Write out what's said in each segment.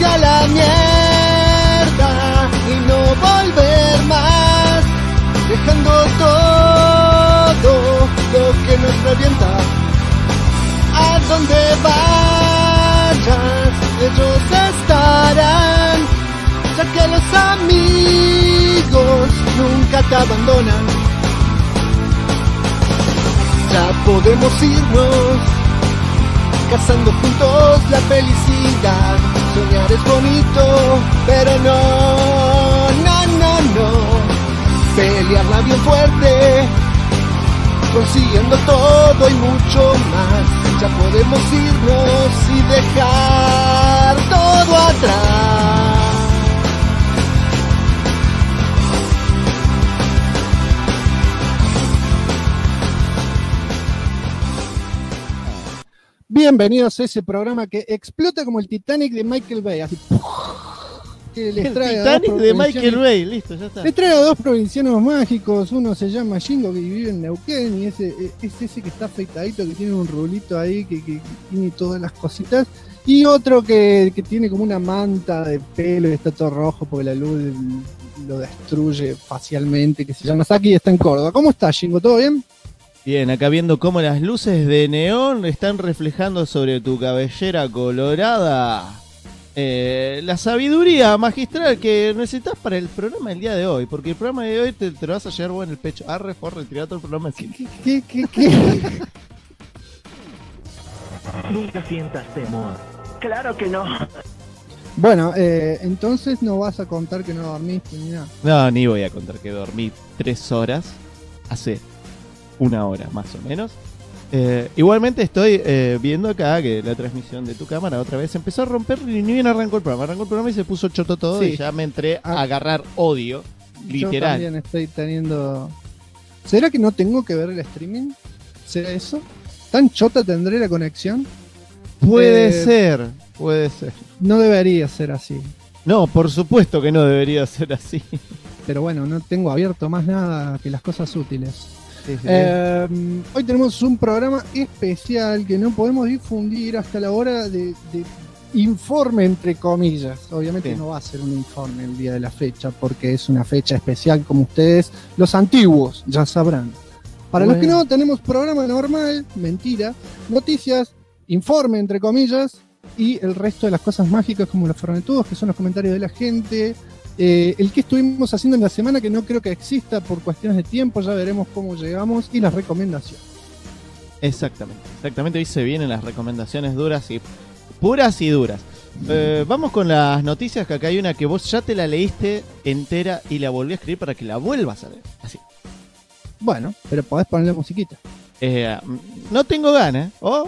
a la mierda y no volver más, dejando todo lo que nos revienta. A donde vayas, ellos estarán, ya que los amigos nunca te abandonan. Ya podemos irnos, cazando juntos la felicidad. Soñar es bonito, pero no. Pelearla bien fuerte, consiguiendo todo y mucho más. Ya podemos irnos y dejar todo atrás. Bienvenidos a ese programa que explota como el Titanic de Michael Bay, así, que les trae el Titanic de Michael Bay, listo, ya está. Les trae a dos provincianos mágicos, uno se llama Shingo, que vive en Neuquén, y ese que está afeitadito, que tiene un rulito ahí, que tiene todas las cositas, y otro que tiene como una manta de pelo y está todo rojo porque la luz lo destruye facialmente, que se llama Saki y está en Córdoba. ¿Cómo estás, Shingo? ¿Todo bien? Bien, acá viendo cómo las luces de neón están reflejando sobre tu cabellera colorada la sabiduría magistral que necesitas para el programa del día de hoy, porque el programa de hoy te lo vas a llevar vos en el pecho. Arre, forre, tirá todo el programa así. ¿Qué? Nunca sientas temor. Claro que no. Bueno, entonces no vas a contar que no dormiste ni nada. No, ni voy a contar que dormí 3 horas hace 1 hora más o menos. Igualmente estoy viendo acá que la transmisión de tu cámara otra vez empezó a romper y ni bien arrancó el programa y se puso choto todo, sí. Y ya me entré a agarrar odio, literal. Yo también estoy teniendo... ¿Será que no tengo que ver el streaming? ¿Será eso? ¿Tan chota tendré la conexión? Puede ser. No debería ser así. No, por supuesto que no debería ser así. Pero bueno, no tengo abierto más nada que las cosas útiles. Sí. Hoy tenemos un programa especial que no podemos difundir hasta la hora de informe, entre comillas. Obviamente no va a ser un informe el día de la fecha, porque es una fecha especial, como ustedes, los antiguos, ya sabrán. Para los que no, tenemos programa normal, mentira, noticias, informe, entre comillas, y el resto de las cosas mágicas, como los fornetudos, que son los comentarios de la gente. El que estuvimos haciendo en la semana, que no creo que exista por cuestiones de tiempo, ya veremos cómo llegamos, y las recomendaciones. Exactamente, hoy se vienen las recomendaciones duras y puras y duras. Vamos con las noticias, que acá hay una que vos ya te la leíste entera y la volví a escribir para que la vuelvas a leer, así. Bueno, pero podés ponerle musiquita. No tengo ganas.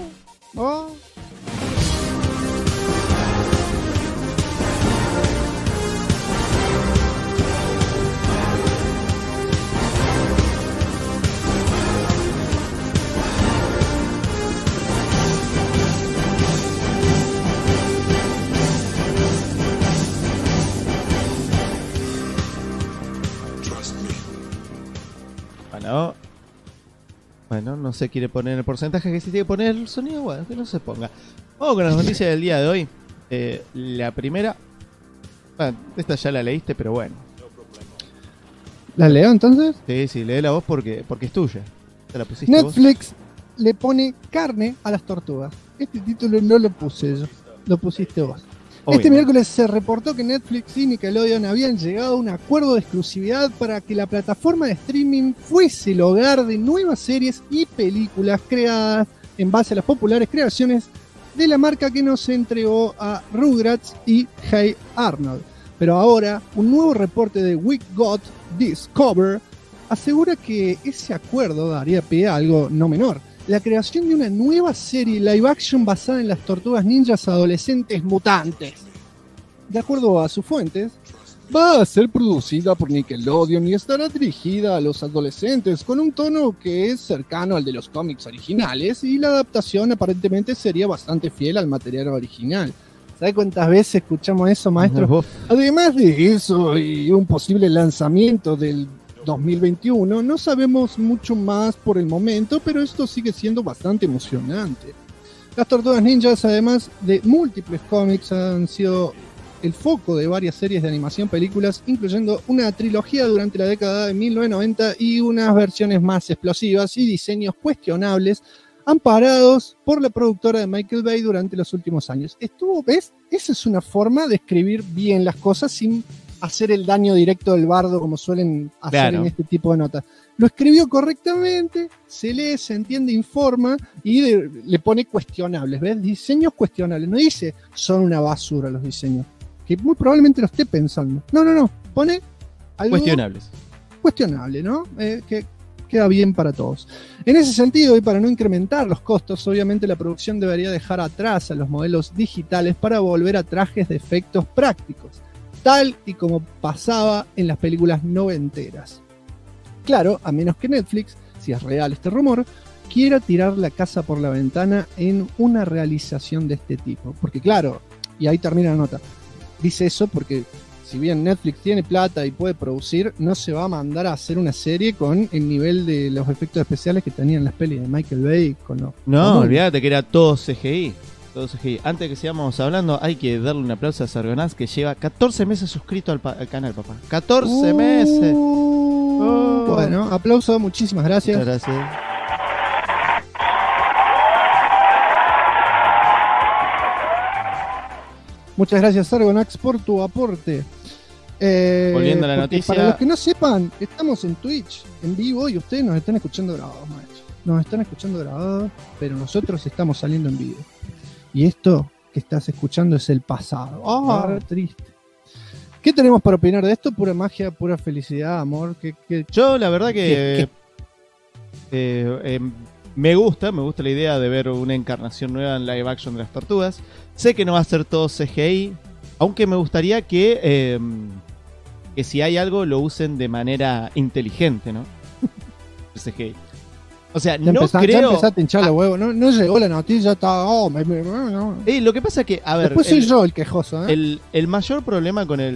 Bueno, no se quiere poner el porcentaje que se tiene que poner el sonido, bueno, que no se ponga. Vamos con las noticias del día de hoy. La primera, esta ya la leíste, pero bueno. ¿La leo entonces? Sí, lee la voz porque es tuya. ¿Te la pusiste Netflix vos? Le pone carne a las tortugas. Este título no lo puse yo, lo pusiste vos. Este miércoles se reportó que Netflix y Nickelodeon habían llegado a un acuerdo de exclusividad para que la plataforma de streaming fuese el hogar de nuevas series y películas creadas en base a las populares creaciones de la marca que nos entregó a Rugrats y Hey Arnold. Pero ahora, un nuevo reporte de We Got Discover asegura que ese acuerdo daría pie a algo no menor: la creación de una nueva serie live action basada en las tortugas ninjas adolescentes mutantes. De acuerdo a sus fuentes, va a ser producida por Nickelodeon y estará dirigida a los adolescentes con un tono que es cercano al de los cómics originales, y la adaptación aparentemente sería bastante fiel al material original. ¿Sabes cuántas veces escuchamos eso, maestro? Además de eso y un posible lanzamiento del 2021, no sabemos mucho más por el momento, pero esto sigue siendo bastante emocionante. Las Tortugas Ninjas, además de múltiples cómics, han sido el foco de varias series de animación, películas, incluyendo una trilogía durante la década de 1990 y unas versiones más explosivas y diseños cuestionables amparados por la productora de Michael Bay durante los últimos años. ¿Ves? Esa es una forma de escribir bien las cosas sin hacer el daño directo del bardo como suelen hacer en este tipo de notas. Lo escribió correctamente, se lee, se entiende, informa y le pone cuestionables, ¿ves? Diseños cuestionables. No dice son una basura los diseños, que muy probablemente lo esté pensando. No. Pone algo cuestionable, ¿no? Que queda bien para todos. En ese sentido, y para no incrementar los costos, obviamente la producción debería dejar atrás a los modelos digitales para volver a trajes de efectos prácticos, tal y como pasaba en las películas noventeras. Claro, a menos que Netflix, si es real este rumor, quiera tirar la casa por la ventana en una realización de este tipo. Porque claro, y ahí termina la nota, dice eso porque si bien Netflix tiene plata y puede producir, no se va a mandar a hacer una serie con el nivel de los efectos especiales que tenían las pelis de Michael Bay. No, olvídate que era todo CGI. Todo CGI. Antes que sigamos hablando, hay que darle un aplauso a Sargonaz, que lleva 14 meses suscrito al canal, papá. 14 meses. Bueno, aplauso, muchísimas gracias. Muchas gracias. Muchas gracias, Sargonax, por tu aporte. Volviendo a la noticia. Para los que no sepan, estamos en Twitch, en vivo, y ustedes nos están escuchando grabados, macho. Nos están escuchando grabados, pero nosotros estamos saliendo en vivo. Y esto que estás escuchando es el pasado. Triste. ¿Qué tenemos para opinar de esto? Pura magia, pura felicidad, amor. Yo, la verdad que me gusta la idea de ver una encarnación nueva en live action de las tortugas. Sé que no va a ser todo CGI, aunque me gustaría que si hay algo lo usen de manera inteligente, ¿no? El CGI. O sea, ya creo... Ya empezaste a hinchar los huevos. No llegó la noticia, está... no. Lo que pasa es que, a ver... Después soy yo el quejoso, ¿eh? El mayor problema con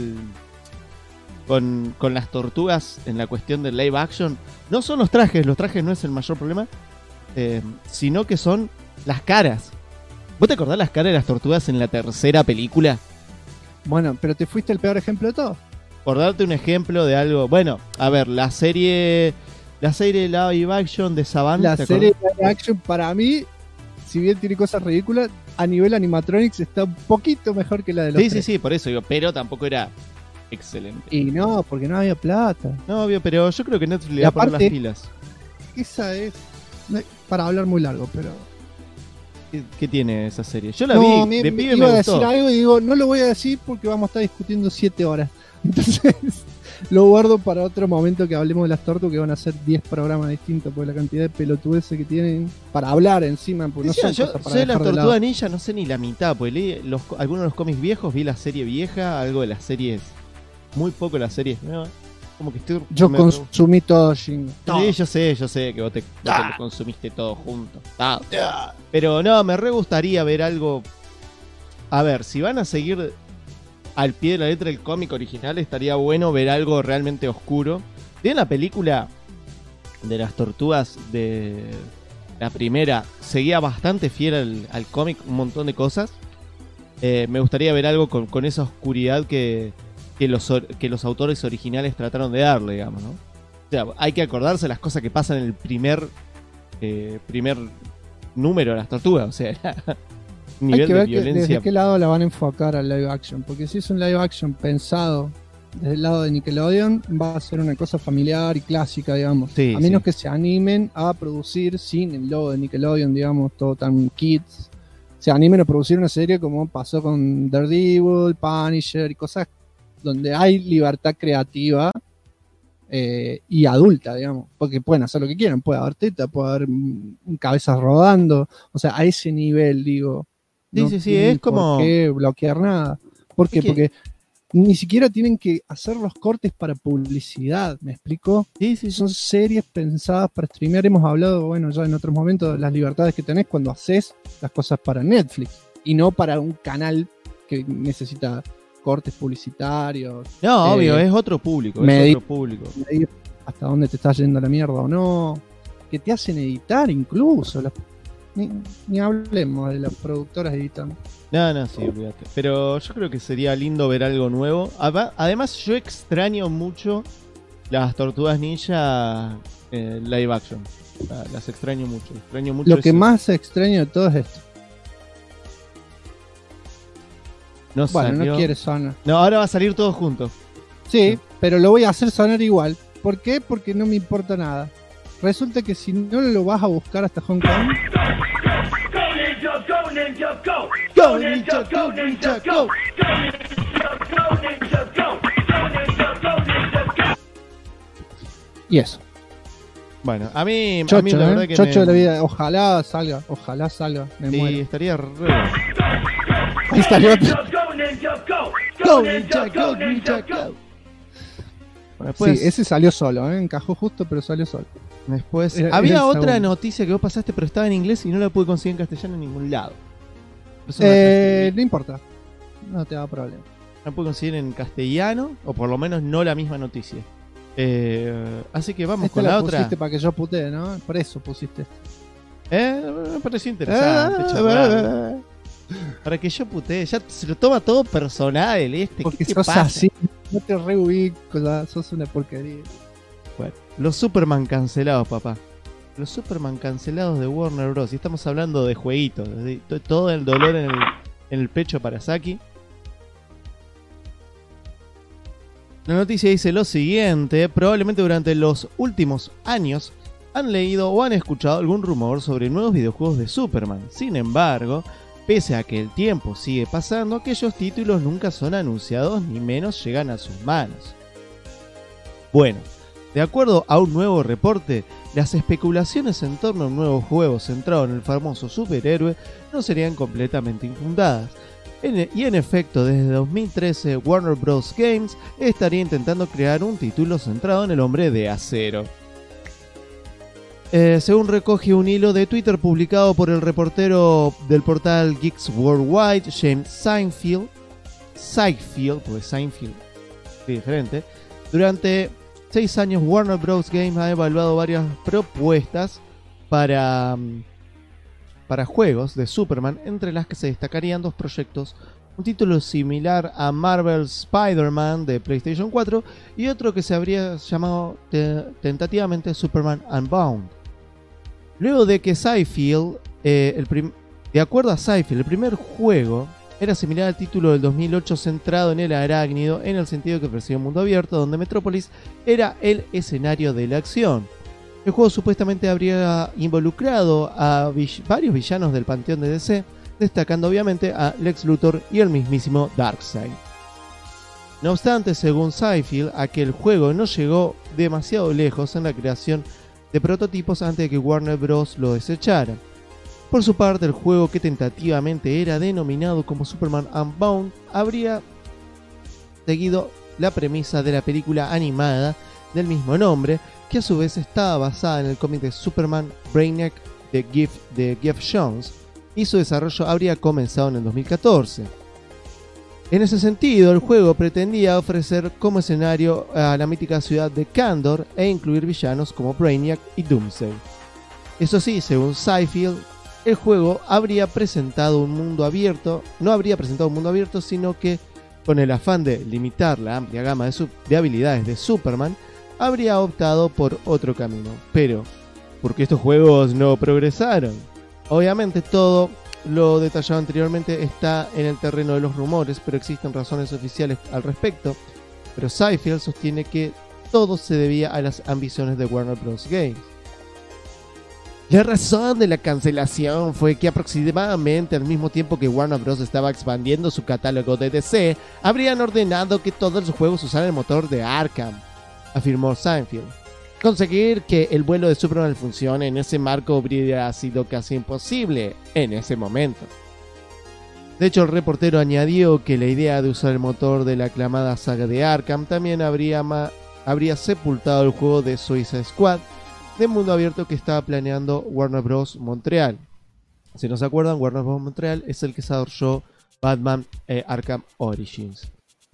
las tortugas en la cuestión del live action no son los trajes no es el mayor problema, sino que son las caras. ¿Vos te acordás las caras de las tortugas en la tercera película? Bueno, pero te fuiste el peor ejemplo de todos. Por darte un ejemplo de algo... Bueno, a ver, la serie live action de Savant. La serie live action para mí, si bien tiene cosas ridículas, a nivel animatronics está un poquito mejor que la de los Sí, por eso digo, pero tampoco era excelente. Y no, porque no había plata. No, obvio, pero yo creo que Netflix le va a poner las pilas. Esa es, para hablar muy largo, pero... ¿Qué tiene esa serie? Yo la vi, de pibe me gustó. Iba a decir algo y digo, no lo voy a decir porque vamos a estar discutiendo 7 horas. Entonces... lo guardo para otro momento que hablemos de las tortugas, que van a ser 10 programas distintos por la cantidad de pelotudeces que tienen para hablar encima. Porque sí, no yo sé la tortuga ninja, no sé ni la mitad, porque leí algunos de los cómics viejos, vi la serie vieja, algo de las series, muy poco de las series nuevas. Como que yo consumí todo, Shin. Sí, yo sé que vos te lo consumiste todo junto. Pero no, me re gustaría ver algo. A ver, si van a seguir al pie de la letra del cómic original, estaría bueno ver algo realmente oscuro. Bien, la película de las tortugas de la primera seguía bastante fiel al cómic, un montón de cosas. Me gustaría ver algo con esa oscuridad que los autores originales trataron de darle, digamos, ¿no? O sea, hay que acordarse las cosas que pasan en el primer número de las tortugas, o sea... Hay que ver desde qué lado la van a enfocar al live action, porque si es un live action pensado desde el lado de Nickelodeon, va a ser una cosa familiar y clásica, digamos. Sí, a menos que se animen a producir sin el logo de Nickelodeon, digamos, todo tan kids. Se animen a producir una serie como pasó con Daredevil, Punisher y cosas donde hay libertad creativa y adulta, digamos, porque pueden hacer lo que quieran, puede haber teta, puede haber cabezas rodando, o sea, a ese nivel, digo. Sí, es como... ¿Por qué bloquear nada? ¿Por qué? Porque ni siquiera tienen que hacer los cortes para publicidad, ¿me explico? Sí. Son series pensadas para streamear. Hemos hablado, bueno, ya en otros momentos, de las libertades que tenés cuando haces las cosas para Netflix y no para un canal que necesita cortes publicitarios. No, obvio, es otro público, medir hasta dónde te está yendo la mierda o no. Que te hacen editar incluso. Ni hablemos de las productoras editando. No, sí, olvídate. Pero yo creo que sería lindo ver algo nuevo. Además, yo extraño mucho las Tortugas Ninja live action. Las extraño mucho. Lo que más extraño de todo es esto. No quiere sonar. No, ahora va a salir todo juntos. Sí, pero lo voy a hacer sonar igual. ¿Por qué? Porque no me importa nada. Resulta que si no lo vas a buscar hasta Hong Kong. Go Ninja, go! Go Ninja, go Ninja, go! Y eso. Bueno, a mí Chocho, la verdad que Chocho de la vida. Ojalá salga. Me sí, muero. estaría re... Ahí salió otro. Go Ninja, go! Go Ninja, go Ninja, go. Bueno, después, Sí, ese salió solo, encajó justo, pero salió solo. después Era había el otra segundo. noticia que vos pasaste, pero estaba en inglés y no la pude conseguir en castellano en ningún lado. Por eso me No importa, no te da problema. la pude conseguir en castellano, o por lo menos no la misma noticia. Así que vamos Esta con la la otra. pusiste para que yo putee, ¿no? Por eso pusiste esto. Me pareció interesante charlar. Para que yo putee, ya se lo toma todo personal Porque ¿Qué te sos pasa? así, no te reubico, ya, sos una porquería. Bueno, los Superman cancelados, papá. Los Superman cancelados de Warner Bros. Y estamos hablando de jueguitos. Todo el dolor en el pecho para Saki. La noticia dice lo siguiente. Probablemente durante los últimos años han leído o han escuchado algún rumor sobre nuevos videojuegos de Superman. Sin embargo, pese a que el tiempo sigue pasando, aquellos títulos nunca son anunciados ni menos llegan a sus manos. Bueno, de acuerdo a un nuevo reporte, las especulaciones en torno a un nuevo juego centrado en el famoso superhéroe no serían completamente infundadas. Y en efecto, desde 2013, Warner Bros. Games estaría intentando crear un título centrado en el Hombre de Acero. Según recoge un hilo de Twitter publicado por el reportero del portal Geeks Worldwide, James Seinfeld, porque Seinfeld es diferente, durante 6 años Warner Bros. Games ha evaluado varias propuestas para juegos de Superman, entre las que se destacarían 2 proyectos, un título similar a Marvel's Spider-Man de PlayStation 4 y otro que se habría llamado tentativamente Superman Unbound. Luego de que Seinfeld, de acuerdo a Seinfeld, el primer juego era similar al título del 2008 centrado en el arácnido, en el sentido que ofrecía un mundo abierto donde Metrópolis era el escenario de la acción. El juego supuestamente habría involucrado a varios villanos del panteón de DC, destacando obviamente a Lex Luthor y el mismísimo Darkseid. No obstante, según Seinfeld, aquel juego no llegó demasiado lejos en la creación de prototipos antes de que Warner Bros. Lo desechara. Por su parte, el juego, que tentativamente era denominado como Superman Unbound, habría seguido la premisa de la película animada del mismo nombre, que a su vez estaba basada en el cómic de Superman Brainiac de Geoff Johns, y su desarrollo habría comenzado en el 2014. En ese sentido, el juego pretendía ofrecer como escenario a la mítica ciudad de Kandor e incluir villanos como Brainiac y Doomsday. Eso sí, según Seinfeld, el juego habría presentado un mundo abierto, no habría presentado un mundo abierto, sino que, con el afán de limitar la amplia gama de habilidades de Superman, habría optado por otro camino. Pero, ¿por qué estos juegos no progresaron? Obviamente todo lo detallado anteriormente está en el terreno de los rumores, pero existen razones oficiales al respecto. Pero Seinfeld sostiene que todo se debía a las ambiciones de Warner Bros. Games. La razón de la cancelación fue que aproximadamente al mismo tiempo que Warner Bros. Estaba expandiendo su catálogo de DC, habrían ordenado que todos los juegos usaran el motor de Arkham, afirmó Seinfeld. Conseguir que el vuelo de Superman funcione en ese marco habría sido casi imposible en ese momento. De hecho, el reportero añadió que la idea de usar el motor de la aclamada saga de Arkham también habría sepultado el juego de Suicide Squad de mundo abierto que estaba planeando Warner Bros. Montreal. Si no se acuerdan, Warner Bros. Montreal es el que desarrolló Batman Arkham Origins.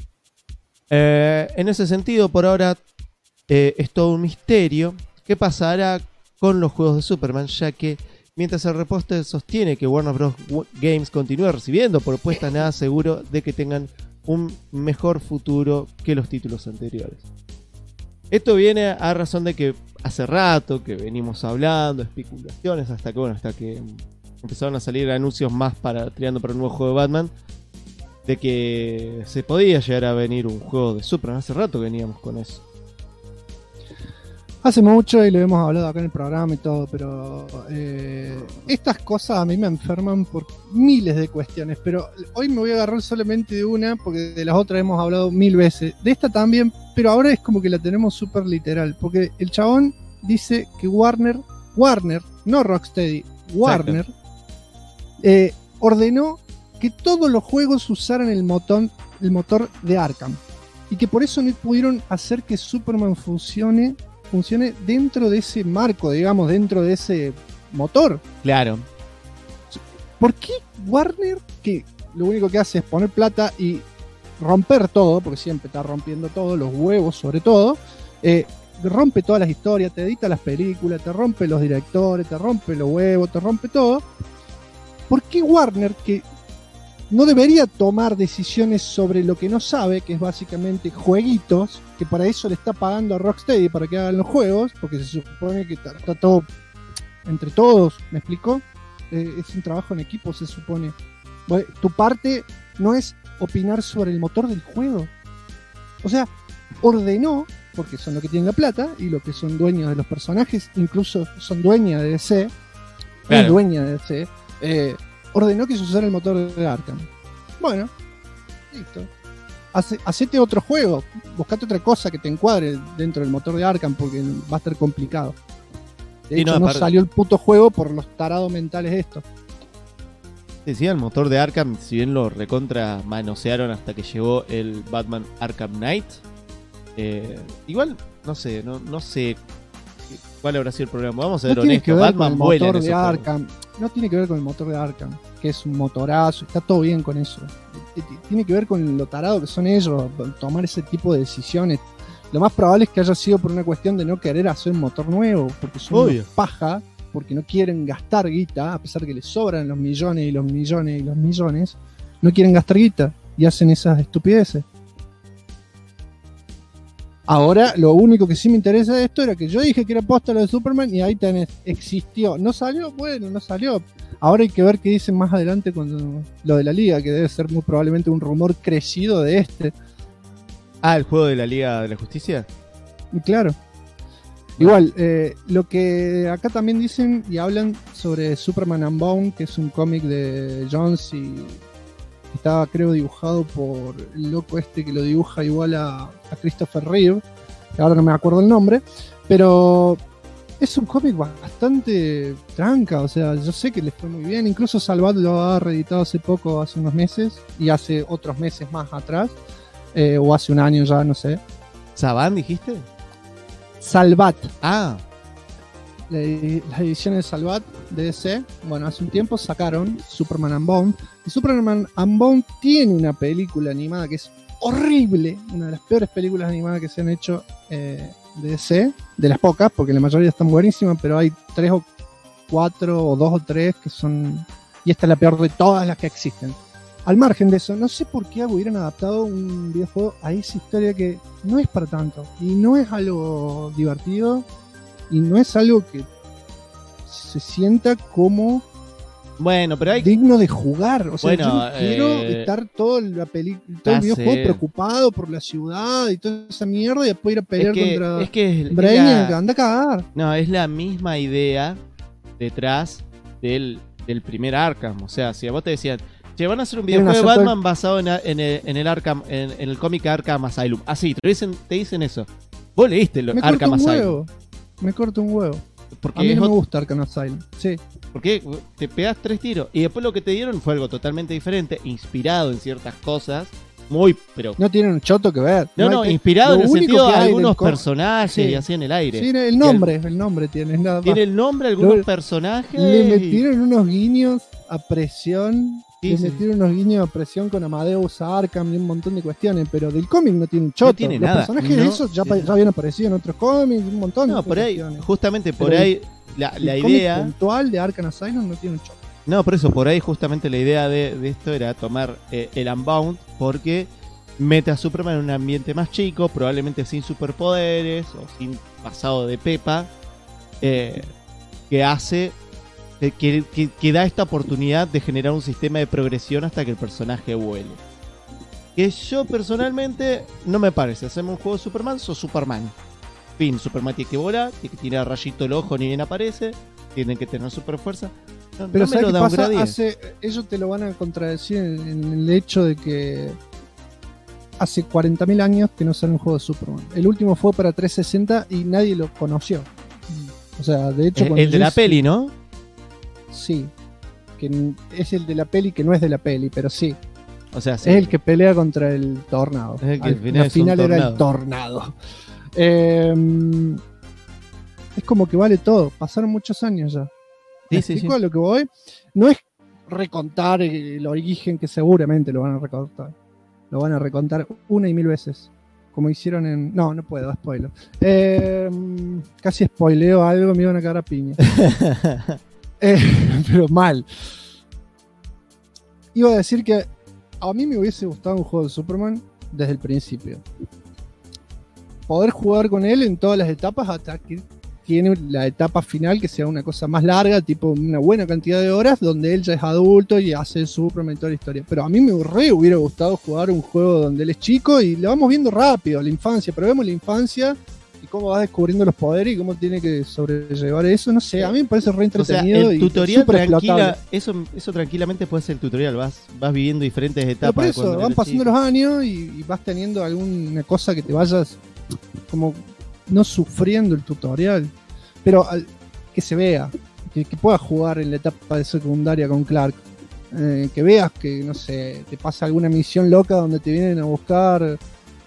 En ese sentido, por ahora es todo un misterio qué pasará con los juegos de Superman, ya que Mientras el reporte sostiene que Warner Bros. Games continúa recibiendo propuestas, nada seguro de que tengan un mejor futuro que los títulos anteriores. Esto viene a razón de que hace rato que venimos hablando, especulaciones, hasta que empezaron a salir anuncios más tirando para un nuevo juego de Batman, de que se podía llegar a venir un juego de Superman. Hace rato que veníamos con eso. Hace mucho y lo hemos hablado acá en el programa y todo, pero estas cosas a mí me enferman por miles de cuestiones, pero hoy me voy a agarrar solamente de una, porque de las otras hemos hablado 1000 veces. De esta también, pero ahora es como que la tenemos súper literal, porque el chabón dice que Warner, no Rocksteady, Warner, ordenó que todos los juegos usaran el motor de Arkham, y que por eso no pudieron hacer que Superman funcione dentro de ese marco, digamos, dentro de ese motor. Claro. ¿Por qué Warner, que lo único que hace es poner plata y romper todo, porque siempre está rompiendo todo, los huevos sobre todo, rompe todas las historias, te edita las películas, te rompe los directores, te rompe los huevos, te rompe todo? ¿Por qué Warner, que no debería tomar decisiones sobre lo que no sabe, que es básicamente jueguitos, que para eso le está pagando a Rocksteady para que hagan los juegos, porque se supone que está todo entre todos, ¿me explico? Es un trabajo en equipo, se supone. Bueno, tu parte no es opinar sobre el motor del juego. O sea, ordenó, porque son los que tienen la plata y los que son dueños de los personajes, incluso son dueñas de DC, claro. Es dueña de DC, ordenó que se usara el motor de Arkham. Bueno, listo. Hacete otro juego, buscate otra cosa que te encuadre dentro del motor de Arkham, porque va a estar complicado. De hecho, no salió el puto juego por los tarados mentales estos. Decía, el motor de Arkham, si bien lo recontra manosearon hasta que llegó el Batman Arkham Knight, igual, no sé cuál habrá sido el problema. Vamos a ser honestos, Batman vuela en esos Arkham. No tiene que ver con el motor de Arkham, que es un motorazo, está todo bien con eso. Tiene que ver con lo tarado que son ellos, tomar ese tipo de decisiones. Lo más probable es que haya sido por una cuestión de no querer hacer un motor nuevo, porque son unos paja, porque no quieren gastar guita, a pesar de que les sobran los millones y los millones y los millones, no quieren gastar guita y hacen esas estupideces. Ahora, lo único que sí me interesa de esto era que yo dije que era posta lo de Superman y ahí tenés, existió. ¿No salió? Bueno, no salió. Ahora hay que ver qué dicen más adelante con lo de la Liga, que debe ser muy probablemente un rumor crecido de este. Ah, ¿el juego de la Liga de la Justicia? Claro. Igual, lo que acá también dicen y hablan sobre Superman Unbound, que es un cómic de Jones y estaba, creo, dibujado por el loco este que lo dibuja igual a Christopher Reeve, que ahora no me acuerdo el nombre, pero es un cómic bastante tranca, o sea, yo sé que les fue muy bien, incluso Salvat lo ha reeditado hace poco, hace unos meses, y hace otros meses más atrás, o hace un año ya, no sé. ¿Saban, dijiste? Salvat. Ah. Las ediciones de Salvat de DC, bueno, hace un tiempo sacaron Superman Unbound, y Superman Unbound tiene una película animada que es horrible, una de las peores películas animadas que se han hecho de DC, de las pocas, porque la mayoría están buenísimas, pero hay 3 o 4 o 2 o 3 que son, y esta es la peor de todas las que existen. Al margen de eso, no sé por qué hubieran adaptado un videojuego a esa historia que no es para tanto, y no es algo divertido, y no es algo que se sienta como bueno, pero hay digno de jugar. O sea, bueno, yo no quiero estar todo el videojuego preocupado por la ciudad y toda esa mierda y después ir a pelear contra Brainiac, anda a cagar. No, es la misma idea detrás del primer Arkham. O sea, si a vos te decían, che, van a hacer un videojuego de Batman basado en el Arkham, en el cómic Arkham Asylum. Así, te dicen eso. Vos leíste el Arkham Asylum. Me corto un huevo. Porque a mí no me gusta Arkham Asylum. Sí. Porque te pegas 3 tiros. Y después lo que te dieron fue algo totalmente diferente, inspirado en ciertas cosas. Pero no tiene un choto que ver. No, inspirado en el sentido de algunos personajes, sí, y así en el aire. Sí, el nombre tiene nada más. Tiene el nombre de algunos personajes. Le metieron unos guiños a presión. Le metieron unos guiños a presión con Amadeus Arkham y un montón de cuestiones, pero del cómic no tiene un choto. No tiene Los nada. personajes de esos ya habían aparecido en otros cómics, un montón de por ahí, cuestiones. justamente por ahí la El cómic idea... puntual de Arkham Asylum no tiene un choque. No, por eso, por ahí justamente la idea de esto era tomar el Unbound, porque mete a Superman en un ambiente más chico, probablemente sin superpoderes o sin pasado de pepa, que hace que da esta oportunidad de generar un sistema de progresión hasta que el personaje vuele. Que yo personalmente no me parece. Hacemos un juego de Superman, sos Superman. Fin, Superman tiene que volar, tiene que tirar rayito el ojo, ni bien aparece, tienen que tener super fuerza. No, Pero no ¿sabes qué pasa? downgradee. Ellos te lo van a contradecir en el hecho de que hace 40.000 años que no sale un juego de Superman. El último fue para 360 y nadie lo conoció. O sea, de hecho... El de la peli, ¿no? Sí. Que es el de la peli que no es de la peli, pero sí. O sea, sí. Es el que pelea contra el tornado. Es el que al final La es un final era el tornado. Es como que vale todo. Pasaron muchos años ya. Sí, ¿Me sí, explico sí. a lo que voy? No es recontar el origen, que seguramente lo van a recontar. Lo van a recontar 1 y 1000 veces. Como hicieron en... No puedo, spoiler. Casi spoileo algo, me iban a cagar a piña. Pero mal. Iba a decir que a mí me hubiese gustado un juego de Superman desde el principio. Poder jugar con él en todas las etapas hasta que tiene la etapa final, que sea una cosa más larga, tipo una buena cantidad de horas, donde él ya es adulto y hace Superman y toda la historia. Pero a mí me hubiera gustado jugar un juego donde él es chico y lo vamos viendo rápido, la infancia, pero vemos la infancia y cómo va descubriendo los poderes y cómo tiene que sobrellevar eso. No sé, a mí me parece re O sea, entretenido. el y tutorial súper tranquila, explotable. eso tranquilamente puede ser el tutorial. Vas viviendo diferentes Pero etapas. por de eso, cuando van eres pasando chico. los años y vas teniendo alguna cosa que te vayas como no sufriendo el tutorial, pero que se vea, que puedas jugar en la etapa de secundaria con Clark, que veas que, no sé, te pasa alguna misión loca donde te vienen a buscar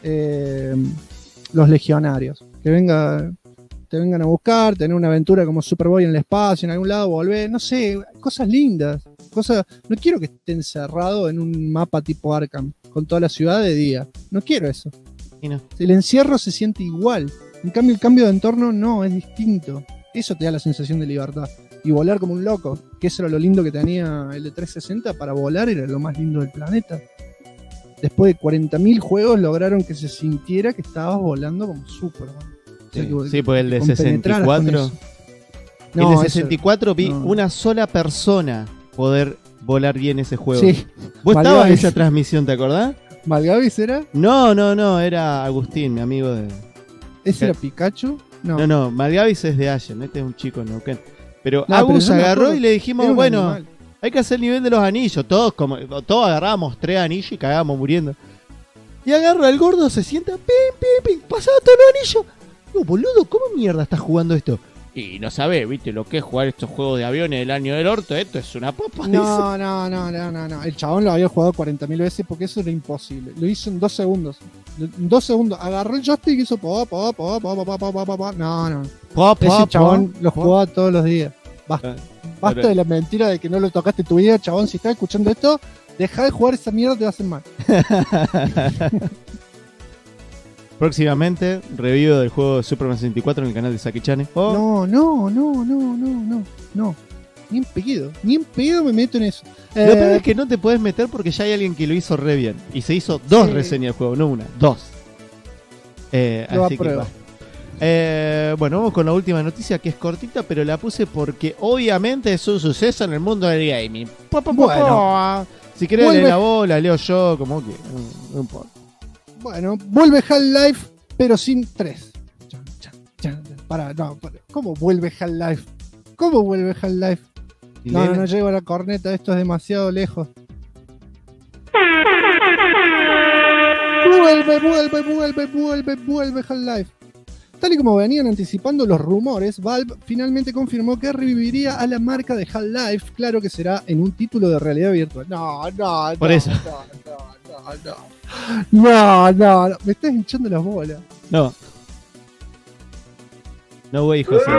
los legionarios, te vengan a buscar, tener una aventura como Superboy en el espacio, en algún lado, volver, no sé, cosas lindas, no quiero que esté encerrado en un mapa tipo Arkham, con toda la ciudad de día, no quiero eso. Y no. El encierro se siente igual, en cambio el cambio de entorno no, es distinto, eso te da la sensación de libertad, y volar como un loco, que eso era lo lindo que tenía el de 360, para volar era lo más lindo del planeta. Después de 40.000 juegos lograron que se sintiera que estabas volando como Superman. Sí, pues el de compenetraras con 64. eso. El No, de eso- 64 vi no. una sola persona poder volar bien ese juego. Sí, ¿Vos estabas en Malgavis. esa transmisión, te acordás? ¿Malgavis era? No, era Agustín, mi amigo de... ¿Ese era Pikachu? No, Malgavis es de Allen, este es un chico en Neuquén. Pero No, Agus pero yo me agarró acuerdo, y le dijimos, era un bueno, animal. hay que hacer el nivel de los anillos. Todos agarrábamos 3 anillos y cagábamos muriendo. Y agarra el gordo, se sienta, pim, pasaba todos los anillos. Digo, boludo, ¿cómo mierda estás jugando esto? Y no sabés, viste, lo que es jugar estos juegos de aviones del año del orto, esto es una papa. dice. No. El chabón lo había jugado 40.000 veces porque eso era imposible. Lo hizo en 2 segundos. En 2 segundos. Agarró el joystick y hizo No. Ese chabón lo jugaba todos los días. Basta. Basta de la mentira de que no lo tocaste tu vida, chabón. Si estás escuchando esto, deja de jugar esa mierda, te va a hacer mal. Próximamente, review del juego de Superman 64 en el canal de Saki-chan. No. Ni en pedo me meto en eso. Lo peor es que no te puedes meter porque ya hay alguien que lo hizo re bien. Y se hizo 2 Sí. reseñas del juego, no una, 2. Lo Así que apruebo. va. Bueno, vamos con la última noticia que es cortita, pero la puse porque obviamente es un suceso en el mundo del gaming. Bueno. Si querés Vuelve- leer la voz, la leo yo, como que no importa. Bueno, vuelve Half-Life, pero sin 3. ¿Cómo vuelve Half-Life? ¿Cómo vuelve Half-Life? Y No, leen- no llego a la corneta, esto es demasiado lejos. Vuelve Half-Life. Tal y como venían anticipando los rumores, Valve finalmente confirmó que reviviría a la marca de Half-Life. Claro que será en un título de realidad virtual. No. Por eso. No. Me estás hinchando las bolas. No. No, güey, José.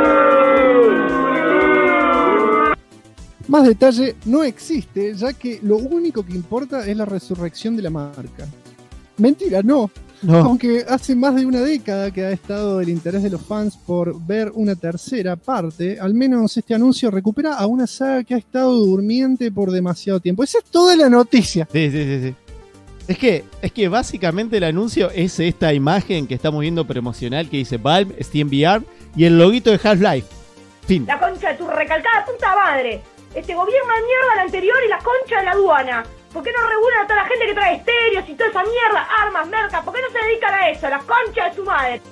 Más detalle no existe, ya que lo único que importa es la resurrección de la marca. Mentira, no. No. Aunque hace más de una década que ha estado el interés de los fans por ver una tercera parte, al menos este anuncio recupera a una saga que ha estado durmiente por demasiado tiempo. Esa es toda la noticia. Sí. Es que básicamente el anuncio es esta imagen que estamos viendo promocional que dice Valve, Steam VR y el loguito de Half-Life. Fin. La concha de tu recalcada puta madre. Este gobierno de mierda, el anterior y la concha de la aduana. ¿Por qué no regulan a toda la gente que trae estéreos y toda esa mierda, armas, merca? ¿Por qué no se dedican a eso? La concha de su madre.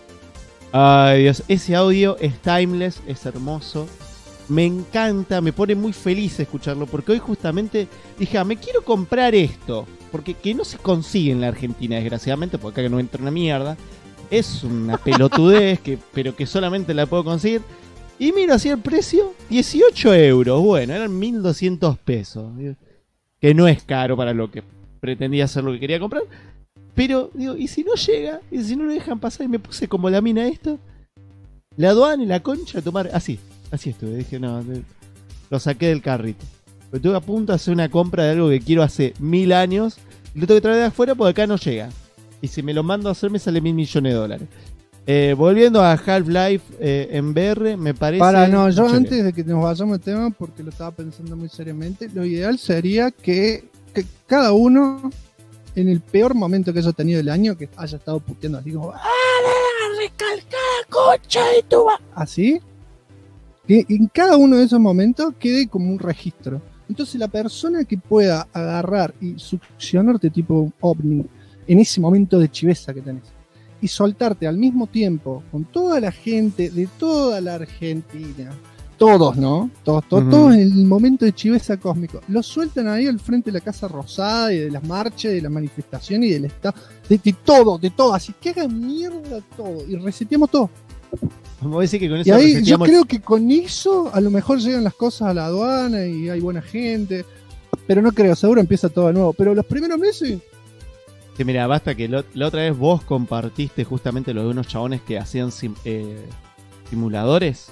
Ay, Dios, ese audio es timeless, es hermoso. Me encanta, me pone muy feliz escucharlo, porque hoy justamente dije, me quiero comprar esto, porque que no se consigue en la Argentina, desgraciadamente, porque acá no entra una mierda. Es una pelotudez, pero que solamente la puedo conseguir. Y miro así el precio, 18 euros. Bueno, eran 1.200 pesos. Que no es caro para lo que pretendía hacer lo que quería comprar. Pero, digo, ¿y si no llega? ¿Y si no lo dejan pasar? Y me puse como la mina esto. La aduana y la concha a tomar. Así estuve. Dije, no, lo saqué del carrito. Pero estuve a punto de hacer una compra de algo que quiero hace 1000 años. Y lo tengo que traer de afuera porque acá no llega. Y si me lo mando a hacer me sale $1.000 millones. Volviendo a Half-Life en VR, me parece... Yo chévere. antes de que nos vayamos al tema, porque lo estaba pensando muy seriamente, lo ideal sería que cada uno, en el peor momento que haya tenido el año, que haya estado puteando así como... recalcada concha de tu... Así, que en cada uno de esos momentos quede como un registro. Entonces la persona que pueda agarrar y succionarte tipo ovni en ese momento de chiveza que tenés, y soltarte al mismo tiempo con toda la gente de toda la Argentina, todos, ¿no? Todos en el momento de chiveza cósmico, los sueltan ahí al frente de la Casa Rosada y de las marchas, de la manifestación y del Estado, de todo, así que hagan mierda todo y reseteamos todo. Vamos a decir que con eso y ahí yo reseteamos... creo que con eso a lo mejor llegan las cosas a la aduana y hay buena gente, pero no creo, seguro empieza todo de nuevo, pero los primeros meses... Que mira, basta que la otra vez vos compartiste justamente lo de unos chabones que hacían simuladores.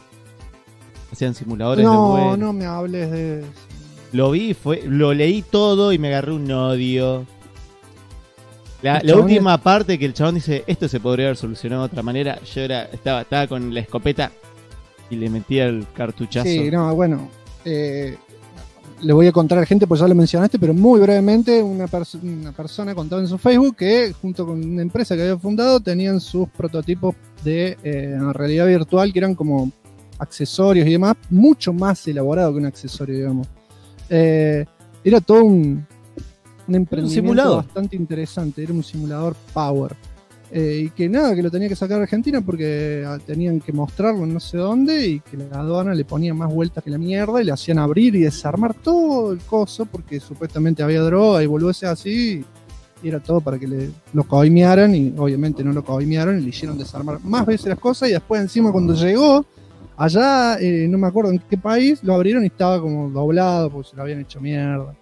Hacían simuladores de vuelo. No me hables de eso. Lo vi, lo leí todo y me agarré un odio. La última parte que el chabón dice, esto se podría haber solucionado de otra manera. Yo estaba con la escopeta y le metía el cartuchazo. Sí, no, bueno. Le voy a contar a la gente, pues ya lo mencionaste, pero muy brevemente, una persona contaba en su Facebook que junto con una empresa que había fundado tenían sus prototipos de realidad virtual que eran como accesorios y demás, mucho más elaborado que un accesorio, digamos. Era todo un emprendimiento bastante interesante, era un simulador power. Y que nada, que lo tenía que sacar a Argentina porque tenían que mostrarlo en no sé dónde y que la aduana le ponía más vueltas que la mierda y le hacían abrir y desarmar todo el coso porque supuestamente había droga y boludeces así y era todo para que lo coimearan y obviamente no lo coimearon y le hicieron desarmar más veces las cosas y después encima cuando llegó allá, no me acuerdo en qué país, lo abrieron y estaba como doblado porque se lo habían hecho mierda.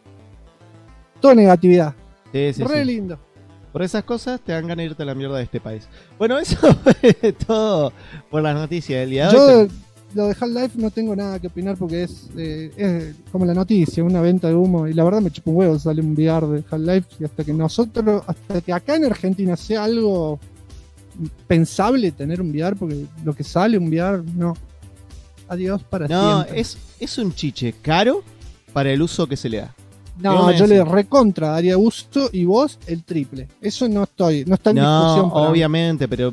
Toda negatividad. Sí, Re lindo. Por esas cosas te dan ganas de irte a la mierda de este país. Bueno, eso fue todo por las noticias del día de hoy. Yo lo de Half-Life no tengo nada que opinar porque es como la noticia, una venta de humo. Y la verdad me chupa un huevo, sale un VR de Half-Life. Y hasta que acá en Argentina sea algo pensable tener un VR, porque lo que sale un VR, no. Adiós para siempre. No, es un chiche caro para el uso que se le da. No, yo le recontra daría gusto y vos el triple. Eso no está en discusión. Obviamente, pero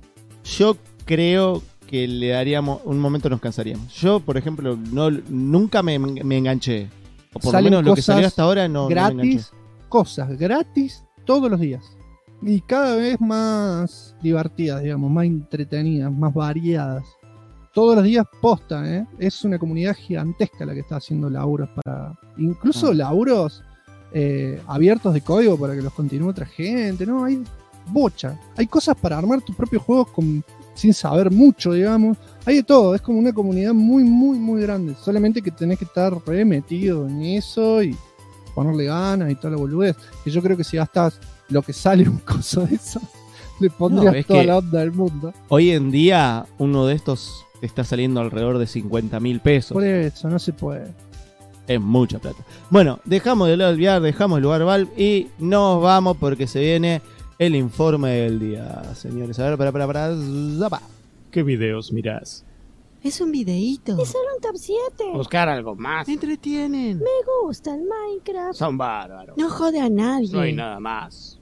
yo creo que le daríamos, un momento nos cansaríamos. Yo, por ejemplo, nunca me enganché. O por lo menos lo que salió hasta ahora no me enganché. Cosas gratis todos los días. Y cada vez más divertidas, digamos, más entretenidas, más variadas. Todos los días posta, ¿eh? Es una comunidad gigantesca la que está haciendo laburos para... Incluso laburos abiertos de código para que los continúe otra gente, ¿no? Hay bocha. Hay cosas para armar tus propios juegos sin saber mucho, digamos. Hay de todo, es como una comunidad muy, muy, muy grande. Solamente que tenés que estar re metido en eso y ponerle ganas y toda la boludez. Que yo creo que si gastas lo que sale un coso de eso, le pondrías toda la onda del mundo. Hoy en día uno de estos está saliendo alrededor de 50.000 pesos. Por eso, no se puede. Es mucha plata. Bueno, dejamos de lado el VR, dejamos el lugar Valve y nos vamos porque se viene el informe del día, señores. A ver, para, zapa. ¿Qué videos mirás? Es un videíto. Es solo un top 7. Buscar algo más. Me entretienen. Me gusta el Minecraft. Son bárbaros. No jode a nadie. No hay nada más.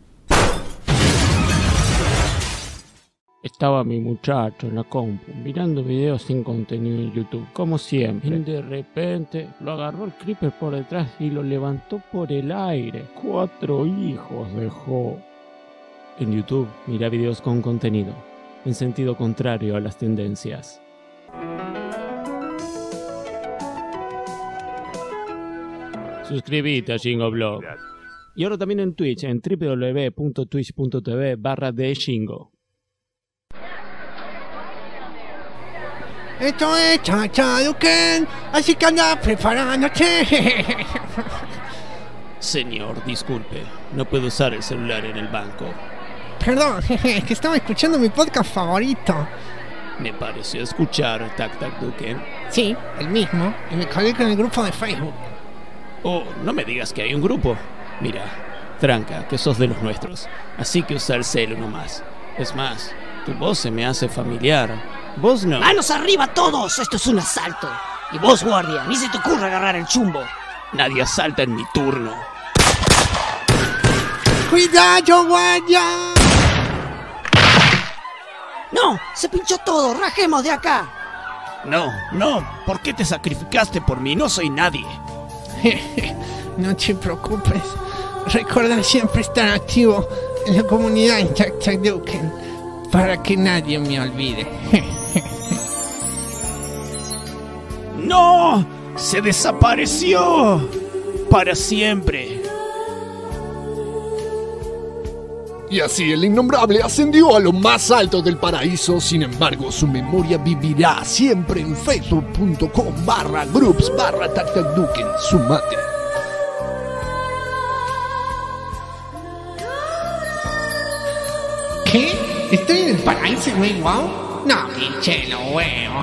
Estaba mi muchacho en la compu mirando videos sin contenido en YouTube, como siempre. Y de repente lo agarró el creeper por detrás y lo levantó por el aire. 4 hijos dejó. En YouTube, mira videos con contenido, en sentido contrario a las tendencias. Suscríbete a Shingo Y ahora también en Twitch, en www.twitch.tv/theshingo. Esto es Chacha Duken, así que anda preparándote. Señor, disculpe, no puedo usar el celular en el banco. Perdón, es que estaba escuchando mi podcast favorito. Me pareció escuchar Tac Tac Duken. Sí, el mismo, y me colgué con el grupo de Facebook. Oh, no me digas que hay un grupo. Mira, tranca, que sos de los nuestros, así que usa el celu nomás. Es más, tu voz se me hace familiar. Vos no. ¡Manos arriba todos! Esto es un asalto. Y vos, guardia, ni se te ocurra agarrar el chumbo. Nadie asalta en mi turno. ¡Cuidado, guardia! ¡No! ¡Se pinchó todo! ¡Rajemos de acá! No, ¿por qué te sacrificaste por mí? No soy nadie. No te preocupes. Recuerda siempre estar activo en la comunidad en Tac Tac Duken para que nadie me olvide. ¡No! ¡Se desapareció! ¡Para siempre! Y así el innombrable ascendió a lo más alto del paraíso. Sin embargo, su memoria vivirá siempre en facebook.com/groups/tactacduken. Sumate. ¿Qué? ¿Estoy en el paraíso, güey? ¿Wow? No, pinche lo huevo.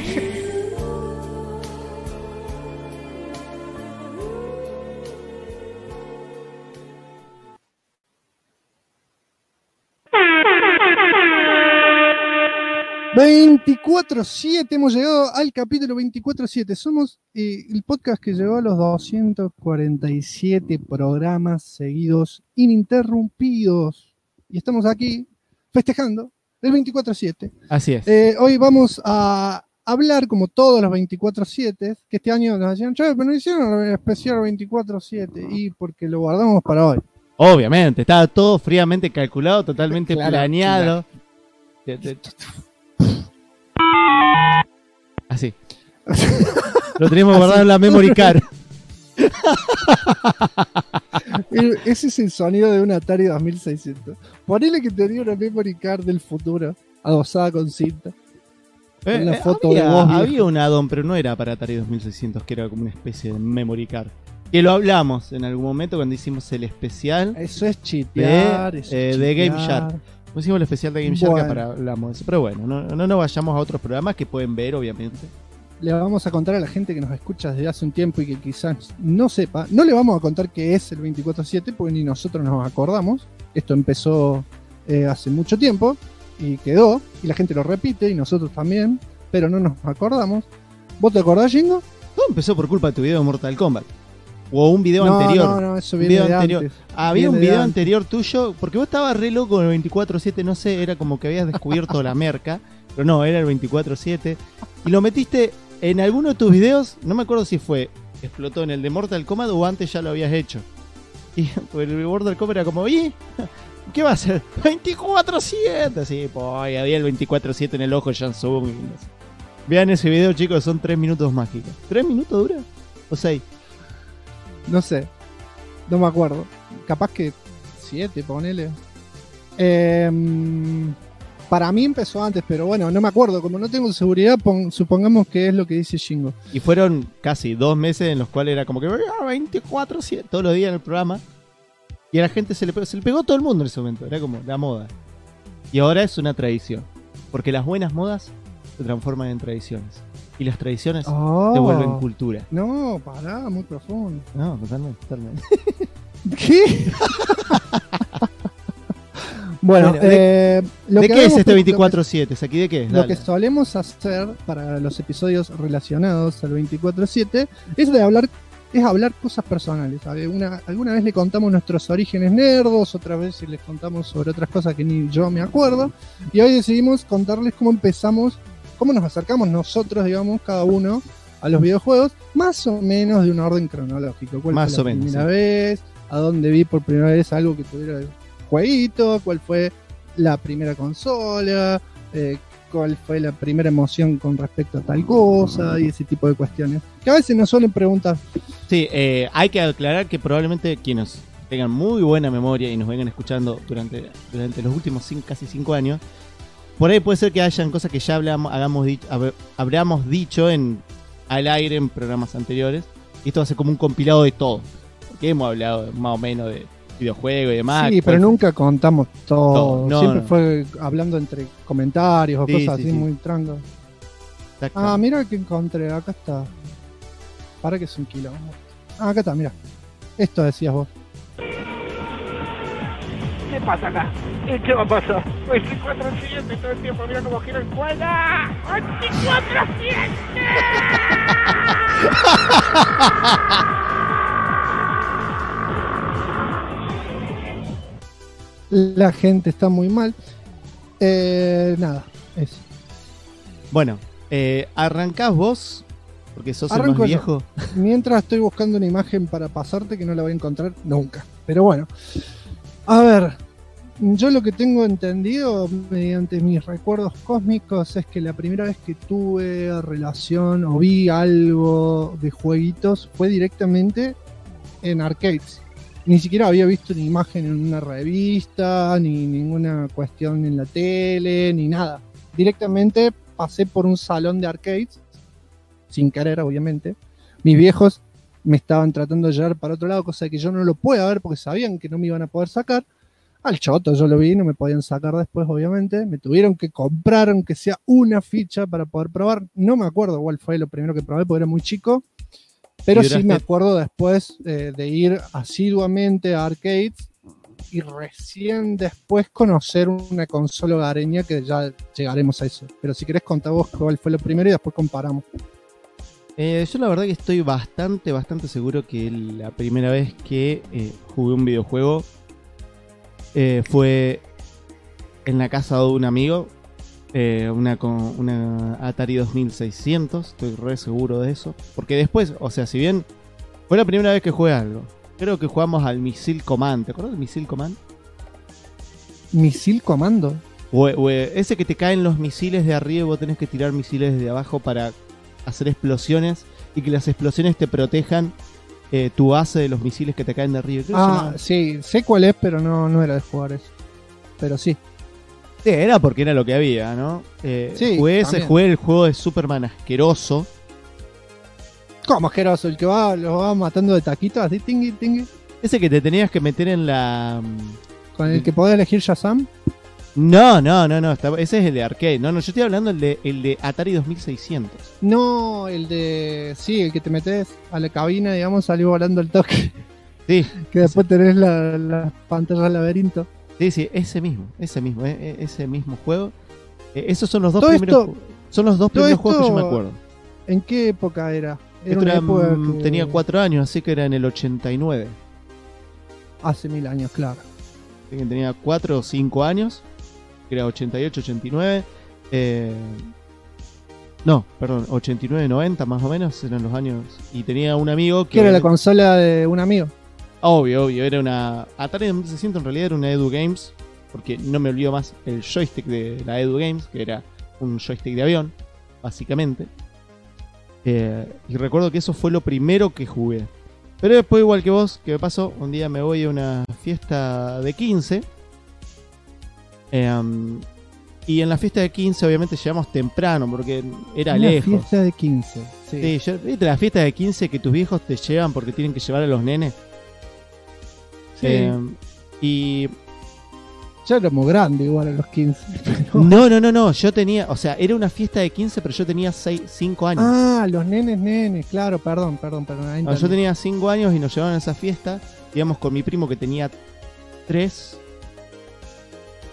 ...24/7, hemos llegado al capítulo 24/7... Somos el podcast que llegó a los 247 programas seguidos, ininterrumpidos. Y estamos aquí festejando el 24/7. Así es. Hoy vamos a hablar, como todos los 24/7, que este año nos decían, pero no hicieron el especial 24/7, y porque lo guardamos para hoy. Obviamente, estaba todo fríamente calculado, totalmente Claro, planeado. Así. Lo teníamos guardado en la memory card. Ese es el sonido de un Atari 2600. Ponele que tenía una memory card del futuro, adosada con cinta. La foto había, de vos, viejo. había un add-on, pero no era para Atari 2600, que era como una especie de memory card. Que lo hablamos en algún momento cuando hicimos el especial Eso es chitear. de Game Shark. Hicimos el especial de Game Shark Bueno. para hablamos de eso. Pero bueno, no vayamos a otros programas que pueden ver, obviamente. Le vamos a contar a la gente que nos escucha desde hace un tiempo y que quizás no sepa. No le vamos a contar qué es el 24/7 porque ni nosotros nos acordamos. Esto empezó hace mucho tiempo y quedó. Y la gente lo repite y nosotros también. Pero no nos acordamos. ¿Vos te acordás, Jingo? Todo empezó por culpa de tu video de Mortal Kombat. O un video anterior. No, eso Un viene video de anterior. antes. Había Viene un de video antes. anterior tuyo, porque vos estabas re loco con el 24/7, no sé, era como que habías descubierto la merca, pero no, era el 24/7. Y lo metiste en alguno de tus videos, no me acuerdo si explotó en el de Mortal Kombat o antes ya lo habías hecho. Y pues, el Mortal Kombat era como, ¿y? ¿Qué va a ser? 24/7. Así, pues había el 24/7 en el ojo de Shansung. No sé. Vean ese video, chicos, son 3 minutos mágicos. ¿3 minutos dura? ¿O 6? No sé. No me acuerdo. Capaz que 7, ponele. Para mí empezó antes, pero bueno, no me acuerdo. Como no tengo seguridad, supongamos que es lo que dice Shingo. Y fueron casi 2 meses en los cuales era como que 24/7 todos los días en el programa. Y a la gente se le pegó todo el mundo en ese momento. Era como la moda. Y ahora es una tradición. Porque las buenas modas se transforman en tradiciones. Y las tradiciones se vuelven cultura. No, pará, muy profundo. No, totalmente. ¿Qué? Bueno, Bueno, lo ¿de que qué es habíamos- este lo 24/7? Saki, ¿de qué es? Lo Dale. que solemos hacer para los episodios relacionados al 24/7 es hablar cosas personales. Alguna vez le contamos nuestros orígenes nerdos, otras veces les contamos sobre otras cosas que ni yo me acuerdo. Y hoy decidimos contarles cómo empezamos, cómo nos acercamos nosotros, digamos, cada uno a los videojuegos, más o menos de un orden cronológico. ¿Cuál Más fue o la menos, primera vez? ¿A dónde vi por primera vez algo que tuviera jueguito? ¿Cuál fue la primera consola? ¿Cuál fue la primera emoción con respecto a tal cosa? Y ese tipo de cuestiones que a veces nos suelen preguntar. Sí, hay que aclarar que probablemente quienes tengan muy buena memoria y nos vengan escuchando durante los últimos casi 5 años, por ahí puede ser que hayan cosas que ya habríamos dicho al aire en programas anteriores. Y esto va a ser como un compilado de todo. Porque hemos hablado más o menos de videojuegos y demás. Sí, pero nunca contamos todo. Todo, no, Siempre no. fue hablando entre comentarios o Sí, cosas sí, así sí. muy tranquilas. Exacto. Ah, mira que encontré. Acá está. Para que es un quilombo. Ah, acá está, mira. Esto decías vos. ¿Qué pasa acá? ¿Qué va a pasar? 24/7 todo el tiempo, mira cómo gira el cuello. 24/7. La gente está muy mal. Nada, eso. Bueno, arrancás vos, porque sos el Arranco más yo. viejo. Mientras estoy buscando una imagen para pasarte que no la voy a encontrar nunca. Pero bueno. A ver. Yo lo que tengo entendido mediante mis recuerdos cósmicos es que la primera vez que tuve relación o vi algo de jueguitos fue directamente en arcades. Ni siquiera había visto una imagen en una revista, ni ninguna cuestión en la tele, ni nada. Directamente pasé por un salón de arcades, sin querer obviamente. Mis viejos me estaban tratando de llevar para otro lado, cosa que yo no lo puedo ver porque sabían que no me iban a poder sacar. Al choto yo lo vi, no me podían sacar después obviamente. Me tuvieron que comprar aunque sea una ficha para poder probar. No me acuerdo cuál fue lo primero que probé porque era muy chico. Pero sí me acuerdo después de ir asiduamente a arcades y recién después conocer una consola hogareña, que ya llegaremos a eso. Pero si querés contar vos cuál fue lo primero y después comparamos. Yo la verdad que estoy bastante seguro que la primera vez que jugué un videojuego fue en la casa de un amigo. Una Atari 2600, estoy re seguro de eso. Porque después, o sea, si bien fue la primera vez que jugué algo, creo que jugamos al Missile Command. ¿Te acuerdas del Missile Command? ¿Misil Comando? O ese que te caen los misiles de arriba y vos tenés que tirar misiles de abajo para hacer explosiones y que las explosiones te protejan tu base de los misiles que te caen de arriba. Creo que se Ah, llamaba- sí, sé cuál es, pero no era de jugar eso. Pero sí. Sí, era porque era lo que había, ¿no? Sí, Jugué el juego de Superman asqueroso. ¿Cómo asqueroso? El que lo va matando de taquitos así, tingui, tingui. Ese que te tenías que meter en la... Con el que podés elegir Shazam. No, ese es el de arcade. No, yo estoy hablando el de Atari 2600. No, el de... Sí, el que te metes a la cabina, digamos, salió volando el toque. Sí. Que después tenés la pantalla laberinto. Sí, ese mismo juego. Esos son los dos Todo primeros esto- son los dos todo primeros juegos que yo me esto- acuerdo. ¿En qué época era? Esto una era, época que- tenía 4 años, así que era en el 89. Hace 1000 años, claro. Así que tenía 4 o 5 años. Que era 88, 89. No, perdón, 89, 90 más o menos eran los años. Y tenía un amigo que... ¿Qué era la consola de un amigo? Obvio, era una... Atari 2600 en realidad era una Edu Games. Porque no me olvido más el joystick de la Edu Games, que era un joystick de avión, básicamente. Y recuerdo que eso fue lo primero que jugué. Pero después, igual que vos, que me pasó, un día me voy a una fiesta de 15. Y en la fiesta de 15 obviamente llegamos temprano porque era Una lejos. fiesta de 15. Sí. Sí, ¿viste la fiesta de 15 que tus viejos te llevan porque tienen que llevar a los nenes? Sí. Y... Ya éramos grandes igual a los 15. pero- No, yo tenía, o sea, era una fiesta de 15, pero yo tenía 5 años. Ah, los nenes, claro, perdón. ahí No, entendí. yo tenía 5 años y nos llevaban a esa fiesta, íbamos con mi primo que tenía 3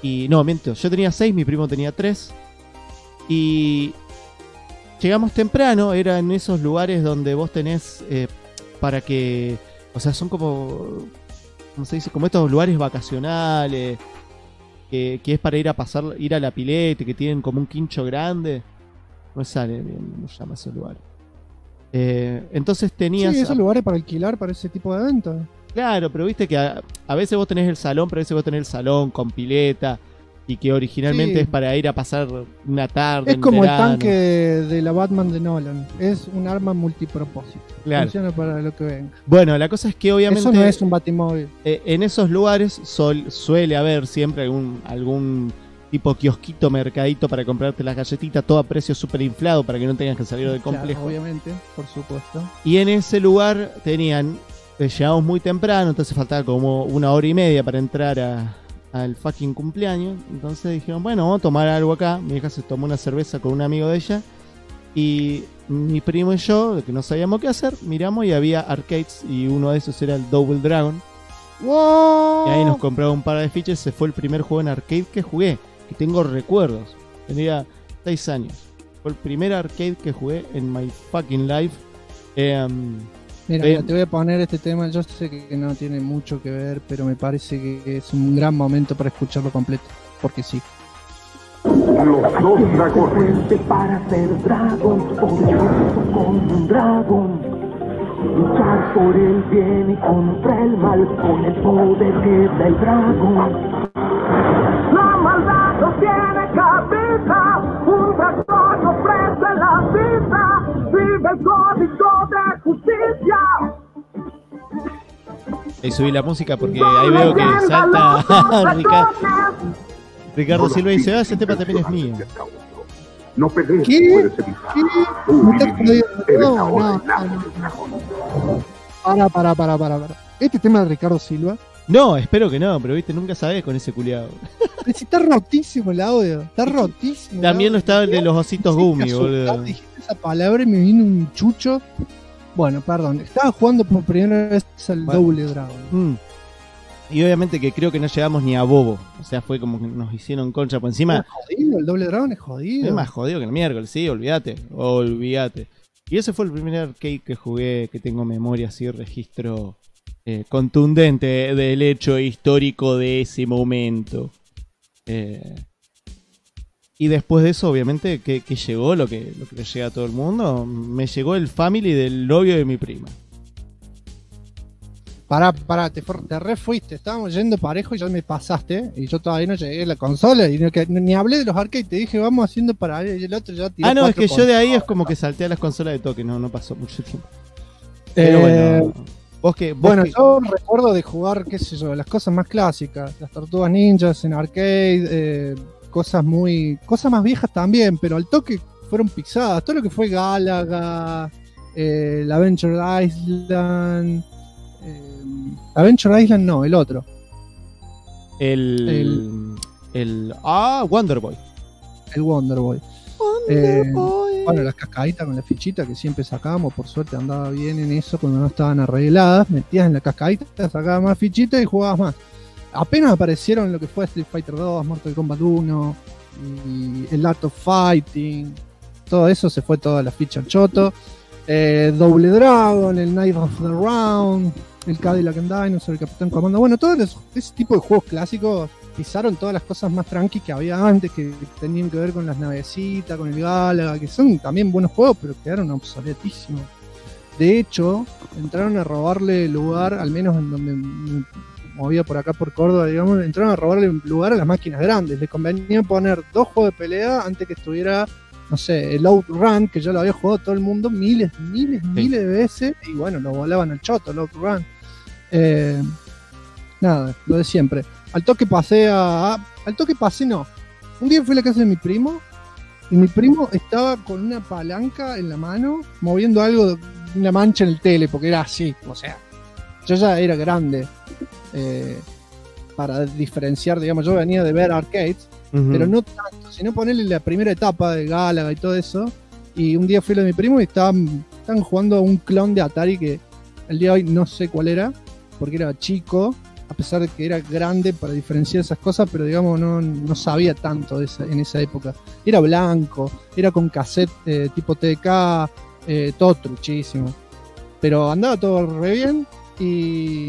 Y no, miento, yo tenía 6, mi primo tenía 3. Y llegamos temprano, era en esos lugares donde vos tenés para que, o sea, son como, ¿cómo se dice? Como estos lugares vacacionales, que es para ir a la pileta, que tienen como un quincho grande. No me sale bien, ¿cómo se llama ese lugar? Entonces tenías... Sí, esos lugares para alquilar para ese tipo de eventos. Claro, pero viste que a veces vos tenés el salón, pero a veces vos tenés el salón con pileta y que originalmente es para ir a pasar una tarde. Es como verano. El tanque de la Batman de Nolan. Es un arma multipropósito. Claro. Funciona para lo que venga. Bueno, la cosa es que obviamente... Eso no es un batimóvil. En esos lugares suele haber siempre algún tipo kiosquito, mercadito para comprarte las galletitas, todo a precio súper inflado para que no tengas que salir del complejo. Claro, obviamente, por supuesto. Y en ese lugar llegamos muy temprano, entonces faltaba como 1 hora y media para entrar al fucking cumpleaños. Entonces dijeron, bueno, vamos a tomar algo acá. Mi hija se tomó una cerveza con un amigo de ella. Y mi primo y yo, que no sabíamos qué hacer, miramos y había arcades. Y uno de esos era el Double Dragon. ¡Wow! Y ahí nos compraba un par de fichas. Ese fue el primer juego en arcade que jugué, que tengo recuerdos. Tenía 6 años. Fue el primer arcade que jugué en my fucking life. Mira, te voy a poner este tema. Yo sé que no tiene mucho que ver, pero me parece que es un gran momento para escucharlo completo. Porque sí. Los dos dragones para ser dragón, poderoso como un dragón. Luchar por el bien y contra el mal con el poder que da el dragón. La maldad no tiene cabeza, un dragón ofrece la vida, vive el código de justicia. Ahí subí la música porque ahí veo que salta Ricardo Silva y dice, ese tema también es mío. No pelees, ¿Qué? ¿Qué? No. Para. Este tema de Ricardo Silva. No, espero que no, pero viste, nunca sabés con ese culiado. Está rotísimo el audio. Está rotísimo. También no estaba el de los ositos Gumi, boludo. Dijiste esa palabra y me vino un chucho. Bueno, perdón. Estaba jugando por primera vez al Double Dragon. Y obviamente que creo que no llegamos ni a Bobo. O sea, fue como que nos hicieron concha por encima. Es jodido, el Double Dragon es jodido. Es más jodido que el miércoles, sí, olvídate. Y ese fue el primer arcade que jugué, que tengo memoria así, registro contundente del hecho histórico de ese momento. Y después de eso, obviamente, que llegó lo que le llega a todo el mundo. Me llegó el family del novio de mi prima. Pará, te re fuiste. Estábamos yendo parejo y ya me pasaste. Y yo todavía no llegué a la consola. Y ni hablé de los arcades. Te dije, vamos haciendo paralelo. Y el otro ya tiró. No, es que yo de ahí es como que salté a las consolas de toque. No pasó mucho tiempo. Pero bueno. Yo recuerdo de jugar, qué sé yo, las cosas más clásicas. Las Tortugas Ninjas en arcade. Cosas más viejas también. Pero al toque fueron pisadas. Todo lo que fue Galaga. La Adventure Island. Adventure Island no, el otro. Wonder Boy. El Wonder Boy. Bueno, las cascaditas con la fichita que siempre sacábamos, por suerte andaba bien en eso cuando no estaban arregladas. Metías en la cascadita, sacabas más fichitas y jugabas más. Apenas aparecieron lo que fue Street Fighter 2, Mortal Kombat 1 y el Art of Fighting. Todo eso se fue toda la ficha al choto. Double Dragon, el Knight of the Round, el Cadillac and Dinosaur, el Capitán Comando. Bueno, todo ese tipo de juegos clásicos pisaron todas las cosas más tranqui que había antes, que tenían que ver con las navecitas, con el Galaga, que son también buenos juegos, pero quedaron obsoletísimos. De hecho, entraron a robarle lugar, al menos en donde me movía por acá por Córdoba, digamos, entraron a robarle lugar a las máquinas grandes. Les convenía poner 2 juegos de pelea antes que estuviera, no sé, el Outrun, que ya lo había jugado todo el mundo miles de veces, y bueno, lo volaban al choto, el Outrun. Nada, lo de siempre. Al toque no. Un día fui a la casa de mi primo, y mi primo estaba con una palanca en la mano, moviendo algo, una mancha en el tele, porque era así, o sea, yo ya era grande, para diferenciar, digamos, yo venía de ver arcades, pero no tanto, sino ponerle la primera etapa de Galaga y todo eso. Y un día fui a lo de mi primo y estaban jugando a un clon de Atari que el día de hoy no sé cuál era, porque era chico, a pesar de que era grande para diferenciar esas cosas, pero digamos no sabía tanto en esa época. Era blanco, era con cassette tipo TDK, todo truchísimo. Pero andaba todo re bien y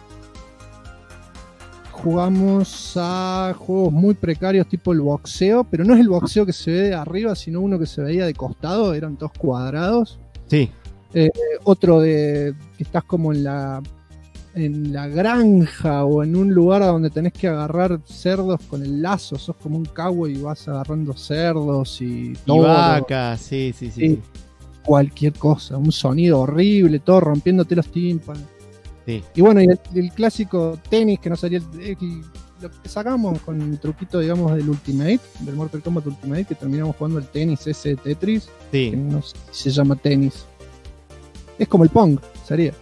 jugamos a juegos muy precarios tipo el boxeo, pero no es el boxeo que se ve de arriba, sino uno que se veía de costado, eran todos cuadrados. Sí. Otro de que estás como en la granja o en un lugar donde tenés que agarrar cerdos con el lazo, sos como un cowboy y vas agarrando cerdos y todo. Y vacas, sí. Cualquier cosa, un sonido horrible, todo rompiéndote los tímpanos. Sí. Y bueno, y el clásico tenis que no salía lo que sacamos con el truquito, digamos, del Ultimate, del Mortal Kombat Ultimate, que terminamos jugando el tenis ese de Tetris, sí. Que no sé si se llama tenis. Es como el Pong, sería.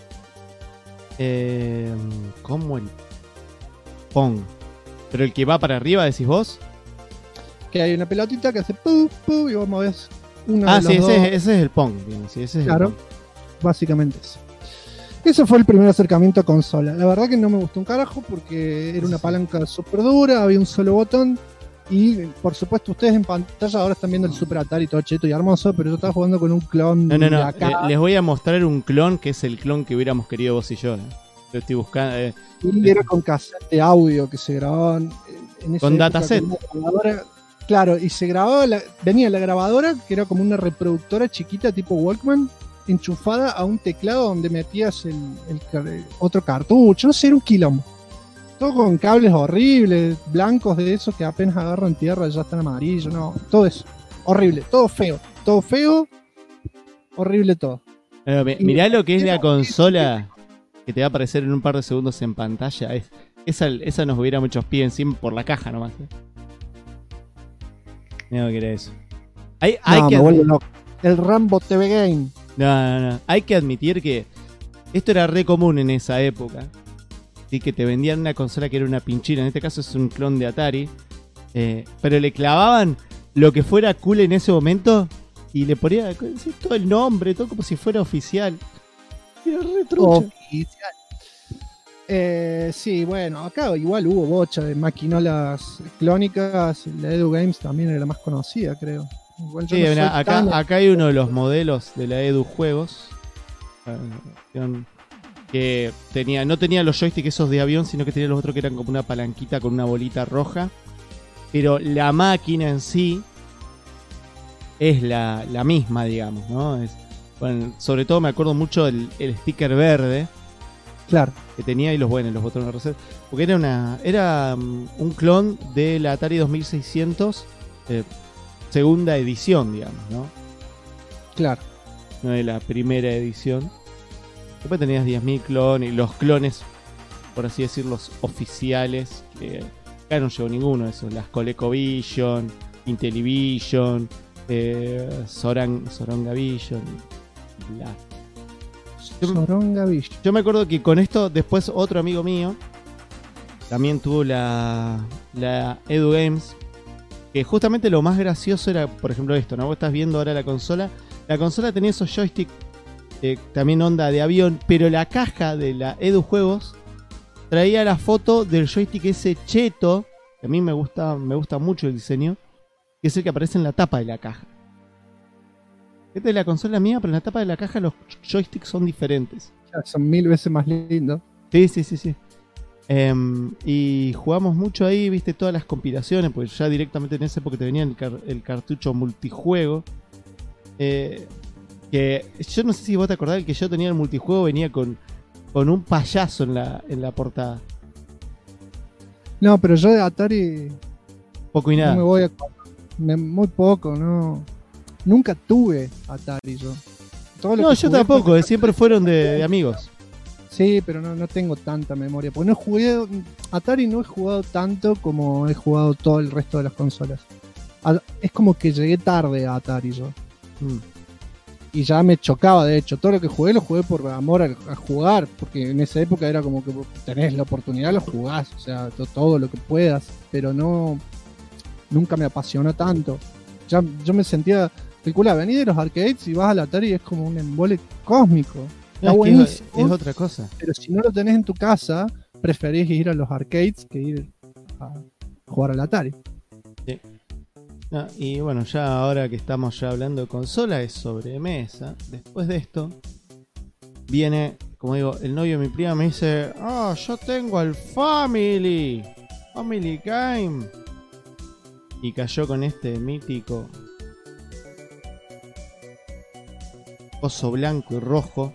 ¿Cómo el Pong? ¿Pero el que va para arriba, decís vos? Que hay una pelotita que hace pu, pu, y vos movés una de los dos. Ese es el Pong, digamos, sí, ese es claro, el Pong. Básicamente eso. Ese fue el primer acercamiento a consola. La verdad que no me gustó un carajo porque era una palanca súper dura, había un solo botón. Y por supuesto, ustedes en pantalla ahora están viendo el Super Atari todo cheto y hermoso, pero yo estaba jugando con un clon de acá. Les voy a mostrar un clon que es el clon que hubiéramos querido vos y yo. Lo estoy buscando. Y era con cassette de audio que se grababan en esa con época, dataset. Claro, y se grababa, venía la grabadora, que era como una reproductora chiquita tipo Walkman, enchufada a un teclado donde metías el otro cartucho, no sé, era un quilombo. Todo con cables horribles, blancos de esos que apenas agarran tierra y ya están amarillos, no, todo eso, horrible, todo feo, horrible todo. Mirá lo que es la consola que te va a aparecer en un par de segundos en pantalla, esa nos hubiera muchos pies encima por la caja nomás. No, que era eso. Me vuelvo loco. El Rambo TV Game. No. Hay que admitir que esto era re común en esa época. Así que te vendían una consola que era una pinchina. En este caso es un clon de Atari. Pero le clavaban lo que fuera cool en ese momento. Y le ponían todo el nombre, todo como si fuera oficial. Era re trucha. Oficial. Sí, bueno, acá igual hubo bocha de maquinolas clónicas. La Edu Games también era la más conocida, creo. Igual yo sí, no mira, acá hay uno de los modelos de la Edu Juegos que no tenía los joysticks esos de avión, sino que tenía los otros que eran como una palanquita con una bolita roja. Pero la máquina en sí es la misma, digamos, ¿no? Bueno, sobre todo me acuerdo mucho del sticker verde. Claro. Que tenía y los botones de reset. Porque era un clon de la Atari 2600 segunda edición, digamos, ¿no? Claro. No de la primera edición. Después tenías 10.000 clones, y los clones, por así decirlo, oficiales. Que acá no llegó ninguno de esos. Las ColecoVision, Intellivision, Sorangavision, bla. Yo me acuerdo que con esto, después otro amigo mío también tuvo la Edu Games, que justamente lo más gracioso era, por ejemplo, esto, ¿no? Vos estás viendo ahora la consola tenía esos joysticks también onda de avión, pero la caja de la Edu Juegos traía la foto del joystick ese cheto, que a mí me gusta mucho el diseño, que es el que aparece en la tapa de la caja. Esta es la consola mía, pero en la tapa de la caja los joysticks son diferentes. Ya, son 1000 veces más lindos. Sí. Y jugamos mucho ahí, viste, todas las compilaciones, porque ya directamente en esa época te venía el cartucho multijuego. Que yo no sé si vos te acordás, el que yo tenía el multijuego venía con un payaso en la portada. No, pero yo de Atari poco y nada. No me voy a muy poco, no. Nunca tuve Atari yo. No, yo tampoco, siempre fueron de amigos. Sí, pero no tengo tanta memoria. Porque Atari no he jugado tanto como he jugado todo el resto de las consolas. Es como que llegué tarde a Atari yo. Y ya me chocaba, de hecho. Todo lo que jugué lo jugué por amor a jugar. Porque en esa época era como que tenés la oportunidad, lo jugás. O sea, todo lo que puedas. Pero nunca me apasionó tanto. Ya yo me sentía... Venís de los arcades y vas al Atari y es como un embole cósmico. Está buenísimo. Es otra cosa. Pero si no lo tenés en tu casa, preferís ir a los arcades que ir a jugar al Atari. Sí. No, y bueno, ya ahora que estamos ya hablando de consola, es sobremesa. Después de esto, viene, como digo, el novio de mi prima me dice: yo tengo el Family Game. Y cayó con este mítico coso blanco y rojo,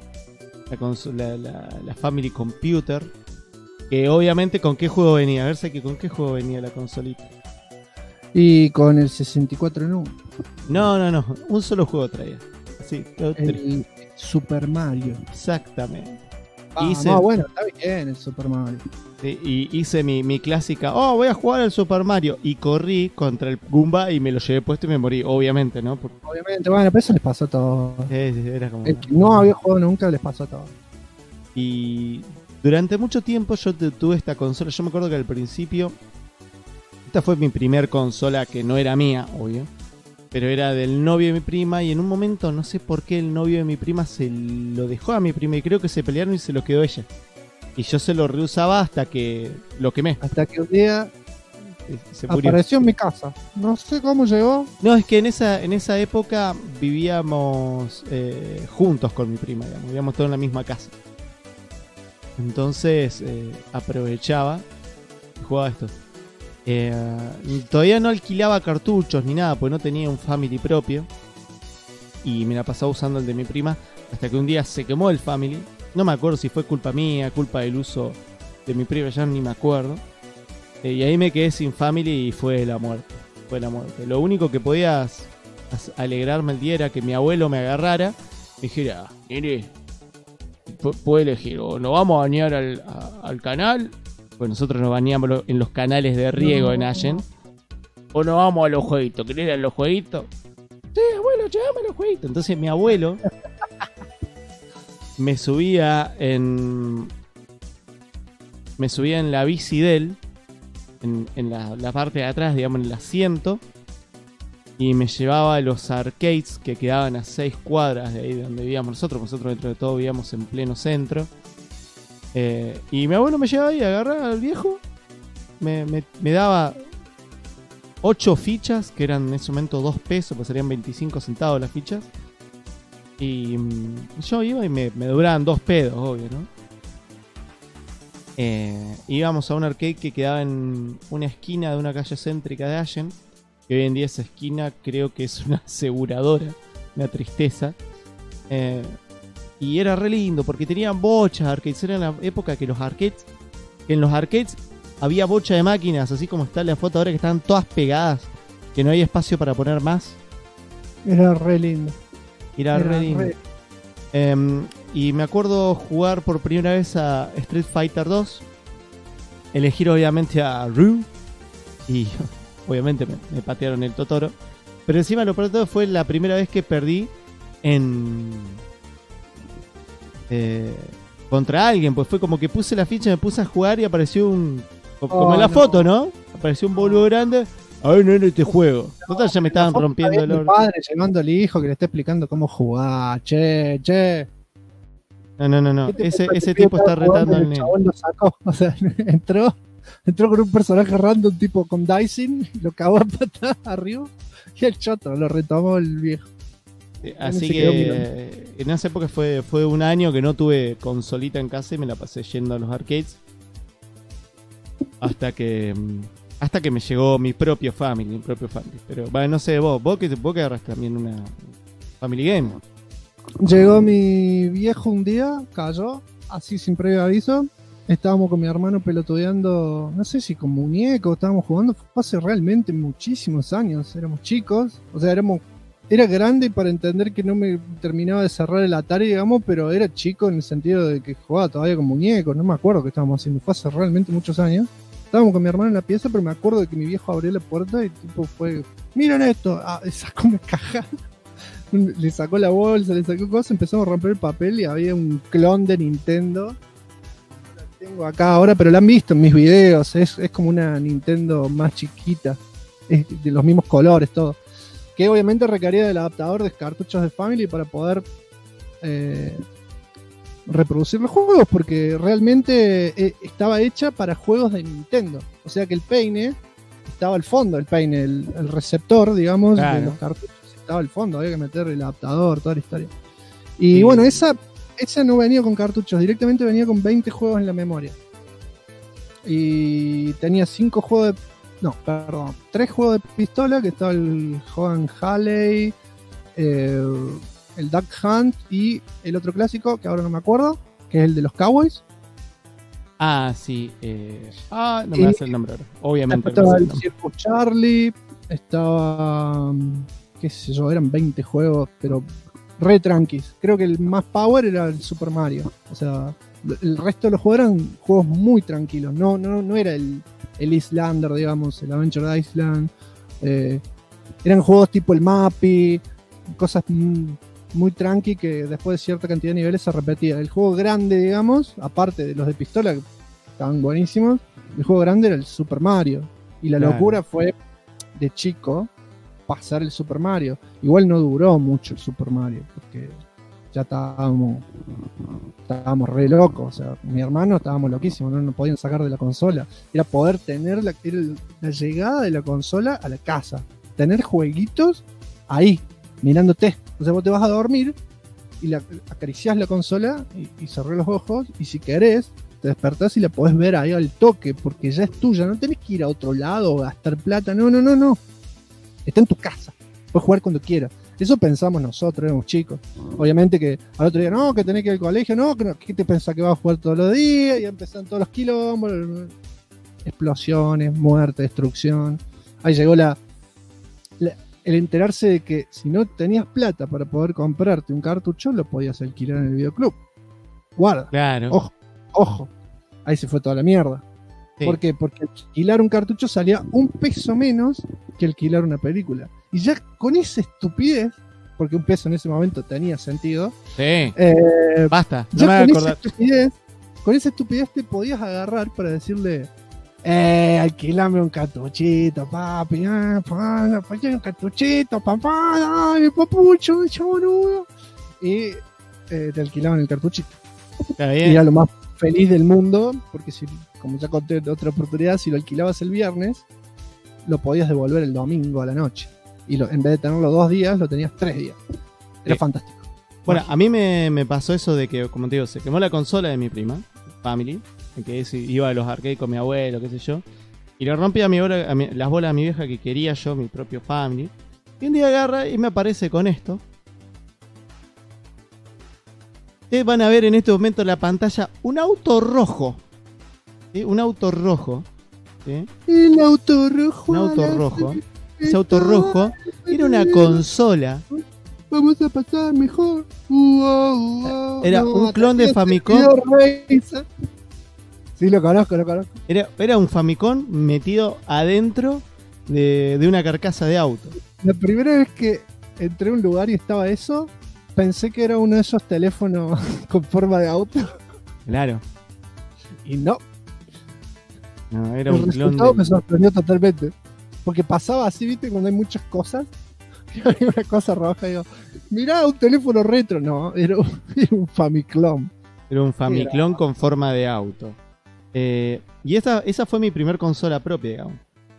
la Family Computer. Que obviamente, ¿con qué juego venía? A ver, sé que con qué juego venía la consolita. Y con el 64 en 1. No, un solo juego traía. Sí, el Super Mario. Exactamente. Bueno, está bien el Super Mario. Sí, y hice mi clásica, voy a jugar al Super Mario. Y corrí contra el Goomba y me lo llevé puesto y me morí, obviamente, ¿no? Obviamente, bueno, pero eso les pasó a todos. Era como... El que no había jugado nunca les pasó a todos. Y durante mucho tiempo yo tuve esta consola. Yo me acuerdo que al principio, esta fue mi primer consola que no era mía, obvio, pero era del novio de mi prima. Y en un momento, no sé por qué, el novio de mi prima se lo dejó a mi prima. Y creo que se pelearon y se lo quedó ella. Y yo se lo reusaba hasta que lo quemé. Hasta que un día se murió. Apareció en mi casa. No sé cómo llegó. No, es que en esa época vivíamos juntos con mi prima, digamos. Vivíamos todos en la misma casa. Entonces aprovechaba y jugaba esto. Todavía no alquilaba cartuchos ni nada, porque no tenía un Family propio. Y me la pasaba usando el de mi prima. Hasta que un día se quemó el Family. No me acuerdo si fue culpa mía, culpa del uso de mi prima, ya ni me acuerdo. Y ahí me quedé sin Family y fue la muerte. Fue la muerte. Lo único que podía alegrarme el día era que mi abuelo me agarrara y dijera: nene, puede elegir, o nos vamos a bañar al canal, pues nosotros nos bañamos en los canales de riego en Allen, o nos vamos a los jueguitos. ¿Querés ir a los jueguitos? Sí, abuelo, llévame a los jueguitos. Entonces mi abuelo me subía en la bici de él, en la parte de atrás, digamos, en el asiento, y me llevaba a los arcades que quedaban a 6 cuadras de ahí de donde vivíamos nosotros. Nosotros dentro de todo vivíamos en pleno centro. Y mi abuelo me llevaba ahí, agarraba al viejo, me daba 8 fichas, que eran en ese momento 2 pesos, pues serían 25 centavos las fichas. Y yo iba y me duraban 2 pedos, obvio, ¿no? Íbamos a un arcade que quedaba en una esquina de una calle céntrica de Allen, que hoy en día esa esquina creo que es una aseguradora, una tristeza. Y era re lindo porque tenían bochas arcades. Era en la época que en los arcades había bocha de máquinas, así como está la foto ahora, que estaban todas pegadas, que no hay espacio para poner más. Era re lindo. Era re lindo. Y me acuerdo jugar por primera vez a Street Fighter 2. Elegir obviamente a Ryu. Y obviamente me patearon el Totoro. Pero encima lo peor de todo fue la primera vez que perdí contra alguien. Pues fue como que puse la ficha, me puse a jugar y apareció como en la foto, ¿no? Apareció un boludo grande. A ver, no te juego. Total, ya me estaban rompiendo el orden. Mi padre llamando al hijo que le está explicando cómo jugar. Che. No. Ese tipo está retando al nene. El chabón lo sacó. O sea, entró con un personaje random tipo con Dyson, lo cagó a patada arriba y el choto lo retomó el viejo. Así que en esa época fue un año que no tuve consolita en casa y me la pasé yendo a los arcades hasta que me llegó mi propio Family. Pero bueno, no sé, vos que agarraste también una Family Game. Llegó mi viejo un día, cayó así sin previo aviso. Estábamos con mi hermano pelotudeando, no sé si con muñecos, estábamos jugando. Fue hace realmente muchísimos años, éramos chicos, o sea, era grande para entender que no me terminaba de cerrar el Atari, digamos, pero era chico en el sentido de que jugaba todavía con muñecos. No me acuerdo qué estábamos haciendo, fue hace realmente muchos años. Estábamos con mi hermano en la pieza, pero me acuerdo de que mi viejo abrió la puerta y tipo fue: miren esto, sacó una caja, le sacó la bolsa, le sacó cosas, empezamos a romper el papel y había un clon de Nintendo. La tengo acá ahora, pero la han visto en mis videos, es como una Nintendo más chiquita, es de los mismos colores, todo. Que obviamente requería del adaptador de cartuchos de Family para poder reproducir los juegos, porque realmente estaba hecha para juegos de Nintendo. O sea que el peine estaba al fondo, el receptor, digamos, claro, de los cartuchos estaba al fondo, había que meter el adaptador, toda la historia. Y bueno, esa no venía con cartuchos, directamente venía con 20 juegos en la memoria. Y tenía 3 juegos de pistola, que estaba el Hogan Halley, el Duck Hunt y el otro clásico, que ahora no me acuerdo, que es el de los Cowboys. Ah, sí. No me hace el nombre ahora. Obviamente. Estaba el Circus Charlie, estaba, qué sé yo, eran 20 juegos, pero re tranquis. Creo que el más power era el Super Mario. O sea, el resto de los juegos eran juegos muy tranquilos. No era el Islander, digamos, el Adventure Island. Eran juegos tipo el Mappy, cosas muy tranqui que después de cierta cantidad de niveles se repetía. El juego grande, digamos, aparte de los de pistola que estaban buenísimos, el juego grande era el Super Mario. Y la locura fue de chico pasar el Super Mario. Igual no duró mucho el Super Mario, porque ya estábamos re locos. O sea, mi hermano estábamos loquísimos, no nos podían sacar de la consola. Era poder tener la llegada de la consola a la casa, tener jueguitos ahí, mirándote. O sea, vos te vas a dormir y acariciás la consola y cerrás los ojos, y si querés te despertás y la podés ver ahí al toque, porque ya es tuya, no tenés que ir a otro lado o gastar plata, no. Está en tu casa, puedes jugar cuando quieras. Eso pensamos nosotros, éramos chicos. Obviamente que al otro día, no, que tenés que ir al colegio, no, ¿qué te pensás que vas a jugar todos los días? Y empezaron todos los quilombos, explosiones, muerte, destrucción. Ahí llegó el enterarse de que si no tenías plata para poder comprarte un cartucho, lo podías alquilar en el videoclub. Guarda. Claro. Ojo. Ahí se fue toda la mierda. Sí. ¿Por qué? Porque alquilar un cartucho salía $1 menos que alquilar una película. Y ya con esa estupidez, porque $1 en ese momento tenía sentido. Sí. Basta, no ya me voy a acordar. Con esa estupidez te podías agarrar para decirle: alquilame un cartuchito, papi, un cartuchito, papá, dale, papucho, boludo. Y te alquilaban el cartuchito. Está bien. Y era lo más feliz del mundo, porque si, como ya conté en otra oportunidad, si lo alquilabas el viernes, lo podías devolver el domingo a la noche. Y en vez de tenerlo 2 días, lo tenías 3 días. Era fantástico. Bueno, a mí me pasó eso de que, como te digo, se quemó la consola de mi prima, Family, que iba a los arcades con mi abuelo, qué sé yo, y le rompí las bolas a mi vieja que quería yo, mi propio Family. Y un día agarra y me aparece con esto. Ustedes van a ver en este momento en la pantalla un auto rojo. ¿Sí? Un auto rojo. ¿Sí? El auto rojo. Un auto rojo. Ese auto rojo era una consola. Vamos a pasar mejor. Era un clon de Famicom. Sí, lo conozco. Era un Famicom metido adentro de una carcasa de auto. La primera vez que entré a un lugar y estaba eso, pensé que era uno de esos teléfonos con forma de auto. Claro. Y no. No, era el un clon resultado me sorprendió totalmente. Porque pasaba así, viste, cuando hay muchas cosas. Hay una cosa roja y digo, mirá, un teléfono retro. No, era un Famicom. Era un Famicom con forma de auto. Y esa fue mi primer consola propia, digamos.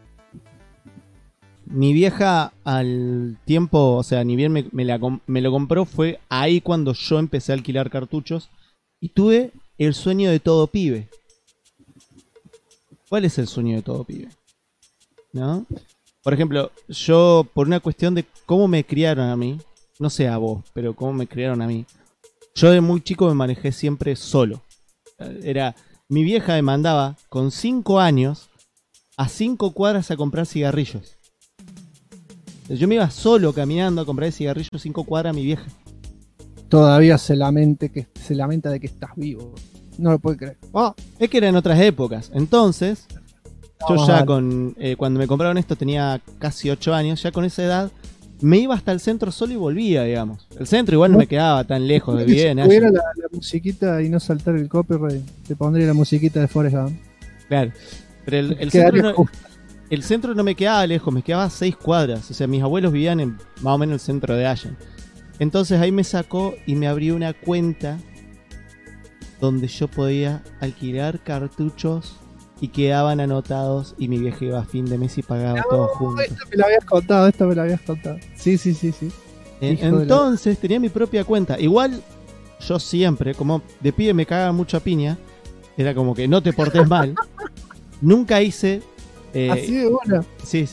Mi vieja al tiempo, o sea, ni bien me lo compró, fue ahí cuando yo empecé a alquilar cartuchos y tuve el sueño de todo pibe. ¿Cuál es el sueño de todo pibe? ¿No? Por ejemplo, yo, por una cuestión de cómo me criaron a mí, no sé a vos, pero cómo me criaron a mí, yo de muy chico me manejé siempre solo. Mi vieja me mandaba con 5 años a 5 cuadras a comprar cigarrillos. Yo me iba solo caminando a comprar cigarrillos 5 cuadras a mi vieja. Todavía se lamenta de que estás vivo. No lo puede creer. Es que eran otras épocas. Entonces, yo ya cuando me compraron esto tenía casi 8 años. Ya con esa edad me iba hasta el centro solo y volvía, digamos. El centro igual no me quedaba tan lejos de bien. Si tuviera la musiquita y no saltar el copyright, te pondría la musiquita de Forrest Gump. Claro. Pero el centro no me quedaba lejos, me quedaba 6 cuadras. O sea, mis abuelos vivían en más o menos el centro de Allen. Entonces ahí me sacó y me abrió una cuenta donde yo podía alquilar cartuchos y quedaban anotados y mi vieja iba a fin de mes y pagaba todo junto. Esta me la habías contado. Sí. Entonces tenía mi propia cuenta. Igual yo siempre, como de pibe me cagaba mucha piña, era como que no te portes mal. Nunca hice... así de buena. Sí,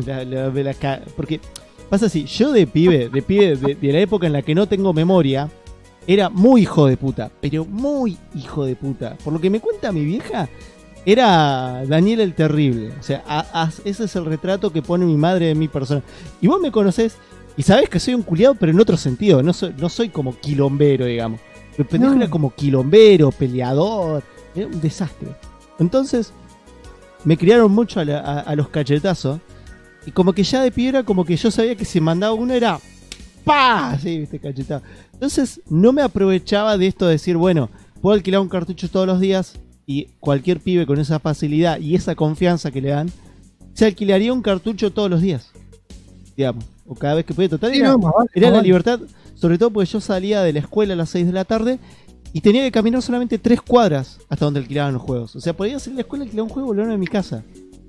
porque pasa así, yo de pibe de la época en la que no tengo memoria, era muy hijo de puta, pero muy hijo de puta. Por lo que me cuenta mi vieja, era Daniel el Terrible. O sea, ese es el retrato que pone mi madre de mi persona. Y vos me conocés y sabés que soy un culiado, pero en otro sentido. No soy como quilombero, digamos. El pendejo era como quilombero, peleador. Era un desastre. Entonces, me criaron mucho a los cachetazos. Y como que ya de pie era como que yo sabía que si mandaba uno era ¡pah! Sí, viste, cachetado. Entonces no me aprovechaba de esto de decir, bueno, puedo alquilar un cartucho todos los días y cualquier pibe con esa facilidad y esa confianza que le dan, se alquilaría un cartucho todos los días. Digamos, o cada vez que podía. Total, Sí, era la libertad, sobre todo porque yo salía de la escuela a las 6 de la tarde y tenía que caminar solamente 3 cuadras hasta donde alquilaban los juegos. O sea, podía salir de la escuela, alquilar un juego y volver a mi casa.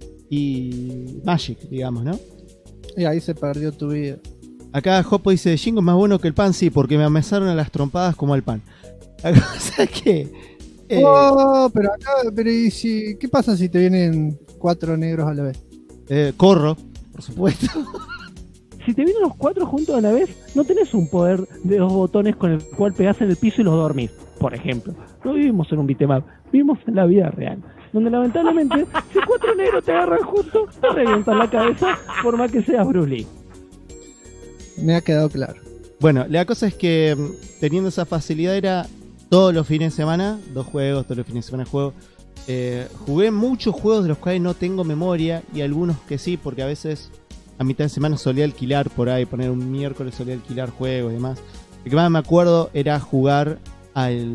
Y Magic, digamos, ¿no? Y ahí se perdió tu vida. Acá Jopo dice, Jingo es más bueno que el pan, sí, porque me amesaron a las trompadas como al pan. La cosa es que... pero acá, ¿y si, qué pasa si te vienen 4 negros a la vez? Corro, por supuesto. Si te vienen los 4 juntos a la vez, no tenés un poder de 2 botones con el cual pegás en el piso y los dormís, por ejemplo. No vivimos en un beat'em up, vivimos en la vida real, donde lamentablemente, si 4 negros te agarran juntos, te revientan la cabeza, por más que seas Bruce Lee. Me ha quedado claro. Bueno, la cosa es que teniendo esa facilidad era todos los fines de semana, 2 juegos, todos los fines de semana juego. Jugué muchos juegos de los cuales no tengo memoria y algunos que sí, porque a veces a mitad de semana solía alquilar por ahí, poner un miércoles solía alquilar juegos y demás. Lo que más me acuerdo era jugar al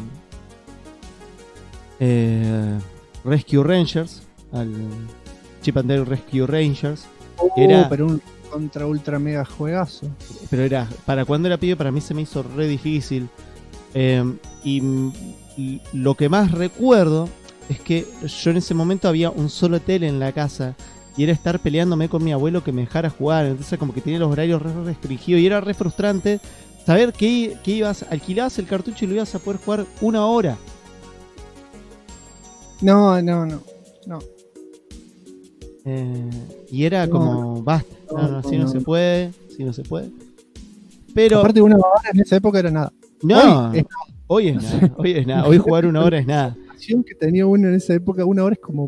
Rescue Rangers, al Chip and Dale Rescue Rangers. Era, pero un contra ultra mega juegazo. Pero era, para cuando era pibe, para mí se me hizo re difícil. Y lo que más recuerdo es que yo en ese momento había un solo tele en la casa y era estar peleándome con mi abuelo que me dejara jugar. Entonces como que tenía los horarios re restringidos y era re frustrante saber que alquilabas el cartucho y lo ibas a poder jugar 1 hora. No. Y era como, basta, así no se puede. Pero aparte 1 hora en esa época era nada. No, hoy es nada. Hoy jugar 1 hora es nada. La sensación que tenía uno en esa época, 1 hora es como...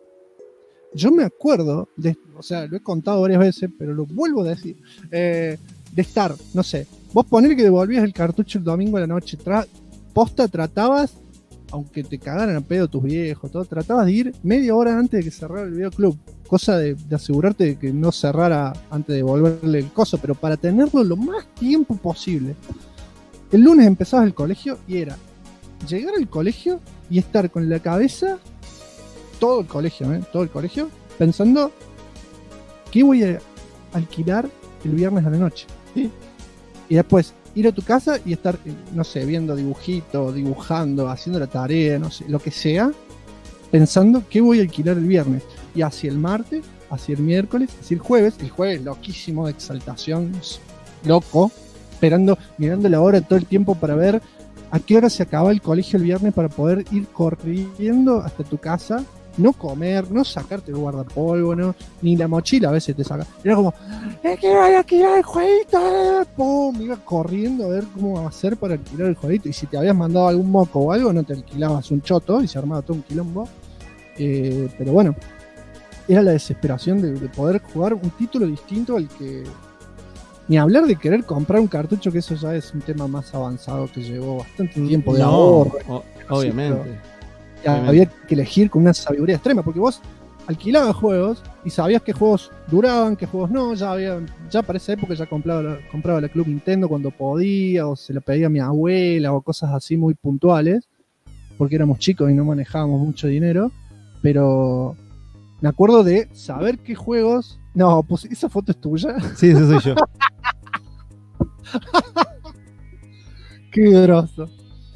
Yo me acuerdo, o sea, lo he contado varias veces, pero lo vuelvo a decir, de estar, no sé, vos poner que devolvías el cartucho el domingo a la noche, posta tratabas, aunque te cagaran a pedo tus viejos, todo, tratabas de ir media hora antes de que cerrara el videoclub, cosa de asegurarte de que no cerrara antes de devolverle el coso, pero para tenerlo lo más tiempo posible. El lunes empezabas el colegio y era llegar al colegio y estar con la cabeza, todo el colegio, pensando ¿qué voy a alquilar el viernes a la noche? ¿Sí? Y después ir a tu casa y estar, no sé, viendo dibujitos, dibujando, haciendo la tarea, no sé, lo que sea, pensando qué voy a alquilar el viernes. Y hacia el martes, hacia el miércoles, hacia el jueves loquísimo de exaltación, loco, esperando, mirando la hora todo el tiempo para ver a qué hora se acaba el colegio el viernes para poder ir corriendo hasta tu casa, no comer, no sacarte el guardapolvo, no, ni la mochila a veces te saca. Era como, que voy a alquilar el jueguito, pum, iba corriendo a ver cómo va a hacer para alquilar el jueguito. Y si te habías mandado algún moco o algo, no te alquilabas un choto y se armaba todo un quilombo. Pero bueno, era la desesperación de poder jugar un título distinto al que... Ni hablar de querer comprar un cartucho, que eso ya es un tema más avanzado que llevó bastante tiempo de ahorro. Obviamente. Había que elegir con una sabiduría extrema, porque vos alquilabas juegos y sabías qué juegos duraban, qué juegos no. Ya para esa época ya compraba la Club Nintendo cuando podía, o se la pedía a mi abuela, o cosas así muy puntuales, porque éramos chicos y no manejábamos mucho dinero. Pero me acuerdo de saber qué juegos... No, pues esa foto es tuya. Sí, ese soy yo. Qué groso.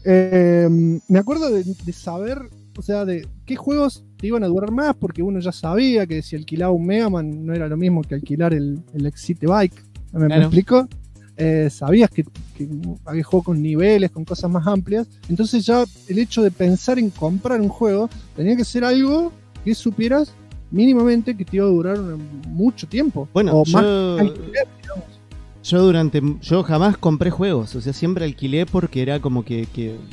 Me acuerdo de saber, o sea, de qué juegos te iban a durar más, porque uno ya sabía que si alquilaba un Mega Man no era lo mismo que alquilar el Excite Bike. ¿Me explico? Sabías que había juegos con niveles, con cosas más amplias. Entonces ya el hecho de pensar en comprar un juego tenía que ser algo que supieras mínimamente que te iba a durar mucho tiempo. Bueno, o más alquiler, digamos. Yo jamás compré juegos, o sea, siempre alquilé porque era como que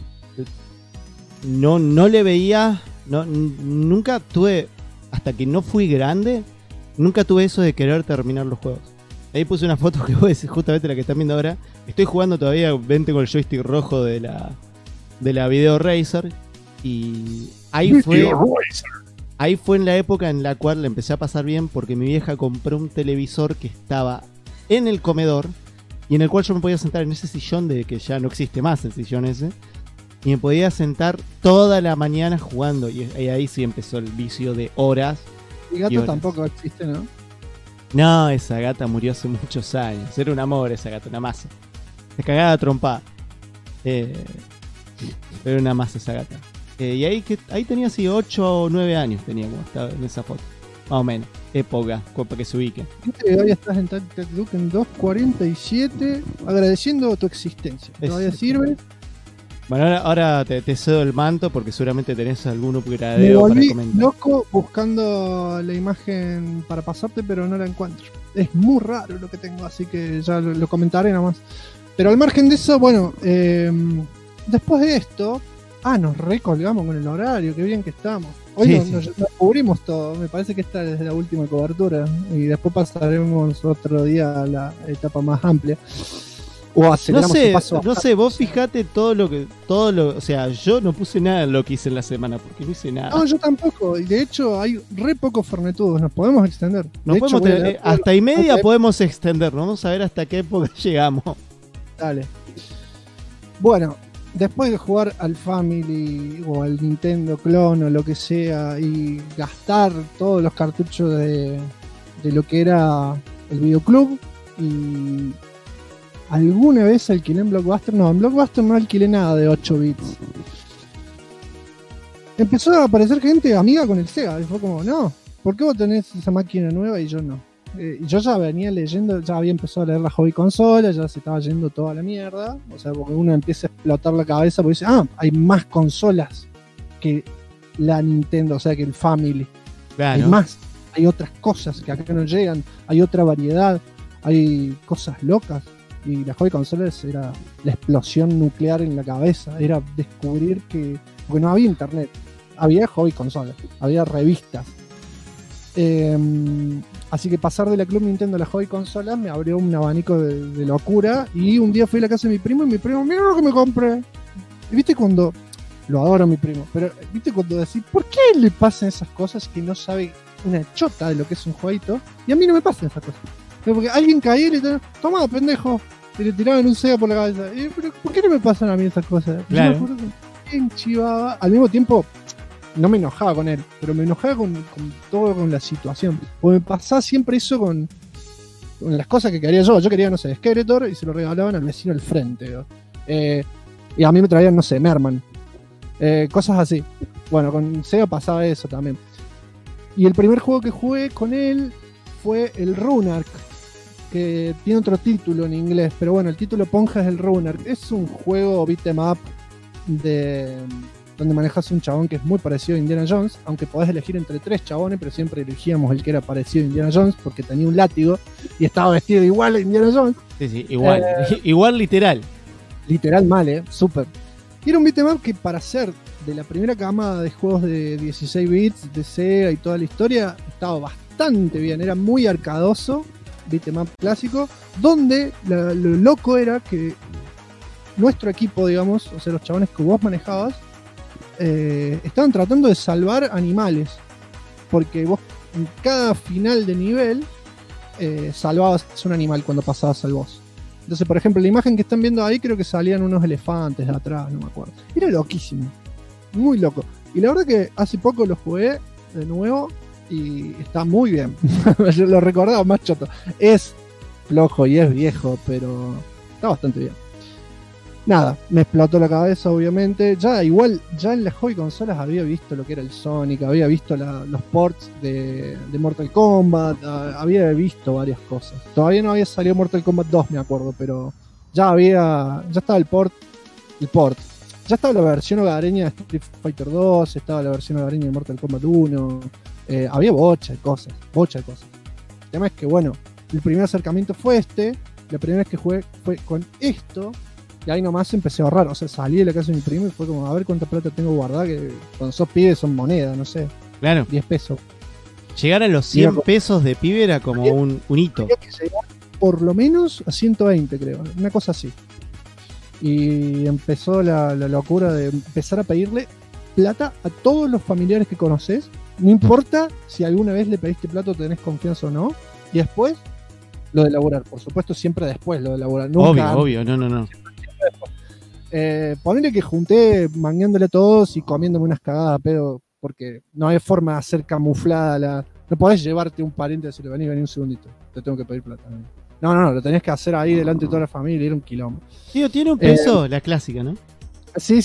no le veía, nunca tuve, hasta que no fui grande, nunca tuve eso de querer terminar los juegos. Ahí puse una foto que vos decís, justamente la que están viendo ahora. Estoy jugando todavía, ven, tengo el joystick rojo de la Video Racer. Y ahí fue en la época en la cual le empecé a pasar bien, porque mi vieja compró un televisor que estaba en el comedor y en el cual yo me podía sentar en ese sillón, de que ya no existe más el sillón ese, y me podía sentar toda la mañana jugando. Y ahí sí empezó el vicio de horas. Y gato tampoco existe, ¿no? No, esa gata murió hace muchos años. Era un amor esa gata, una masa. Se cagaba a trompada. Era una masa esa gata. Y ahí tenía así 8 o 9 años, tenía como estaba en esa foto. Más o menos. Época, para que se ubique. Todavía estás en Duke en 2.47, agradeciendo tu existencia. Todavía sirve. Bueno, ahora te cedo el manto porque seguramente tenés algún upgradeo Me volví para comentar. loco buscando la imagen para pasarte, pero no la encuentro. Es muy raro lo que tengo, así que ya lo comentaré nada más. Pero al margen de eso, bueno, después de esto, nos recolgamos con el horario, qué bien que estamos. Hoy nos cubrimos todo, me parece que esta es la última cobertura y después pasaremos otro día a la etapa más amplia. O aceleramos el paso. No sé, vos fijate o sea, yo no puse nada de lo que hice en la semana, porque no hice nada. No, yo tampoco, y de hecho hay re pocos fornetudos, nos podemos extender. Hasta y media podemos extendernos, vamos a ver hasta qué época llegamos. Dale. Bueno, después de jugar al Family o al Nintendo Clone o lo que sea y gastar todos los cartuchos de lo que era el videoclub, y alguna vez alquilé en Blockbuster. No, en Blockbuster no alquilé nada de 8 bits. Empezó a aparecer gente amiga con el Sega. Y fue como, no, ¿por qué vos tenés esa máquina nueva y yo no? Yo ya venía leyendo, ya había empezado a leer la hobby consola, ya se estaba yendo toda la mierda. O sea, porque uno empieza a explotar la cabeza porque dice, hay más consolas que la Nintendo, o sea, que el Family. Claro. Hay más, hay otras cosas que acá no llegan, hay otra variedad, hay cosas locas. Y la hobby consolas era la explosión nuclear en la cabeza, era descubrir que, porque no había internet, había hobby consolas, había revistas. Así que pasar de la Club Nintendo a la hobby consolas me abrió un abanico de locura. Y un día fui a la casa de mi primo y mi primo, mira lo que me compré. Y viste cuando, lo adoro a mi primo, pero viste cuando decís, ¿por qué le pasan esas cosas que no sabe una chota de lo que es un jueguito? Y a mí no me pasan esas cosas. Porque alguien caía y le decía, toma, pendejo, y le tiraban un Sega por la cabeza. ¿Pero por qué no me pasan a mí esas cosas? Claro. Yo me acuerdo que enchivaba. Al mismo tiempo, no me enojaba con él, pero me enojaba con todo, con la situación. Porque me pasaba siempre eso con las cosas que quería yo. Yo quería, no sé, Skeletor y se lo regalaban al vecino del frente. Y a mí me traían, no sé, Merman. Cosas así. Bueno, con Sega pasaba eso también. Y el primer juego que jugué con él fue el Runark, que tiene otro título en inglés, pero bueno, el título ponja es el Runark. Es un juego beat'em up donde manejas un chabón que es muy parecido a Indiana Jones, aunque podés elegir entre 3 chabones, pero siempre elegíamos el que era parecido a Indiana Jones porque tenía un látigo y estaba vestido igual a Indiana Jones. Sí, igual. Igual literal. Literal mal, súper. Y era un beat'em up que, para ser de la primera camada de juegos de 16 bits de Sega y toda la historia, estaba bastante bien, era muy arcadoso, beat'em up clásico, donde lo loco era que nuestro equipo, digamos, o sea, los chabones que vos manejabas, estaban tratando de salvar animales, porque vos en cada final de nivel salvabas un animal cuando pasabas al boss. Entonces, por ejemplo, la imagen que están viendo ahí, creo que salían unos elefantes de atrás, no me acuerdo. Era loquísimo, muy loco. Y la verdad que hace poco lo jugué de nuevo y está muy bien. Yo lo recordaba más choto. Es flojo y es viejo, pero está bastante bien. Nada, me explotó la cabeza, obviamente. Ya en las hobby consolas había visto lo que era el Sonic, había visto los ports de Mortal Kombat, había visto varias cosas. Todavía no había salido Mortal Kombat 2, me acuerdo, pero ya estaba el port. Ya estaba la versión hogareña de Street Fighter 2, estaba la versión hogareña de Mortal Kombat 1, había bocha de cosas. El tema es que, bueno, el primer acercamiento fue la primera vez que jugué fue con esto. Y ahí nomás empecé a ahorrar, o sea, salí de la casa de mi primo y fue como, a ver cuánta plata tengo guardada, que cuando sos pibe son monedas, no sé. Claro. 10 pesos. Llegar a los 100 pesos de pibe era como un hito. Tenía que llegar por lo menos a 120, creo, una cosa así. Y empezó la locura de empezar a pedirle plata a todos los familiares que conoces. No importa si alguna vez le pediste plata o tenés confianza o no. Y después, lo de laburar. Por supuesto, siempre después lo de laburar. Nunca obvio, no. Ponele que junté mangueándole a todos y comiéndome unas cagadas a pedo, porque no hay forma de hacer camuflada no podés llevarte un pariente y decirle, vení un segundito, te tengo que pedir plata. No, lo tenés que hacer ahí delante de toda la familia, era un quilombo. Tío, tiene un peso, la clásica, ¿no? Sí.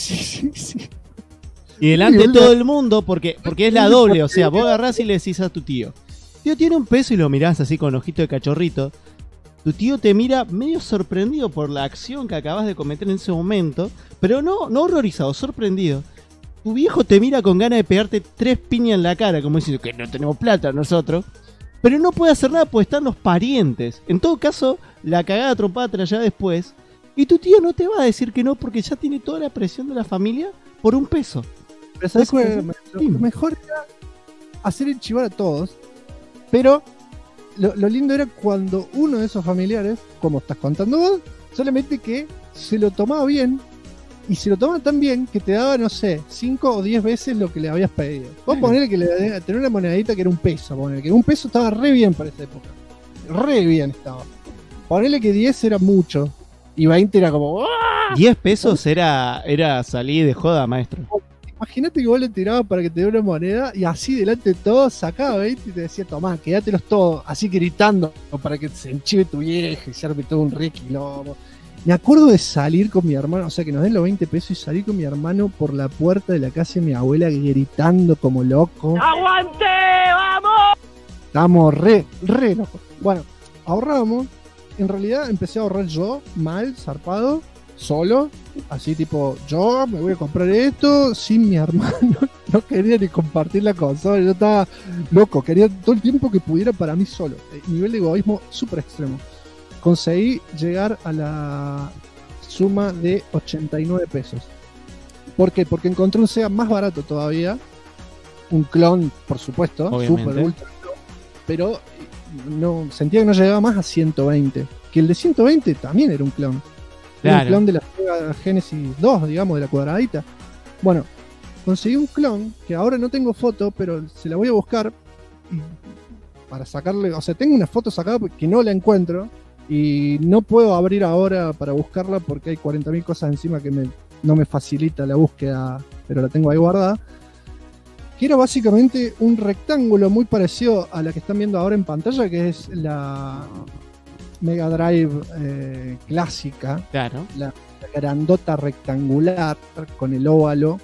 Y delante de todo el mundo, porque es la doble, o sea, vos agarrás y le decís a tu tío, tiene un peso, y lo mirás así con ojito de cachorrito. Tu tío te mira medio sorprendido por la acción que acabas de cometer en ese momento, pero no horrorizado, sorprendido. Tu viejo te mira con ganas de pegarte 3 piñas en la cara, como diciendo que no tenemos plata nosotros, pero no puede hacer nada porque están los parientes. En todo caso, la cagada trompada te la lleva después, y tu tío no te va a decir que no porque ya tiene toda la presión de la familia por un peso. Pero ¿sabes lo mejor era hacer enchivar a todos, pero... Lo lindo era cuando uno de esos familiares, como estás contando vos, solamente que se lo tomaba bien, y se lo tomaba tan bien que te daba, no sé, 5 o 10 veces lo que le habías pedido. Vos ponele que tener una monedita que era un peso, ponele que un peso estaba re bien para esa época. Re bien estaba. Ponele que 10 era mucho, y 20 era como... ¡ah! 10 pesos era salir de joda, maestro. Imagínate que vos le tirabas para que te diera una moneda y así delante de todos sacaba 20 y te decía, tomá, quédatelos todos, así gritando para que se enchive tu vieja y se arme todo un re quilombo. Me acuerdo de salir con mi hermano, o sea, que nos den los 20 pesos y salir con mi hermano por la puerta de la casa de mi abuela gritando como loco. ¡Aguante! ¡Vamos! Estábamos re locos. Bueno, ahorramos. En realidad empecé a ahorrar yo, mal, zarpado, solo, así tipo, yo me voy a comprar esto sin mi hermano. No quería ni compartir la consola, yo estaba loco, quería todo el tiempo que pudiera para mí solo. Nivel de egoísmo súper extremo. Conseguí llegar a la suma de 89 pesos. ¿Por qué? Porque encontré un Sega más barato todavía, un clon, por supuesto, super ultra, pero no, sentía que no llegaba más a 120, que el de 120 también era un clon. Claro. Era un clon de la Sega Genesis 2, digamos, de la cuadradita. Bueno, conseguí un clon que ahora no tengo foto, pero se la voy a buscar para sacarle, o sea, tengo una foto sacada que no la encuentro y no puedo abrir ahora para buscarla porque hay 40.000 cosas encima que no me facilita la búsqueda, pero la tengo ahí guardada. Que era básicamente un rectángulo muy parecido a la que están viendo ahora en pantalla, que es la Mega Drive clásica, claro. La grandota rectangular con el óvalo.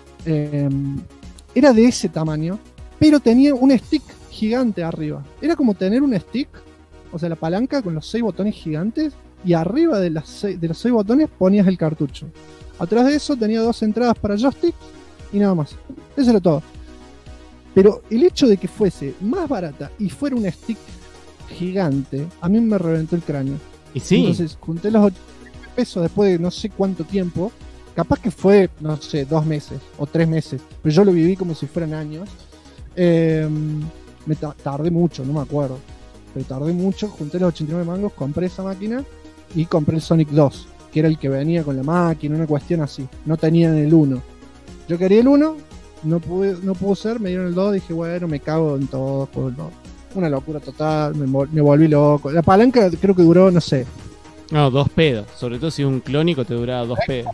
Era de ese tamaño, pero tenía un stick gigante arriba. Era como tener un stick, o sea, la palanca con los 6 botones gigantes, y arriba de los 6 botones ponías el cartucho. Atrás de eso tenía 2 entradas para joystick y nada más. Eso era todo. Pero el hecho de que fuese más barata y fuera un stick gigante, a mí me reventó el cráneo. Y sí. Entonces junté los 8 pesos después de no sé cuánto tiempo. Capaz que fue, no sé, 2 meses o 3 meses. Pero yo lo viví como si fueran años. Me tardé mucho, no me acuerdo. Pero tardé mucho, junté los 89 mangos, compré esa máquina y compré el Sonic 2, que era el que venía con la máquina, una cuestión así. No tenían el 1. Yo quería el 1, no pudo ser, me dieron el 2, dije, bueno, me cago en todo. Una locura total, me volví loco. La palanca creo que duró, no sé. No, 2 pedos. Sobre todo si un clónico te duraba 2 pedos.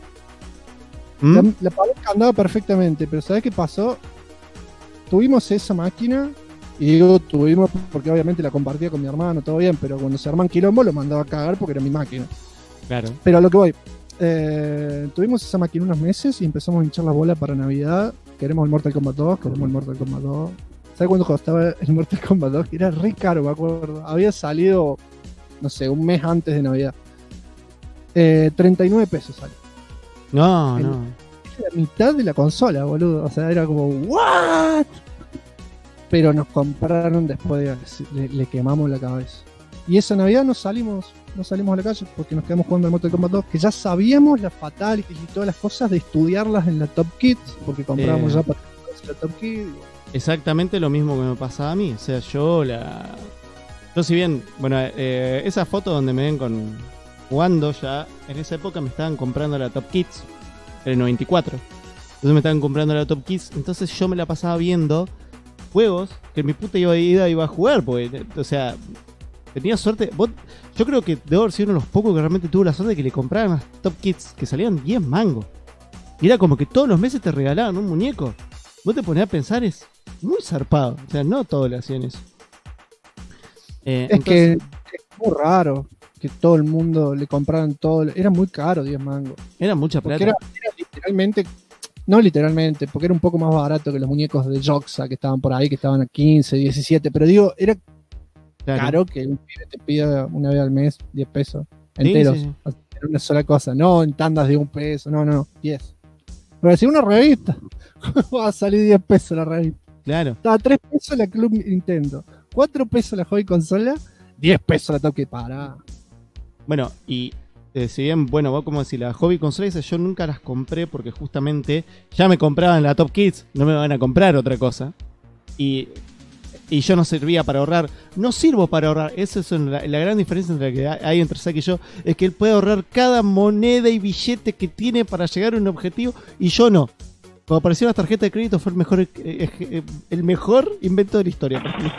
La palanca andaba perfectamente, pero ¿sabes qué pasó? Tuvimos esa máquina, y digo tuvimos porque obviamente la compartía con mi hermano, todo bien, pero cuando se arman quilombo lo mandaba a cagar porque era mi máquina. Claro. Pero a lo que voy, tuvimos esa máquina unos meses y empezamos a hinchar la bola para Navidad. Queremos el Mortal Kombat 2, queremos el Mortal Kombat 2. ¿Sabes cuánto costaba el Mortal Kombat 2? Que era re caro, me acuerdo. Había salido, no sé, un mes antes de Navidad. 39 pesos salió. No. Era la mitad de la consola, boludo. O sea, era como, ¿what? Pero nos compraron después, le quemamos la cabeza. Y esa Navidad no salimos a la calle porque nos quedamos jugando al Mortal Kombat 2, que ya sabíamos las fatalities y todas las cosas de estudiarlas en la Top Kids, porque comprábamos ya para la Top Kids. Exactamente lo mismo que me pasaba a mí. O sea, yo si bien, bueno, esa foto donde me ven jugando ya, en esa época me estaban comprando la Top Kids, en el 94. Entonces me estaban comprando la Top Kids, entonces yo me la pasaba viendo juegos que mi puta iba a jugar, porque, o sea, tenía suerte. Yo creo que debo haber sido uno de los pocos que realmente tuvo la suerte de que le compraran las Top Kids, que salían 10 mangos. Y era como que todos los meses te regalaban un muñeco. Vos te ponés a pensar, es muy zarpado. O sea, no todos le hacían eso. Que es muy raro que todo el mundo le compraran todo. Era muy caro, 10 mangos. Era mucha plata. Porque era literalmente, no literalmente, porque era un poco más barato que los muñecos de Joxa que estaban por ahí, que estaban a 15, 17. Pero digo, era caro que un pibe te pida una vez al mes 10 pesos enteros. Sí. En una sola cosa, no en tandas de 1 peso, no, 10. Pero si una revista, va a salir 10 pesos la revista. Claro. Estaba 3 pesos la Club Nintendo, 4 pesos la Hobby Consola, 10 pesos la Top Kids. Para. Bueno, y si bien, bueno, vos como decís, la Hobby Consola, yo nunca las compré porque justamente ya me compraban la Top Kids, no me van a comprar otra cosa. Y yo no servía para ahorrar. No sirvo para ahorrar. Esa es la gran diferencia entre que hay entre Zack y yo. Es que él puede ahorrar cada moneda y billete que tiene para llegar a un objetivo y yo no. Cuando apareció la tarjeta de crédito fue el mejor invento de la historia.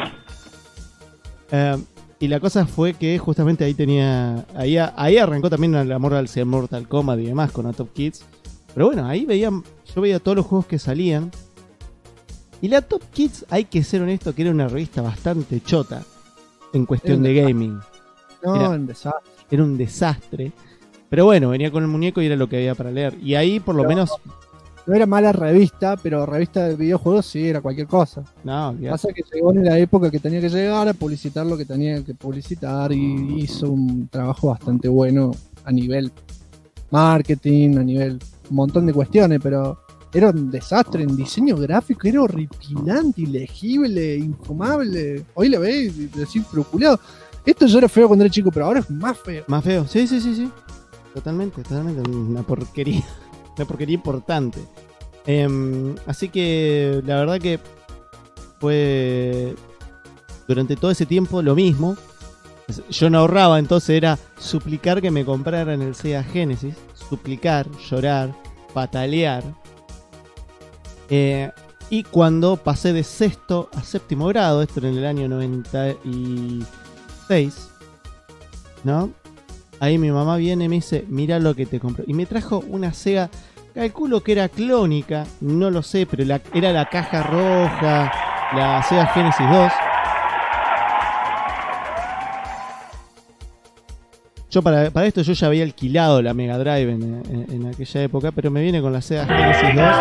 Y la cosa fue que justamente ahí arrancó también el amor al Mortal Kombat y demás con la Top Kids. Pero bueno, ahí yo veía todos los juegos que salían. Y la Top Kids, hay que ser honesto, que era una revista bastante chota en cuestión de gaming. Era un desastre. Pero bueno, venía con el muñeco y era lo que había para leer. Y ahí por lo menos... No era mala revista, pero revista de videojuegos sí era cualquier cosa. No, pasa que llegó en la época que tenía que llegar a publicitar lo que tenía que publicitar y hizo un trabajo bastante bueno a nivel marketing, a nivel un montón de cuestiones, pero... Era un desastre en diseño gráfico, era horripilante, ilegible, infumable. Hoy la ves y decís, pero culiado. Esto ya era feo cuando era chico, pero ahora es más feo. Más feo, sí. Totalmente. Una porquería. Una porquería importante. Así que la verdad que fue durante todo ese tiempo lo mismo. Yo no ahorraba, entonces era suplicar que me compraran el Sega Genesis. Suplicar, llorar, patalear. Y cuando pasé de 6º a 7º grado, esto en el año 96, ¿no? Ahí mi mamá viene y me dice, mira lo que te compré. Y me trajo una Sega, calculo que era clónica, no lo sé, pero era la caja roja, la Sega Genesis 2. Yo para esto yo ya había alquilado la Mega Drive en aquella época, pero me viene con la Sega Genesis 2.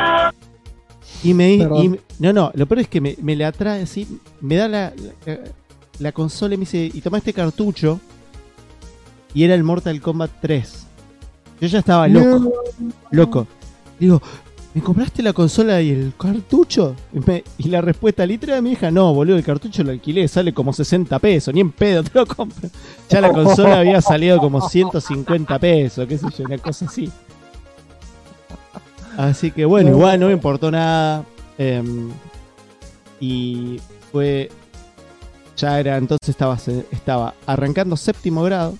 Lo peor es que me la trae así, me da la consola y me dice, y toma este cartucho, y era el Mortal Kombat 3. Yo ya estaba loco. Digo, ¿me compraste la consola y el cartucho? Y la respuesta literal de mi hija, no, boludo, el cartucho lo alquilé, sale como 60 pesos, ni en pedo te lo compro. Ya la consola había salido como 150 pesos, qué sé yo, una cosa así. Así que bueno, igual no me importó nada. Y fue... Ya era, entonces estaba arrancando 7º grado.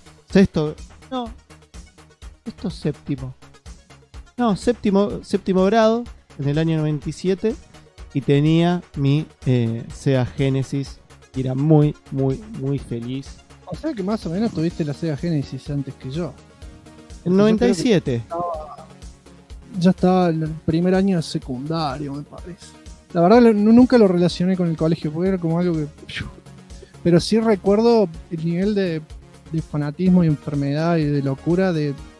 Séptimo grado en el año 97. Y tenía mi Sega Genesis. Y era muy, muy, muy feliz. O sea que más o menos tuviste la Sega Genesis antes que yo. En 97. Ya estaba en el primer año de secundario, me parece. La verdad nunca lo relacioné con el colegio, porque era como algo que... Pero sí recuerdo el nivel de fanatismo y enfermedad y de locura de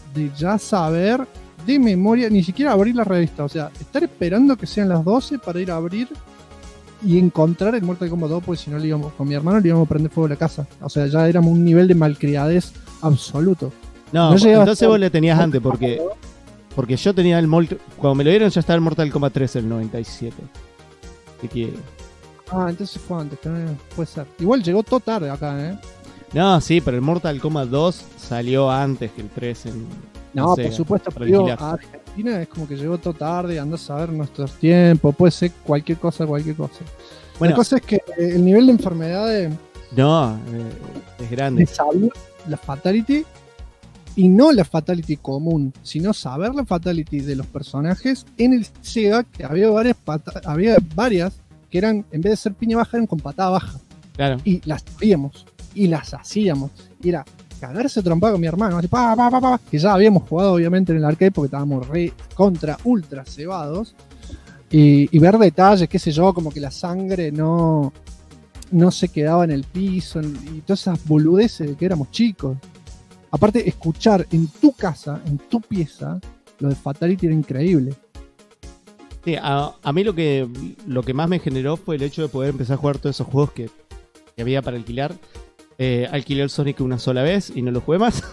de ya saber de memoria, ni siquiera abrir la revista, o sea, estar esperando que sean las 12 para ir a abrir y encontrar el Mortal Kombat 2, porque si no le íbamos, con mi hermano le íbamos a prender fuego a la casa. O sea, ya éramos un nivel de malcriadez absoluto. No, entonces vos le tenías antes, porque yo tenía el cuando me lo dieron ya estaba el Mortal Kombat 3 el 97. Así que... entonces fue antes, que no puede ser. Igual llegó todo tarde acá, No, sí, pero el Mortal Kombat 2 salió antes que el 3 en... No, por supuesto, pero a Argentina es como que llegó todo tarde, andás a ver nuestros tiempos, puede ser cualquier cosa. Bueno, la cosa es que el nivel de enfermedades... No, es grande. De saber la Fatality, y no la Fatality común, sino saber la Fatality de los personajes en el Sega, que había varias que eran, en vez de ser piña baja, eran con patada baja. Claro. Y las sabíamos, y las hacíamos. Y era cagarse trompado con mi hermano, así, que ya habíamos jugado obviamente en el arcade porque estábamos ultra cebados, y ver detalles, qué sé yo, como que la sangre no se quedaba en el piso, y todas esas boludeces de que éramos chicos. Aparte, escuchar en tu casa, en tu pieza, lo de Fatality era increíble. Sí, a mí lo que más me generó fue el hecho de poder empezar a jugar todos esos juegos que había para alquilar. Alquilé el Sonic una sola vez y no lo jugué más.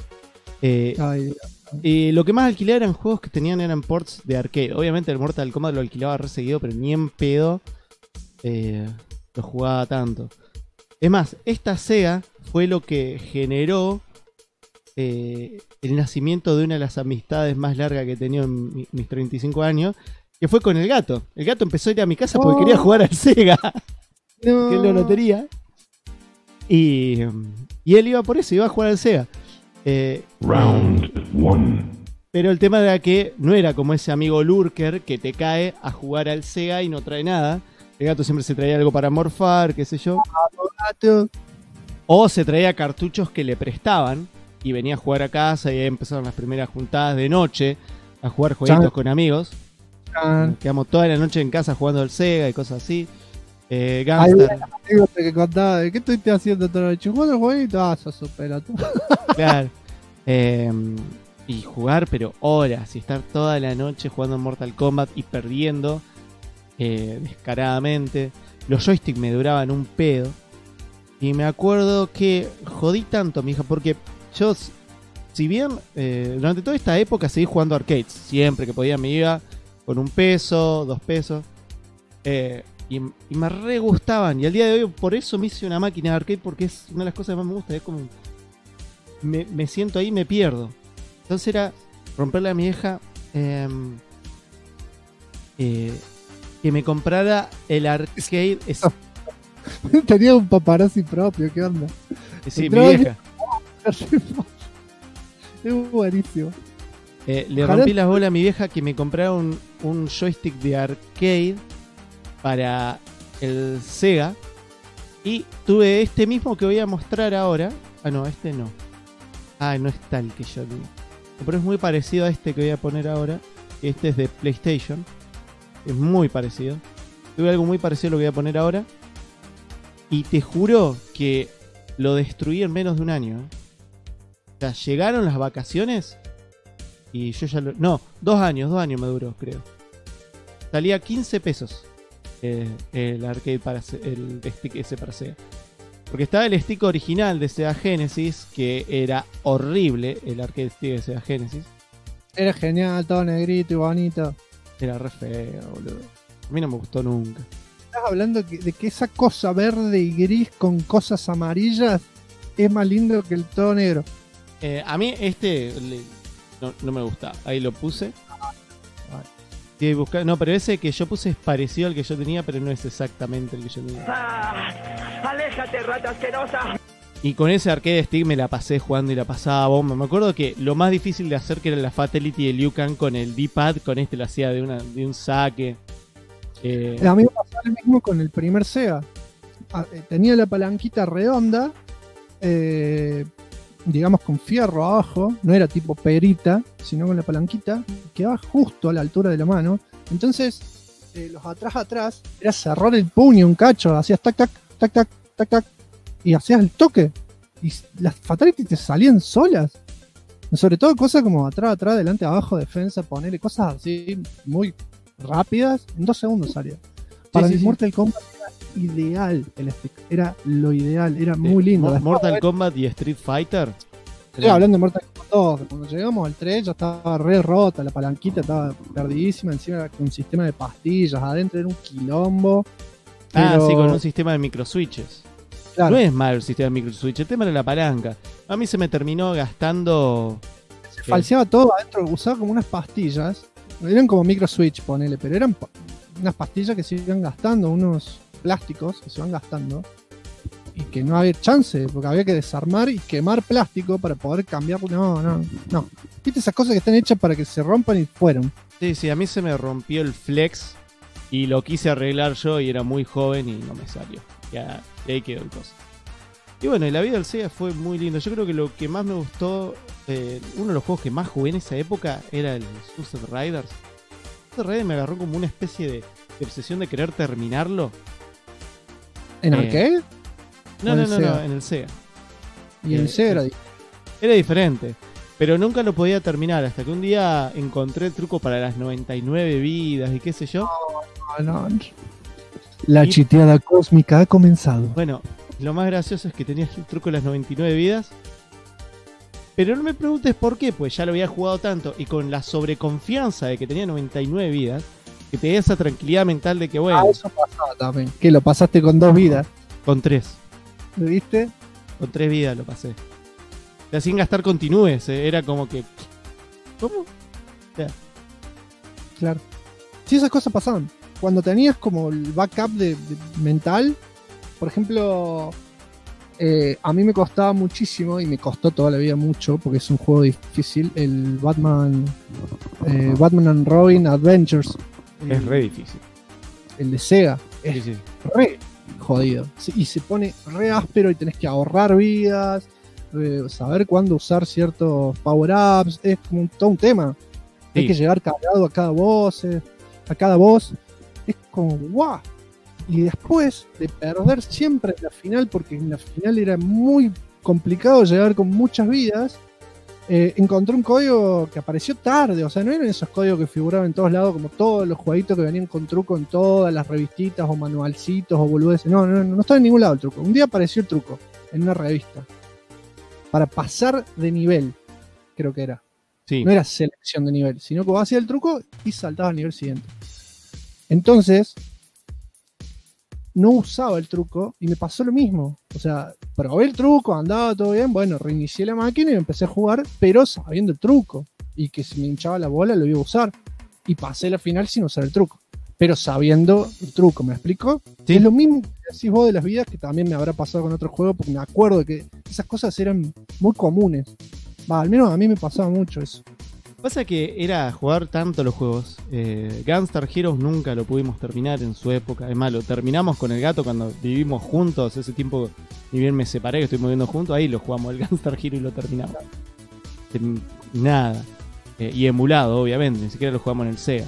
Lo que más alquilé eran juegos que eran ports de arcade. Obviamente el Mortal Kombat lo alquilaba re seguido, pero ni en pedo lo jugaba tanto. Es más, esta Sega fue lo que generó el nacimiento de una de las amistades más largas que he tenido en mis 35 años, que fue con el gato. El gato empezó a ir a mi casa porque quería jugar al Sega, que él no lo tenía. Y él iba por eso, iba a jugar al Sega. Round 1. Pero el tema era que no era como ese amigo lurker que te cae a jugar al Sega y no trae nada. El gato siempre se traía algo para morfar, qué sé yo. O se traía cartuchos que le prestaban y venía a jugar a casa, y ahí empezaron las primeras juntadas de noche a jugar jueguitos con amigos. Quedamos toda la noche en casa jugando al Sega y cosas así. Gunstar. Que contaba, ¿qué estuviste haciendo toda la noche? ¿Jugando el jueguito? Sos supera tú. Claro. Y jugar, pero horas, y estar toda la noche jugando en Mortal Kombat y perdiendo descaradamente. Los joysticks me duraban un pedo. Y me acuerdo que jodí tanto a mi hija, porque yo, si bien durante toda esta época seguí jugando arcades, siempre que podía me iba con $1, $2. Y me re gustaban. Y al día de hoy por eso me hice una máquina de arcade, porque es una de las cosas que más me gusta. Es como me siento ahí y me pierdo. Entonces era romperle a mi hija que me comprara el arcade. Tenía un paparazzi propio, ¿qué onda? Sí, mi vieja. Es buenísimo. Le rompí las bolas a mi vieja que me comprara un joystick de arcade para el Sega, y tuve este mismo que voy a mostrar ahora. No, este no. No es tal que yo digo. Pero es muy parecido a este que voy a poner ahora. Este es de PlayStation. Es muy parecido. Tuve algo muy parecido a lo que voy a poner ahora. Y te juro que lo destruí en menos de un año. O sea, llegaron las vacaciones y yo ya lo... No, 2 años me duró, creo. Salía $15 el arcade para el stick ese para Sega. Porque estaba el stick original de Sega Genesis, que era horrible, el arcade stick de Sega Genesis. Era genial, todo negrito y bonito. Era re feo, boludo. A mí no me gustó nunca. Estás hablando de que esa cosa verde y gris con cosas amarillas es más lindo que el todo negro. A mí no me gustaba. Ahí lo puse. No, pero ese que yo puse es parecido al que yo tenía, pero no es exactamente el que yo tenía. ¡Aléjate, rata asquerosa! Y con ese arcade stick me la pasé jugando y la pasaba bomba. Me acuerdo que lo más difícil de hacer, que era la Fatality de Liu Kang con el D-pad, con este lo hacía de un saque. A mí me pasó lo mismo con el primer Sega. Tenía la palanquita redonda, digamos con fierro abajo, no era tipo perita, sino con la palanquita, que va justo a la altura de la mano. Entonces, los atrás, era cerrar el puño un cacho, hacías tac, tac, tac, tac, tac, tac, y hacías el toque. Y las Fatality te salían solas. Sobre todo cosas como atrás, adelante, abajo, defensa, ponerle cosas así muy rápidas. En 2 segundos salió. Para mí Mortal Kombat era ideal el stick. Era lo ideal, era muy lindo. Mortal Kombat y Street Fighter. Estoy hablando de Mortal Kombat 2. Cuando llegamos al 3 ya estaba re rota, la palanquita estaba perdidísima. Encima era con un sistema de pastillas. Adentro era un quilombo. Sí, con un sistema de microswitches. Claro. No es malo el sistema de microswitch, el tema era la palanca. A mí se me terminó gastando. Se falseaba todo adentro, usaba como unas pastillas. Eran como microswitch, ponele, pero eran unas pastillas que se iban gastando, unos plásticos que se van gastando. Y que no había chance, porque había que desarmar y quemar plástico para poder cambiarlo. No. Viste esas cosas que están hechas para que se rompan y fueron. Sí, a mí se me rompió el flex y lo quise arreglar yo y era muy joven y no me salió. Ya, y ahí quedó el coso. Y bueno, y la vida del Sega fue muy lindo. Yo creo que lo que más me gustó, uno de los juegos que más jugué en esa época era el Sunset Riders. Sunset Riders me agarró como una especie de obsesión de querer terminarlo. ¿En arcade? No, en el Sega. Y en el Sega era diferente. Pero nunca lo podía terminar hasta que un día encontré el truco para las 99 vidas y qué sé yo. No. La chiteada cósmica ha comenzado. Bueno, lo más gracioso es que tenías el truco de las 99 vidas. Pero no me preguntes por qué, pues ya lo había jugado tanto y con la sobreconfianza de que tenía 99 vidas, que te da esa tranquilidad mental de que bueno. Eso pasaba también. Que lo pasaste con 2 vidas. Con 3. ¿Lo viste? Con 3 vidas lo pasé. O sea, sin gastar continúes, era como que. ¿Cómo? Ya. Claro. Sí, esas cosas pasaban. Cuando tenías como el backup de mental, por ejemplo, a mí me costaba muchísimo y me costó toda la vida mucho porque es un juego difícil, el Batman and Robin Adventures. Es re difícil. El de Sega. Es sí. re jodido. Y se pone re áspero y tenés que ahorrar vidas, saber cuándo usar ciertos power-ups. Es como todo un tema. Sí. Hay que llegar cargado a cada boss. Es como guau. Y después de perder siempre en la final, porque en la final era muy complicado llegar con muchas vidas, encontré un código que apareció tarde. O sea, no eran esos códigos que figuraban en todos lados, como todos los jueguitos que venían con truco en todas las revistitas o manualcitos o boludeces. No estaba en ningún lado el truco. Un día apareció el truco en una revista para pasar de nivel, creo que era. Sí. No era selección de nivel, sino que vos hacías el truco y saltabas al nivel siguiente. Entonces, no usaba el truco y me pasó lo mismo. O sea, probé el truco, andaba todo bien, bueno, reinicié la máquina y empecé a jugar, pero sabiendo el truco. Y que si me hinchaba la bola lo iba a usar. Y pasé la final sin usar el truco, pero sabiendo el truco, ¿me explico? Sí. Es lo mismo que decís vos de las vidas, que también me habrá pasado con otro juego, porque me acuerdo de que esas cosas eran muy comunes. Al menos a mí me pasaba mucho eso. Pasa que era jugar tanto los juegos. Gunstar Heroes nunca lo pudimos terminar en su época. Es más, lo terminamos con el gato cuando vivimos juntos. Ese tiempo, ni bien me separé, que estuvimos viviendo juntos, ahí lo jugamos el Gunstar Heroes y lo terminamos. Nada. Y emulado, obviamente, ni siquiera lo jugamos en el Sega.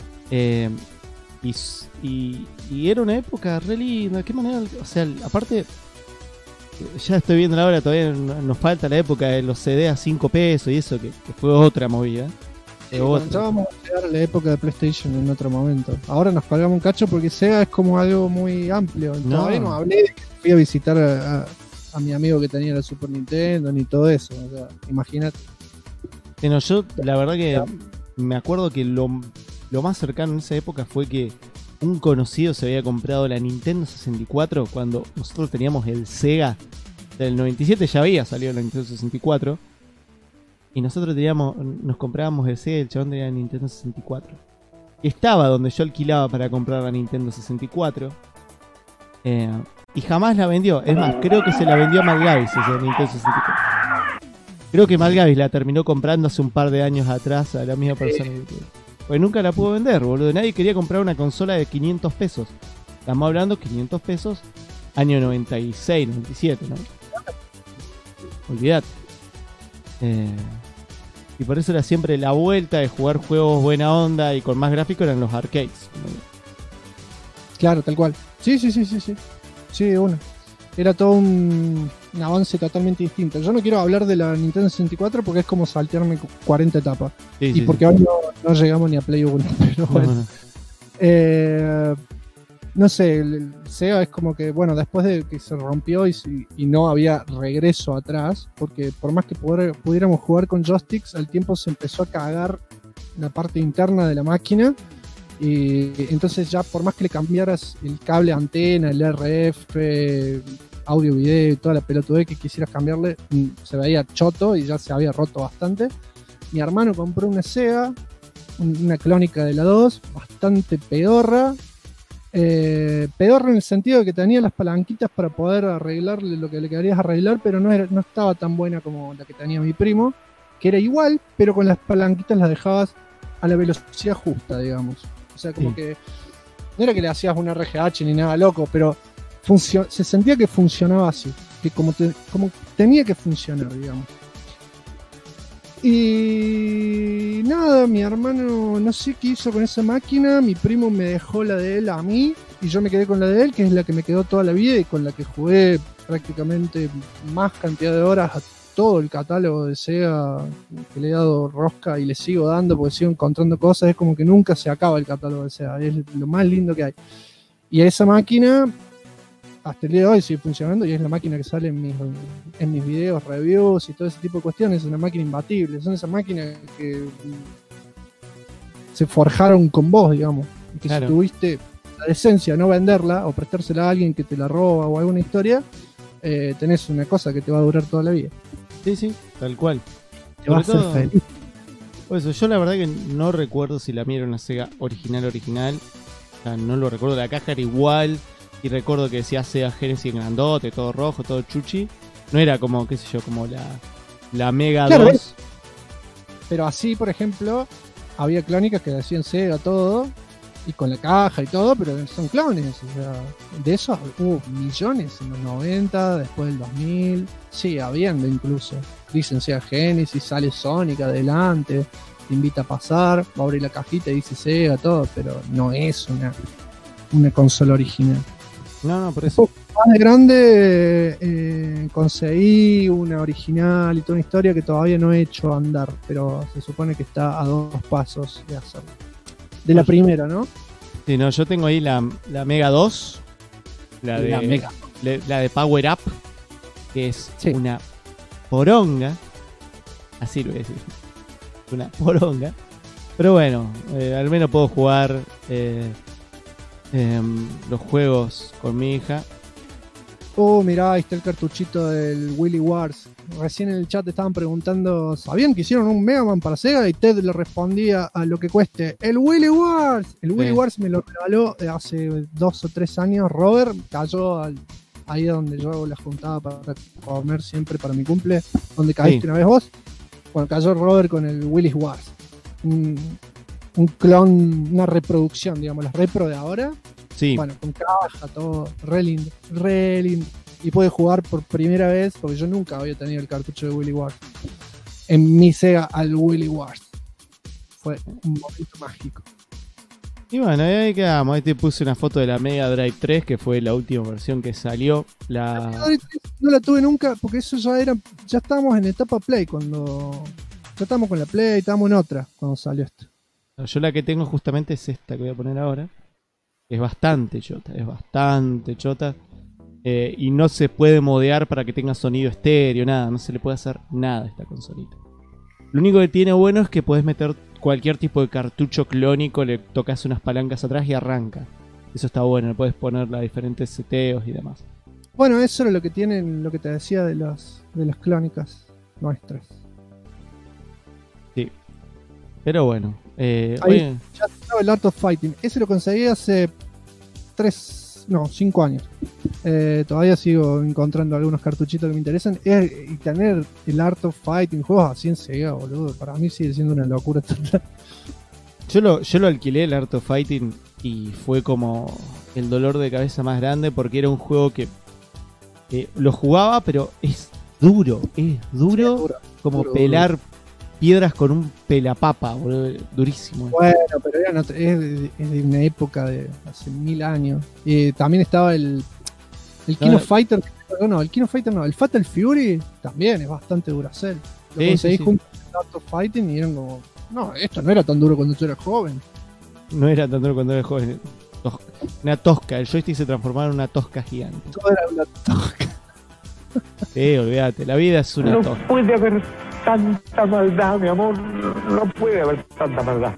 Y era una época re linda. ¿Qué manera? O sea, aparte, ya estoy viendo la hora, todavía nos falta la época de los CD a 5 pesos y eso, que fue otra movida. Ya vamos a llegar a la época de PlayStation en otro momento. Ahora nos colgamos un cacho porque Sega es como algo muy amplio. Todavía no hablé de que fui a visitar a mi amigo que tenía la Super Nintendo ni todo eso. O sea, imagínate. Bueno, yo la verdad que me acuerdo que lo más cercano en esa época fue que un conocido se había comprado la Nintendo 64 cuando nosotros teníamos el Sega del 97, ya había salido la Nintendo 64 y nosotros nos comprábamos el Sega y el chabón tenía la Nintendo 64. Estaba donde yo alquilaba para comprar la Nintendo 64 y jamás la vendió. Es más, creo que se la vendió a Malgavis esa Nintendo 64. Creo que Malgavis la terminó comprando hace un par de años atrás a la misma persona que pues nunca la pudo vender, boludo. Nadie quería comprar una consola de 500 pesos. Estamos hablando 500 pesos, año 96, 97, ¿no? Olvídate. Y por eso era siempre la vuelta de jugar juegos buena onda y con más gráfico eran los arcades. Claro, tal cual. Sí. Sí, una. Era todo un avance totalmente distinto. Yo no quiero hablar de la Nintendo 64 porque es como saltearme 40 etapas. Sí, y sí, porque hoy no llegamos ni a Play 1. Pero bueno. No sé, el Sega es como que, bueno, después de que se rompió y no había regreso atrás, porque por más que pudiéramos jugar con joysticks, al tiempo se empezó a cagar la parte interna de la máquina. Y entonces ya por más que le cambiaras el cable antena, el RF, audio video y toda la pelotudez que quisieras cambiarle, se veía choto y ya se había roto bastante. Mi hermano compró una Sega, una clónica de la 2, bastante pedorra. Pedorra en el sentido de que tenía las palanquitas para poder arreglarle lo que le querías arreglar, pero no estaba tan buena como la que tenía mi primo, que era igual, pero con las palanquitas las dejabas a la velocidad justa, digamos. O sea, como que no era que le hacías un RGH ni nada loco, pero se sentía que funcionaba así, que como tenía que funcionar, digamos. Y nada, mi hermano no sé qué hizo con esa máquina, mi primo me dejó la de él a mí y yo me quedé con la de él, que es la que me quedó toda la vida y con la que jugué prácticamente más cantidad de horas a todo el catálogo de Sega, que le he dado rosca y le sigo dando porque sigo encontrando cosas. Es como que nunca se acaba el catálogo de Sega, es lo más lindo que hay. Y esa máquina hasta el día de hoy sigue funcionando y es la máquina que sale en mis videos, reviews y todo ese tipo de cuestiones. Es una máquina imbatible, son esas máquinas que se forjaron con vos, digamos, y que claro, si tuviste la decencia de no venderla o prestársela a alguien que te la roba o alguna historia, tenés una cosa que te va a durar toda la vida. Sí, sí, tal cual. Te va a hacer feliz. Por eso, yo la verdad que no recuerdo si la mía era una Sega original. O sea, no lo recuerdo. La caja era igual. Y recuerdo que decía Sega Genesis en grandote, todo rojo, todo chuchi. No era como, qué sé yo, como la Mega claro, 2. Pero así, por ejemplo, había clónicas que decían Sega todo. Y con la caja y todo, pero son clones. O sea, de esos hubo millones en los 90, después del 2000. Sigue habiendo incluso. Dicen Sega Genesis, sale Sonic adelante, te invita a pasar, va a abrir la cajita y dice Sega, todo, pero no es una consola original. No, por eso. Más de grande conseguí una original y toda una historia que todavía no he hecho andar, pero se supone que está a 2 pasos de hacerlo. De la primera, ¿no? Sí, no, yo tengo ahí la Mega 2, la de Power Up, que es una poronga, así lo voy a decir, una poronga, pero bueno, al menos puedo jugar los juegos con mi hija. Oh, mirá, ahí está el cartuchito del Willy Wars. Recién en el chat estaban preguntando, ¿sabían que hicieron un Mega Man para Sega? Y Ted le respondía a lo que cueste, ¡el Willy Wars! El Willy Wars me lo regaló hace 2 o 3 años. Robert cayó ahí donde yo la juntaba para comer siempre para mi cumple, donde caíste una vez vos. Bueno, cayó Robert con el Willy Wars. Un clon, una reproducción, digamos, las repro de ahora. Sí. Bueno, con caja, todo, re lindo, re lindo. Y pude jugar por primera vez, porque yo nunca había tenido el cartucho de Willy Wars, en mi Sega al Willy Wars. Fue un momento mágico. Y bueno, ahí quedamos. Ahí te puse una foto de la Mega Drive 3, que fue la última versión que salió. La Mega Drive 3 no la tuve nunca, porque eso ya estábamos en etapa Play ya estábamos con la Play, estábamos en otra cuando salió esto. Yo la que tengo justamente es esta que voy a poner ahora. Es bastante chota. Y no se puede modear para que tenga sonido estéreo, nada. No se le puede hacer nada a esta consolita. Lo único que tiene bueno es que podés meter cualquier tipo de cartucho clónico, le tocas unas palancas atrás y arranca. Eso está bueno, le puedes poner las diferentes seteos y demás. Bueno, eso era lo que tienen, lo que te decía de las clónicas nuestras. Sí. Pero bueno. Ahí ya estaba el Art of Fighting. Ese lo conseguí hace 5 años. Todavía sigo encontrando algunos cartuchitos que me interesan. Y tener el Art of Fighting, juegos así en Sega, boludo, para mí sigue siendo una locura total. Yo lo alquilé, el Art of Fighting, y fue como el dolor de cabeza más grande porque era un juego que lo jugaba, pero es duro como duro, pelar piedras con un pelapapa, boludo, durísimo. Bueno, pero es de una época de hace 1000 años. Y también estaba el King of Fighter, que no, el King of Fighter no, el Fatal Fury también es bastante Duracell. Lo conseguí junto con Art of Fighting y eran como, no, esto no era tan duro cuando tú eras joven. No era tan duro cuando eras joven. Una tosca, el joystick se transformaba en una tosca gigante. Todo era una tosca. Sí, olvídate, la vida es una tosca. No puede haber tanta maldad, mi amor. No puede haber tanta maldad.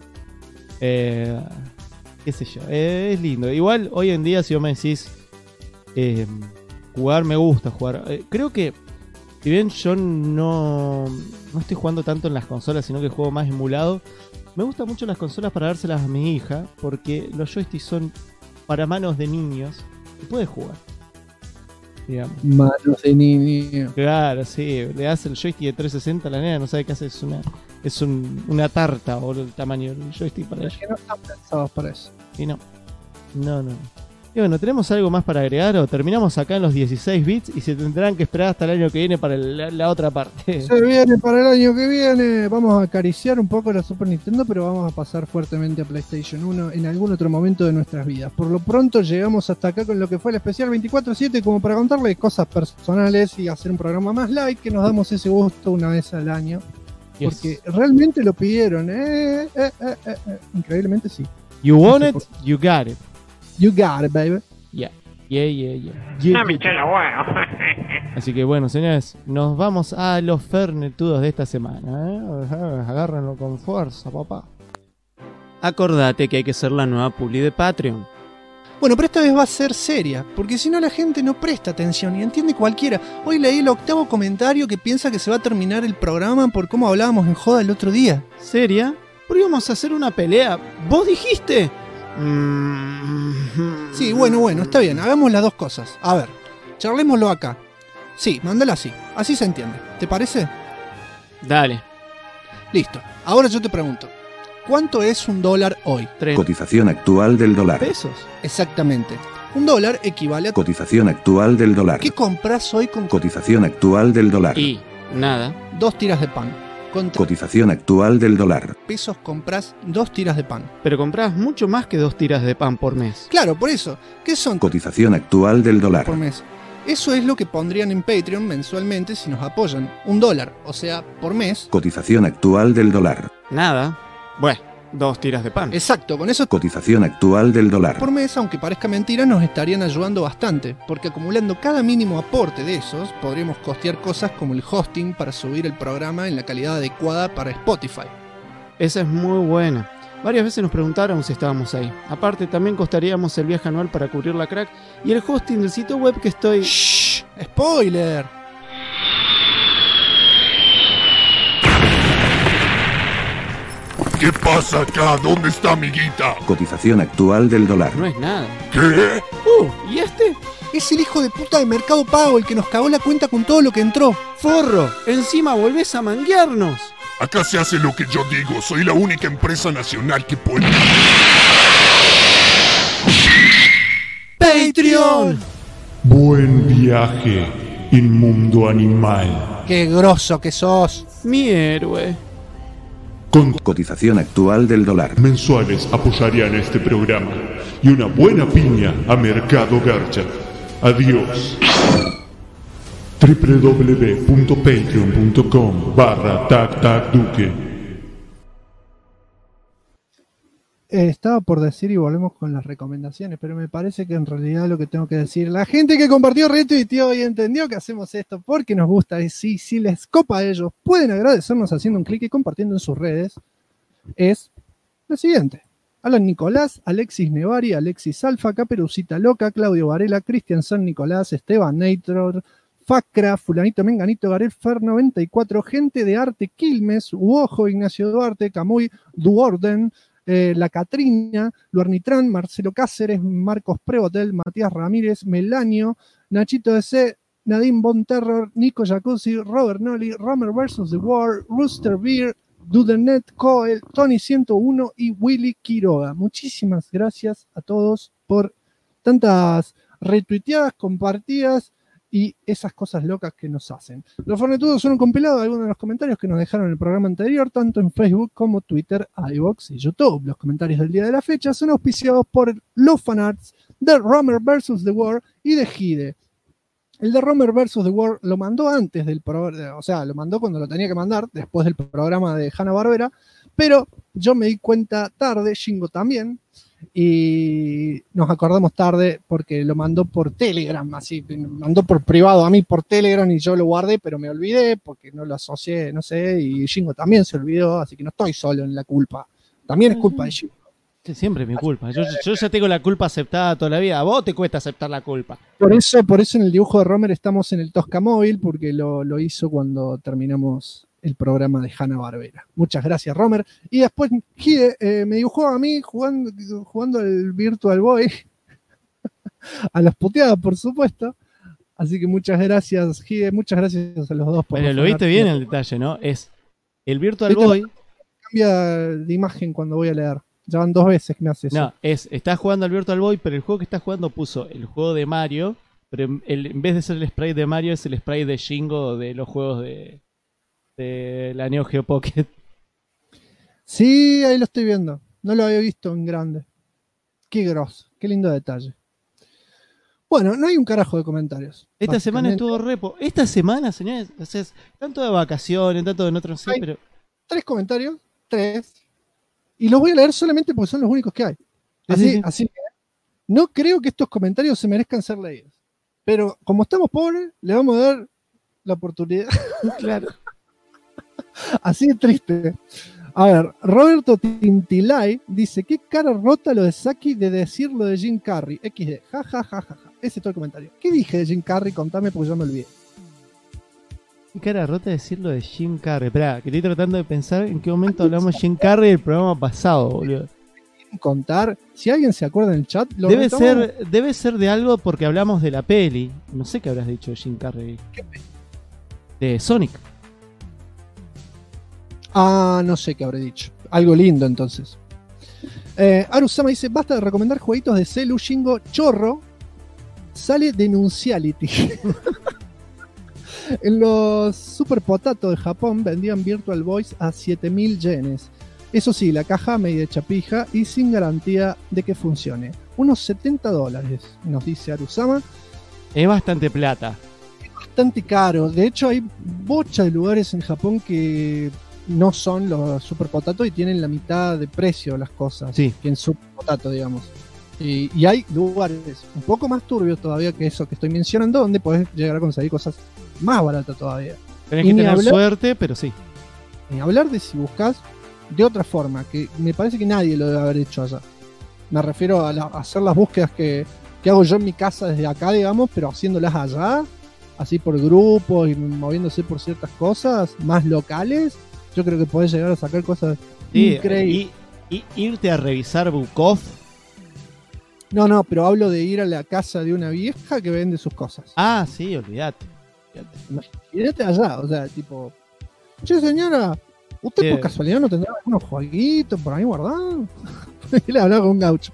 Qué sé yo, es lindo. Igual hoy en día, si vos me decís jugar, me gusta jugar. Creo que, si bien yo no estoy jugando tanto en las consolas, sino que juego más emulado, me gustan mucho las consolas para dárselas a mi hija, porque los joysticks son para manos de niños y puedes jugar. Digamos. Manos de niño. Claro, sí, le das el joystick de 360 a la nena, no sabe qué hace, es una tarta o el tamaño del joystick para ella. Que no están pensados para eso. Y no. Y bueno, ¿tenemos algo más para agregar o terminamos acá en los 16 bits y se tendrán que esperar hasta el año que viene para la otra parte? Se viene para el año que viene. Vamos a acariciar un poco la Super Nintendo, pero vamos a pasar fuertemente a PlayStation 1 en algún otro momento de nuestras vidas. Por lo pronto llegamos hasta acá con lo que fue el especial 24/7 como para contarles cosas personales y hacer un programa más light, que nos damos ese gusto una vez al año. Yes. Porque realmente lo pidieron. Increíblemente sí. You want it, you got it. You got it, baby. Yeah. Así que bueno, señores, nos vamos a los fernetudos de esta semana. Agárrenlo con fuerza, papá. Acordate que hay que ser la nueva publi de Patreon. Bueno, pero esta vez va a ser seria, porque si no la gente no presta atención y entiende cualquiera. Hoy leí el 8º comentario que piensa que se va a terminar el programa por cómo hablábamos en joda el otro día. ¿Seria? ¿Por qué íbamos a hacer una pelea? ¿Vos dijiste? Sí, bueno, está bien, hagamos las dos cosas. A ver, charlémoslo acá. Sí, mándala así se entiende. ¿Te parece? Dale. Listo, ahora yo te pregunto, ¿cuánto es $1 hoy? Cotización actual del dólar. ¿Pesos? Exactamente. $1 equivale a... Cotización actual del dólar. ¿Qué compras hoy con... Cotización actual del dólar. Y nada. 2 tiras de pan. Con cotización actual del dólar. Pesos compras 2 tiras de pan. Pero compras mucho más que 2 tiras de pan por mes. Claro, por eso. ¿Qué son? Cotización actual del dólar. Por mes. Eso es lo que pondrían en Patreon mensualmente si nos apoyan. $1, o sea, por mes. Cotización actual del dólar. Nada. Bueno, 2 tiras de pan. Exacto, con eso... Cotización actual del dólar. Por mes, aunque parezca mentira, nos estarían ayudando bastante, porque acumulando cada mínimo aporte de esos, podríamos costear cosas como el hosting para subir el programa en la calidad adecuada para Spotify. Esa es muy buena. Varias veces nos preguntaron si estábamos ahí. Aparte, también costaríamos el viaje anual para cubrir la crack y el hosting del sitio web que estoy... ¡Shh! ¡Spoiler! ¿Qué pasa acá? ¿Dónde está mi guita? Cotización actual del dólar. No es nada. ¿Qué? ¿Y este? Es el hijo de puta de Mercado Pago, el que nos cagó la cuenta con todo lo que entró. ¡Forro! Encima volvés a manguearnos. Acá se hace lo que yo digo. Soy la única empresa nacional que puede... ¡Patreon! Buen viaje, inmundo animal. ¡Qué grosso que sos! Mi héroe. Con cotización actual del dólar. Mensuales apoyarían este programa y una buena piña a Mercado Garcha. Adiós. www.patreon.com/tactacduque. Estaba por decir y volvemos con las recomendaciones, pero me parece que en realidad lo que tengo que decir, la gente que compartió, retuiteó y entendió que hacemos esto porque nos gusta, y si les copa a ellos, pueden agradecernos haciendo un clic y compartiendo en sus redes, es lo siguiente: Alan Nicolás, Alexis Nevari, Alexis Alfa, Caperucita Loca, Claudio Varela, Cristian San Nicolás, Esteban Neitror, Facra, Fulanito Menganito, Garel Fer 94, Gente de Arte Quilmes, Uojo, Ignacio Duarte, Camuy, Duorden, La Catrina, Luernitran, Marcelo Cáceres, Marcos Prevotel, Matías Ramírez, Melanio, Nachito DC, Nadine Von Terror, Nico Jacuzzi, Robert Nolly, Romer vs. The War, Rooster Beer, Dudenet Coel, Tony 101 y Willy Quiroga. Muchísimas gracias a todos por tantas retuiteadas, compartidas y esas cosas locas que nos hacen. Los Fornetudos son un compilado de algunos de los comentarios que nos dejaron en el programa anterior, tanto en Facebook como Twitter, iVoox y YouTube. Los comentarios del día de la fecha son auspiciados por los fanarts de Romer vs. The War y de Hide. El de Romer vs. The World lo mandó antes del programa, o sea, lo mandó cuando lo tenía que mandar, después del programa de Hanna-Barbera, pero yo me di cuenta tarde, Shingo también, y nos acordamos tarde porque lo mandó por Telegram, así, me mandó por privado a mí por Telegram y yo lo guardé, pero me olvidé porque no lo asocié, no sé, y Shingo también se olvidó, así que no estoy solo en la culpa. También es culpa de Shingo. Siempre es mi culpa. Yo ya tengo la culpa aceptada toda la vida. A vos te cuesta aceptar la culpa. Por eso en el dibujo de Romer estamos en el Tosca Móvil, porque lo hizo cuando terminamos el programa de Hanna-Barbera. Muchas gracias, Romer. Y después Hide me dibujó a mí jugando el Virtual Boy. A las puteadas, por supuesto. Así que muchas gracias, Hide. Muchas gracias a los dos por... Pero lo viste bien el detalle, ¿no? Es el Virtual Boy... Cambia de imagen cuando voy a leer. Ya van 2 veces que me hace eso. No, estás jugando al Virtual Boy, pero el juego que estás jugando puso el juego de Mario, pero en vez de ser el sprite de Mario, es el sprite de Shingo de los juegos de la Neo Geo Pocket. Sí, ahí lo estoy viendo. No lo había visto en grande. Qué grosso, qué lindo detalle. Bueno, no hay un carajo de comentarios. Esta semana estuvo repo. Esta semana, señores, o sea, tanto de vacaciones, tanto de otro, sí, pero... 3 comentarios, 3. Y los voy a leer solamente porque son los únicos que hay. Así que no creo que estos comentarios se merezcan ser leídos. Pero como estamos pobres, le vamos a dar la oportunidad. Claro. Así de triste. A ver, Roberto Tintilay dice: qué cara rota lo de Saki de decir lo de Jim Carrey. XD. Ja, ja, ja, ja, ja. Ese es todo el comentario. ¿Qué dije de Jim Carrey? Contame porque yo me olvidé. Qué cara rota decirlo de Jim Carrey. Esperá, que estoy tratando de pensar en qué momento hablamos de Jim Carrey el programa pasado, boludo. Contar, si alguien se acuerda en el chat, debe ser de algo porque hablamos de la peli. No sé qué habrás dicho de Jim Carrey. ¿Qué peli? De Sonic. Ah, no sé qué habré dicho. Algo lindo entonces. Arusama dice: basta de recomendar jueguitos de Celu, Shingo, chorro. Sale Denunciality. En los Super Potato de Japón vendían Virtual Boys a 7.000 yenes. Eso sí, la caja media hecha pija y sin garantía de que funcione. Unos $70, nos dice Arusama. Es bastante plata. Es bastante caro. De hecho, hay bocha de lugares en Japón que no son los Super Potato y tienen la mitad de precio las cosas. Sí. Que en Super Potato, digamos. Y hay lugares un poco más turbios todavía que eso que estoy mencionando, donde podés llegar a conseguir cosas más baratas todavía. Tenés que tener suerte, pero sí. Ni hablar de si buscas de otra forma, que me parece que nadie lo debe haber hecho allá. Me refiero a hacer las búsquedas que hago yo en mi casa desde acá, digamos, pero haciéndolas allá, así por grupos y moviéndose por ciertas cosas más locales. Yo creo que podés llegar a sacar cosas increíbles. Y irte a revisar Bukov. No, pero hablo de ir a la casa de una vieja que vende sus cosas. Ah, sí, olvídate. Imagínate allá, o sea, tipo, che señora, ¿usted por casualidad no tendrá algunos jueguitos por ahí guardados? Y le hablaba con un gaucho.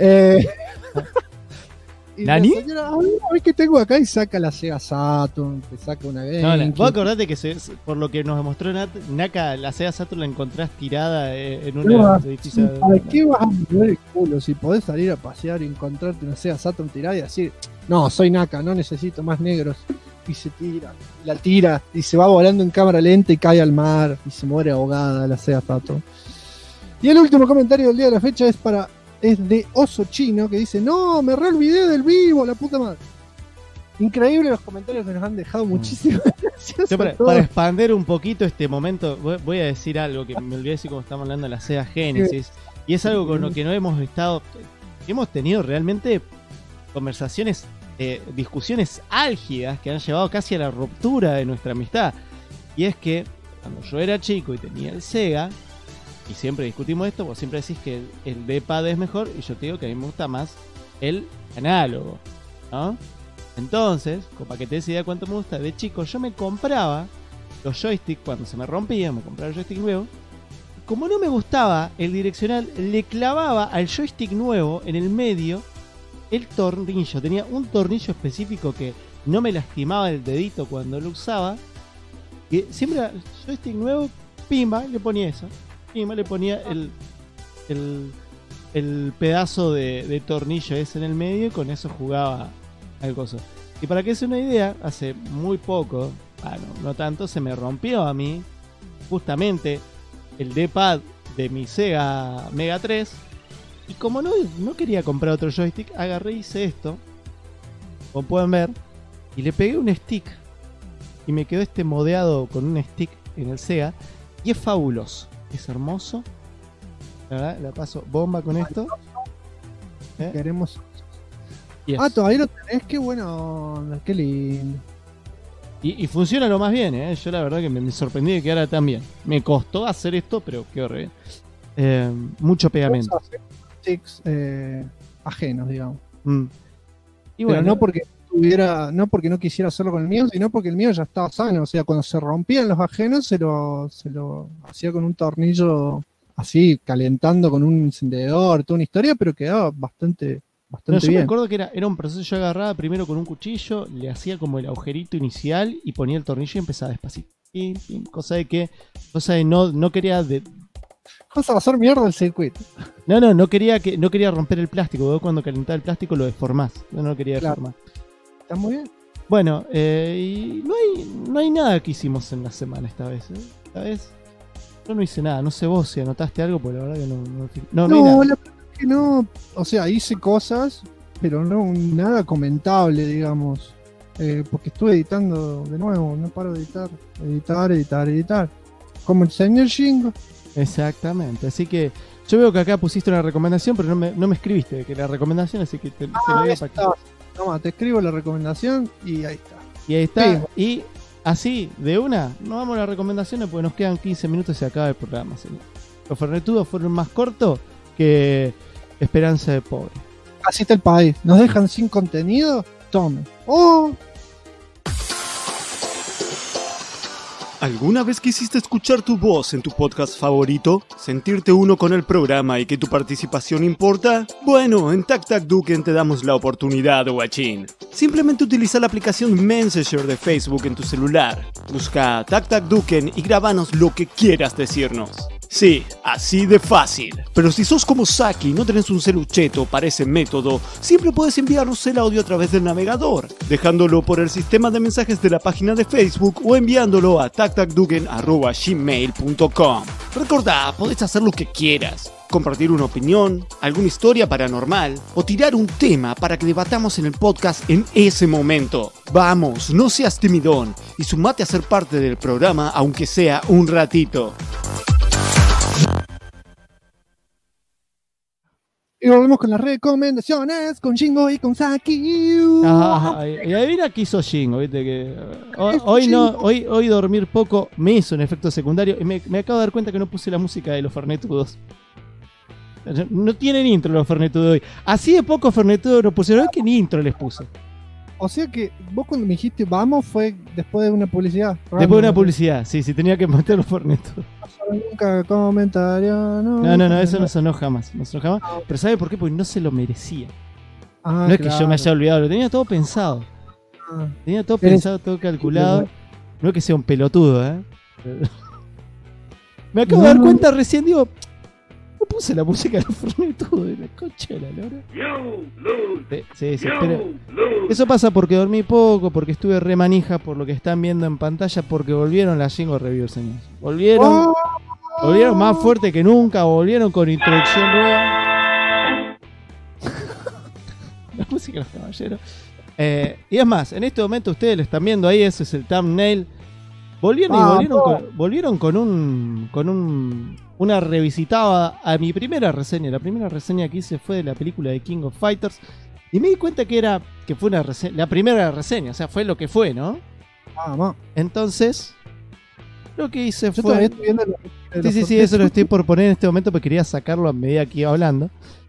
Y ¿Nani? la señora, a ver qué tengo acá, y saca la Sega Saturn, te saca una Game. Vos acordate que por lo que nos demostró Naka, la Sega Saturn la encontrás tirada en una edificio. ¿Para qué vas a mover el culo si podés salir a pasear y encontrarte una Sega Saturn tirada y decir, no, soy Naka, no necesito más negros? Y se tira, la tira, y se va volando en cámara lenta y cae al mar, y se muere ahogada la Sega Saturn. Y el último comentario del día de la fecha es de Oso Chino, que dice: no, me olvidé del vivo, la puta madre. Increíble los comentarios que nos han dejado, muchísimas gracias. Para expandir un poquito este momento, voy a decir algo que me olvidé decir cuando estamos hablando de la Sega Genesis, y es algo con lo que no hemos tenido realmente conversaciones, discusiones álgidas que han llevado casi a la ruptura de nuestra amistad. Y es que cuando yo era chico y tenía el Sega, y siempre discutimos esto, vos siempre decís que el D-pad es mejor, y yo te digo que a mí me gusta más el análogo, ¿no? Entonces, para que te des idea cuánto me gusta, de chico yo me compraba los joysticks cuando se me rompían, me compraba el joystick nuevo. Como no me gustaba el direccional, le clavaba al joystick nuevo en el medio el tornillo. Tenía un tornillo específico que no me lastimaba el dedito cuando lo usaba. Y siempre el joystick nuevo, pimba, le ponía eso. Pimba, le ponía el pedazo de tornillo ese en el medio, y con eso jugaba al coso. Y para que se una idea, hace muy poco, no tanto, se me rompió a mí justamente el D-pad de mi Sega Mega 3. Y como no quería comprar otro joystick, agarré y hice esto, como pueden ver, y le pegué un stick. Y me quedó este modeado con un stick en el Sega. Y es fabuloso, es hermoso. La verdad, la paso bomba con esto. Queremos. Yes. Todavía lo tenés, qué bueno, qué lindo. Y funciona lo más bien, Yo la verdad que me sorprendí de que ahora tan bien. Me costó hacer esto, pero quedó re bien. Mucho pegamento. Sticks ajenos, digamos. Y pero bueno, no porque no quisiera hacerlo con el mío, sino porque el mío ya estaba sano. O sea, cuando se rompían los ajenos, se lo hacía con un tornillo así, calentando con un encendedor, toda una historia, pero quedaba bastante yo bien. me acuerdo que era un proceso. Yo agarraba primero con un cuchillo, le hacía como el agujerito inicial y ponía el tornillo y empezaba despacito. Cosa de no quería vas a hacer mierda el circuito. No quería romper el plástico. Vos cuando calentaba el plástico lo deformás. No lo quería deformar. Está muy bien. Bueno, y no hay nada que hicimos en la semana esta vez. Esta vez yo no hice nada. No sé vos si anotaste algo, porque la verdad que no hay nada. La verdad es que no. O sea, hice cosas, pero no nada comentable, digamos. Porque estuve editando de nuevo. No paro de editar. Como el señor Shingo. Exactamente, así que yo veo que acá pusiste una recomendación, pero no me escribiste que la recomendación, así que te lo digo para que... Toma, te escribo la recomendación y ahí está. Y ahí está, Sí. Y así, de una, nos vamos a las recomendaciones porque nos quedan 15 minutos y se acaba el programa, señor. Los fernetudos fueron más cortos que Esperanza de Pobre. Así está el país, nos dejan sin contenido, tomen. ¿Alguna vez quisiste escuchar tu voz en tu podcast favorito? ¿Sentirte uno con el programa y que tu participación importa? Bueno, en TacTacDuken te damos la oportunidad, guachín. Simplemente utiliza la aplicación Messenger de Facebook en tu celular. Busca TacTacDuken y grábanos lo que quieras decirnos. Sí, así de fácil. Pero si sos como Saki y no tenés un celucheto para ese método, siempre puedes enviarnos el audio a través del navegador, dejándolo por el sistema de mensajes de la página de Facebook o enviándolo a tactacduken@gmail.com. Recordá, podés hacer lo que quieras. Compartir una opinión, alguna historia paranormal o tirar un tema para que debatamos en el podcast en ese momento. Vamos, no seas timidón y sumate a ser parte del programa aunque sea un ratito. Y volvemos con las recomendaciones con Shingo y con Saki. Y adivina qué hizo Shingo, viste que hoy dormir poco me hizo un efecto secundario y me acabo de dar cuenta que no puse la música de los Fernetudos. No tienen intro los Fernetudos hoy. Así de poco Fernetudos no pusieron, que ni intro les puse. O sea que vos cuando me dijiste vamos fue después de una publicidad. Después de una publicidad, sí, tenía que meter los Fernetudos. Nunca comentario. No, eso no sonó jamás. Pero ¿sabe por qué? Porque no se lo merecía. No es que yo me haya olvidado, lo tenía todo pensado. Tenía todo pensado, todo calculado. No es que sea un pelotudo, Me acabo de dar cuenta recién, digo, no puse la música de los Fernetudos de la concha de la lora. Sí, pero eso pasa porque dormí poco, porque estuve re manija por lo que están viendo en pantalla, porque volvieron las Shingo Reviews, señores. Volvieron más fuerte que nunca, volvieron con introducción nueva. La música de los caballeros. Y es más, en este momento ustedes lo están viendo ahí, ese es el thumbnail. Volvieron con una revisitada a mi primera reseña. La primera reseña que hice fue de la película de King of Fighters. Y me di cuenta que fue la primera reseña, o sea, fue lo que fue, ¿no? Entonces, lo que hice fue... Sí, eso lo estoy por poner en este momento porque quería sacarlo a medida que iba hablando.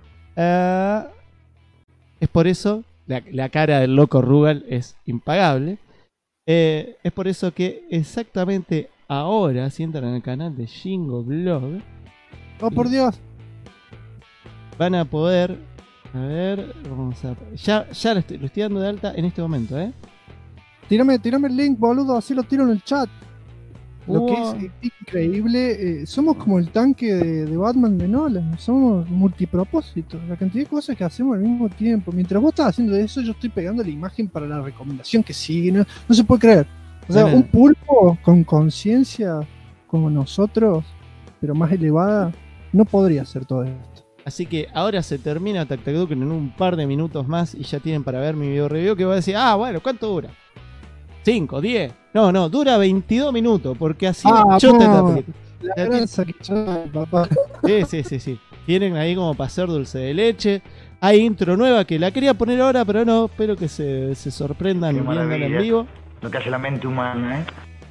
Es por eso, la cara del loco Rugal es impagable. Es por eso que exactamente ahora, si entran en el canal de Shingo Blog, ¡oh, por Dios! Van a poder, a ver, ya lo estoy dando de alta en este momento, Tírame el link, boludo, así lo tiro en el chat. Lo que es increíble, somos como el tanque de Batman de Nolan, somos multipropósitos, la cantidad de cosas que hacemos al mismo tiempo. Mientras vos estás haciendo eso, yo estoy pegando la imagen para la recomendación que sigue, no se puede creer. O sea, un pulpo con conciencia como nosotros, pero más elevada, no podría hacer todo esto. Así que ahora se termina Tac Tac Duken en un par de minutos más y ya tienen para ver mi video review que va a decir, bueno, ¿cuánto dura? 5, 10. No, dura 22 minutos porque así chota esta película. La grasa que yo, papá. Sí. Tienen ahí como para hacer dulce de leche. Hay intro nueva que la quería poner ahora, pero no, espero que se sorprendan viéndola en vivo. Lo que hace la mente humana,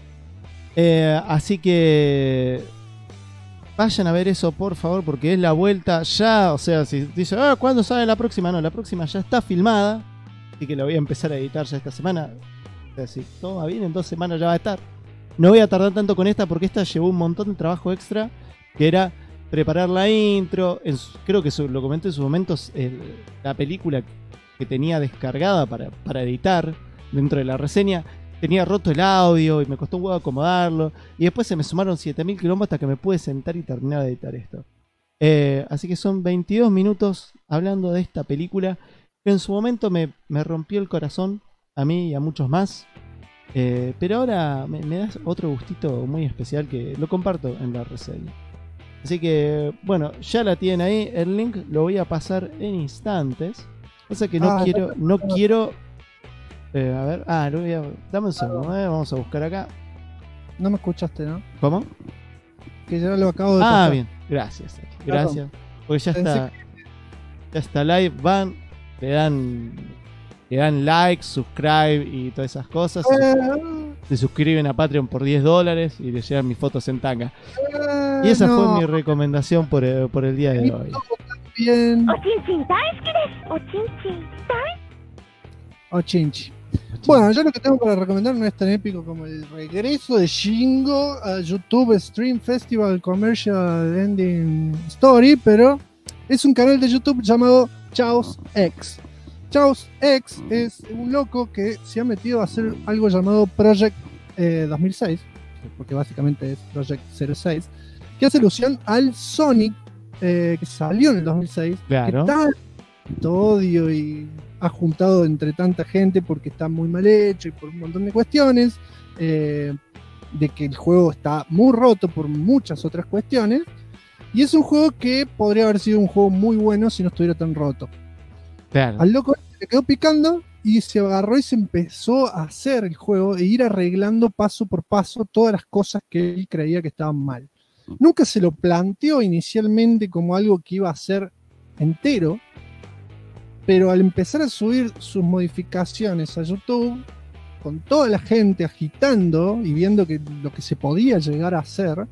Así que vayan a ver eso, por favor, porque es la vuelta ya. O sea, si dice, ¿cuándo sale la próxima? No, la próxima ya está filmada. Así que la voy a empezar a editar ya esta semana. O sea, si todo va bien, en 2 semanas ya va a estar. No voy a tardar tanto con esta porque esta llevó un montón de trabajo extra, que era preparar la intro. Creo que lo comenté en sus momentos, la película que tenía descargada para editar dentro de la reseña. Tenía roto el audio y me costó un huevo acomodarlo. Y después se me sumaron 7000 kilómetros hasta que me pude sentar y terminar de editar esto. Así que son 22 minutos hablando de esta película que en su momento me rompió el corazón a mí y a muchos más. Pero ahora me das otro gustito muy especial que lo comparto en la reseña. Así que, bueno, ya la tienen ahí. El link lo voy a pasar en instantes. O sea que no quiero. A ver, dame un segundo, vamos a buscar acá. No me escuchaste, ¿no? ¿Cómo? Que ya lo acabo de pasar. Bien, gracias. Porque ya está live, van, le dan like, subscribe y todas esas cosas. Se suscriben a Patreon por $10 y les llegan mis fotos en tanga. Y esa fue mi recomendación por el día de hoy. Bien. O chinchi. Bueno, yo lo que tengo para recomendar no es tan épico como el regreso de Shingo a YouTube Stream Festival Commercial Ending Story, pero es un canal de YouTube llamado Chaos X. Chaos X es un loco que se ha metido a hacer algo llamado Project 2006, porque básicamente es Project 06, que hace alusión al Sonic que salió en el 2006, claro, que tanto odio y ha juntado entre tanta gente porque está muy mal hecho y por un montón de cuestiones, de que el juego está muy roto por muchas otras cuestiones, y es un juego que podría haber sido un juego muy bueno si no estuviera tan roto. Claro. Al loco le quedó picando y se agarró y se empezó a hacer el juego e ir arreglando paso por paso todas las cosas que él creía que estaban mal. Nunca se lo planteó inicialmente como algo que iba a ser entero, pero al empezar a subir sus modificaciones a YouTube, con toda la gente agitando y viendo que lo que se podía llegar a hacer,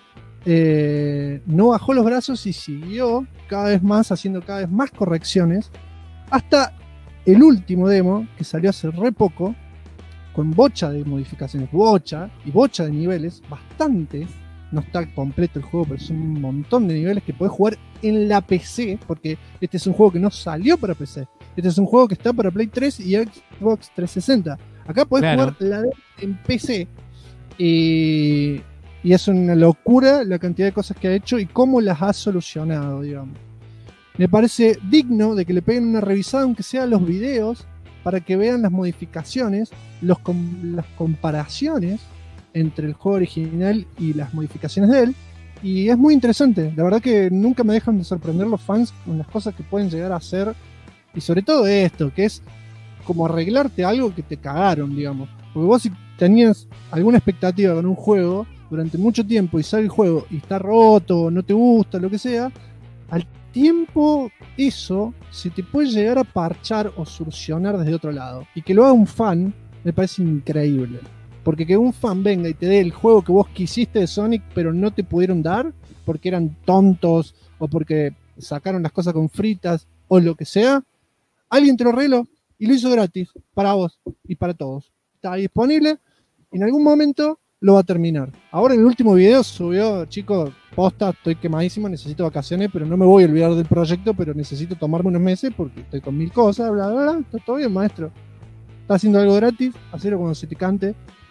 no bajó los brazos y siguió cada vez más, haciendo cada vez más correcciones, hasta el último demo, que salió hace re poco, con bocha de modificaciones, bocha de niveles, bastante. No está completo el juego, pero son un montón de niveles que podés jugar en la PC, porque este es un juego que no salió para PC. Este es un juego que está para Play 3 y Xbox 360. Acá podés jugar en PC. Y es una locura la cantidad de cosas que ha hecho y cómo las ha solucionado, digamos. Me parece digno de que le peguen una revisada, aunque sea a los videos, para que vean las modificaciones, las comparaciones entre el juego original y las modificaciones de él, y es muy interesante. La verdad que nunca me dejan de sorprender los fans con las cosas que pueden llegar a hacer, y sobre todo esto, que es como arreglarte algo que te cagaron, digamos, porque vos si tenías alguna expectativa con un juego durante mucho tiempo y sale el juego y está roto, no te gusta, lo que sea, al tiempo eso se te puede llegar a parchar o solucionar desde otro lado, y que lo haga un fan me parece increíble. Porque que un fan venga y te dé el juego que vos quisiste de Sonic, pero no te pudieron dar, porque eran tontos, o porque sacaron las cosas con fritas, o lo que sea, alguien te lo arregló y lo hizo gratis, para vos y para todos. Está ahí disponible, y en algún momento lo va a terminar. Ahora en el último video subió, chicos, posta, estoy quemadísimo, necesito vacaciones, pero no me voy a olvidar del proyecto, pero necesito tomarme unos meses, porque estoy con 1000 cosas, bla, bla, bla. Está todo bien, maestro. Está haciendo algo gratis, hacelo cuando se te cante.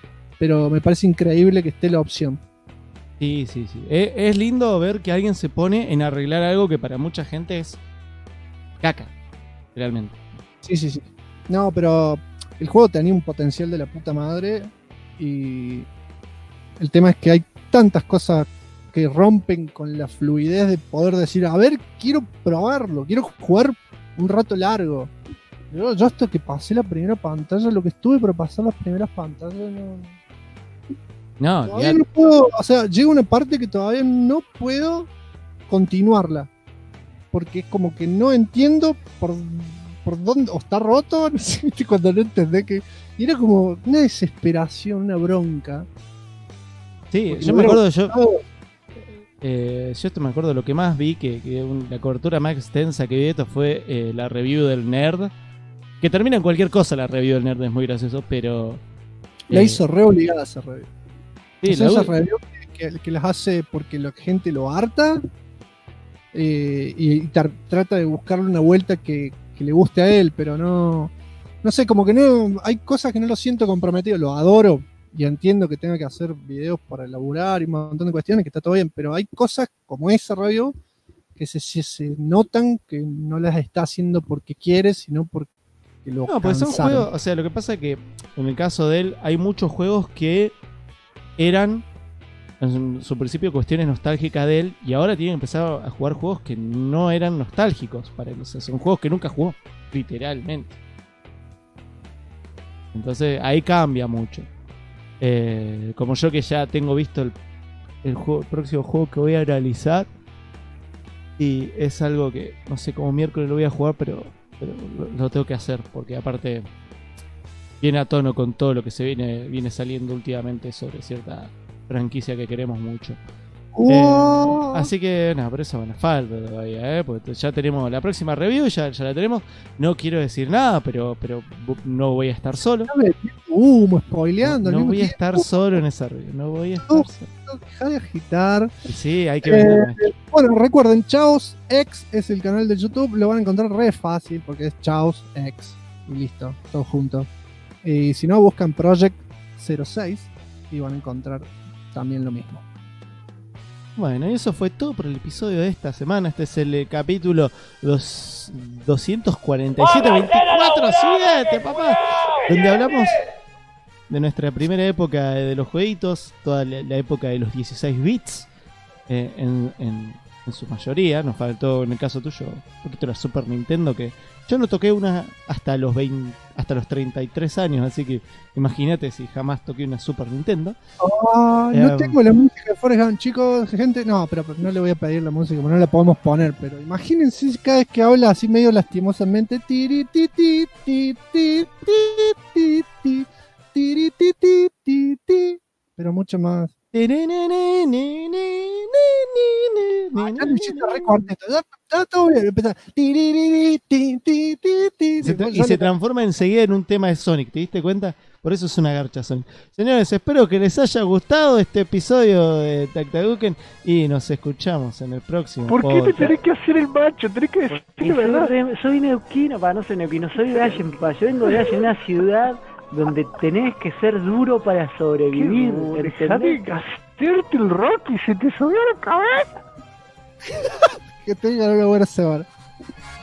pero me parece increíble que esté la opción. Sí. Es lindo ver que alguien se pone en arreglar algo que para mucha gente es caca, realmente. Sí. No, pero el juego tenía un potencial de la puta madre y el tema es que hay tantas cosas que rompen con la fluidez de poder decir, a ver, quiero probarlo, quiero jugar un rato largo. Yo hasta que pasé la primera pantalla, lo que estuve para pasar las primeras pantallas, todavía no puedo, o sea, llega una parte que todavía no puedo continuarla. Porque es como que no entiendo por dónde, o está roto, no sé, ¿viste? Cuando no entendés que... Y era como una desesperación, una bronca. Sí, porque yo me acuerdo, yo me acuerdo lo que más vi, la cobertura más extensa que vi de esto fue la review del Nerd. Que termina en cualquier cosa la review del Nerd, es muy gracioso, pero... La hizo re obligada esa review. Sí, esa review que las hace porque la gente lo harta y trata de buscarle una vuelta que le guste a él, pero no sé, como que no, hay cosas que no lo siento comprometido, lo adoro y entiendo que tenga que hacer videos para elaborar y un montón de cuestiones, que está todo bien, pero hay cosas como esa review que se notan que no las está haciendo porque quiere, sino porque lo No, pues son cansaron. juegos, o sea, lo que pasa es que en el caso de él hay muchos juegos que eran en su principio cuestiones nostálgicas de él y ahora tiene que empezar a jugar juegos que no eran nostálgicos para él, o sea, son juegos que nunca jugó, literalmente. Entonces ahí cambia mucho. Como yo que ya tengo visto el próximo juego que voy a realizar y es algo que no sé cómo miércoles lo voy a jugar, pero lo tengo que hacer porque aparte viene a tono con todo lo que se viene saliendo últimamente sobre cierta franquicia que queremos mucho. Así que nada, pero eso bueno, falta todavía, porque ya tenemos la próxima review, ya la tenemos. No quiero decir nada, pero no voy a estar solo. Spoileando. No voy a estar solo en esa review. No voy a estar solo. Deja de agitar. Sí, hay que venderme. Bueno, recuerden, Chaos X es el canal de YouTube. Lo van a encontrar re fácil porque es Chaos X. Y listo, todo junto. Y si no, buscan Project 06 y van a encontrar también lo mismo. Bueno, y eso fue todo por el episodio de esta semana. Este es el capítulo 247, 24-7, papá. Donde hablamos de nuestra primera época de los jueguitos, toda la época de los 16 bits, en su mayoría. Nos faltó, en el caso tuyo, un poquito la Super Nintendo, que yo no toqué una hasta los 33 años, así que imagínate si jamás toqué una Super Nintendo. No tengo la música de Forrest Gump, chicos, gente. No, pero no le voy a pedir la música, porque no la podemos poner. Pero imagínense cada vez que habla así medio lastimosamente. Tiri, ti, ti, ti, ti, ti, ti, tiri, ti, ti, ti, ti. Pero mucho más. Ya lo hiciste re cuarteto. Ya todo bien. Empezar. Y se transforma enseguida en un tema de Sonic, ¿te diste cuenta? Por eso es una garcha Sonic. Señores, espero que les haya gustado este episodio de Tactaduken y nos escuchamos en el próximo. ¿Por qué te tenés que hacer el macho? Tenés que decir verdad. Soy neuquino, no soy neuquino, soy de Allen, pa. Yo vengo de Allen, una ciudad donde tenés que ser duro para sobrevivir. ¿Sabes hacerte el Rocky? ¿Se te subió la cabeza? Que tengan una buena semana.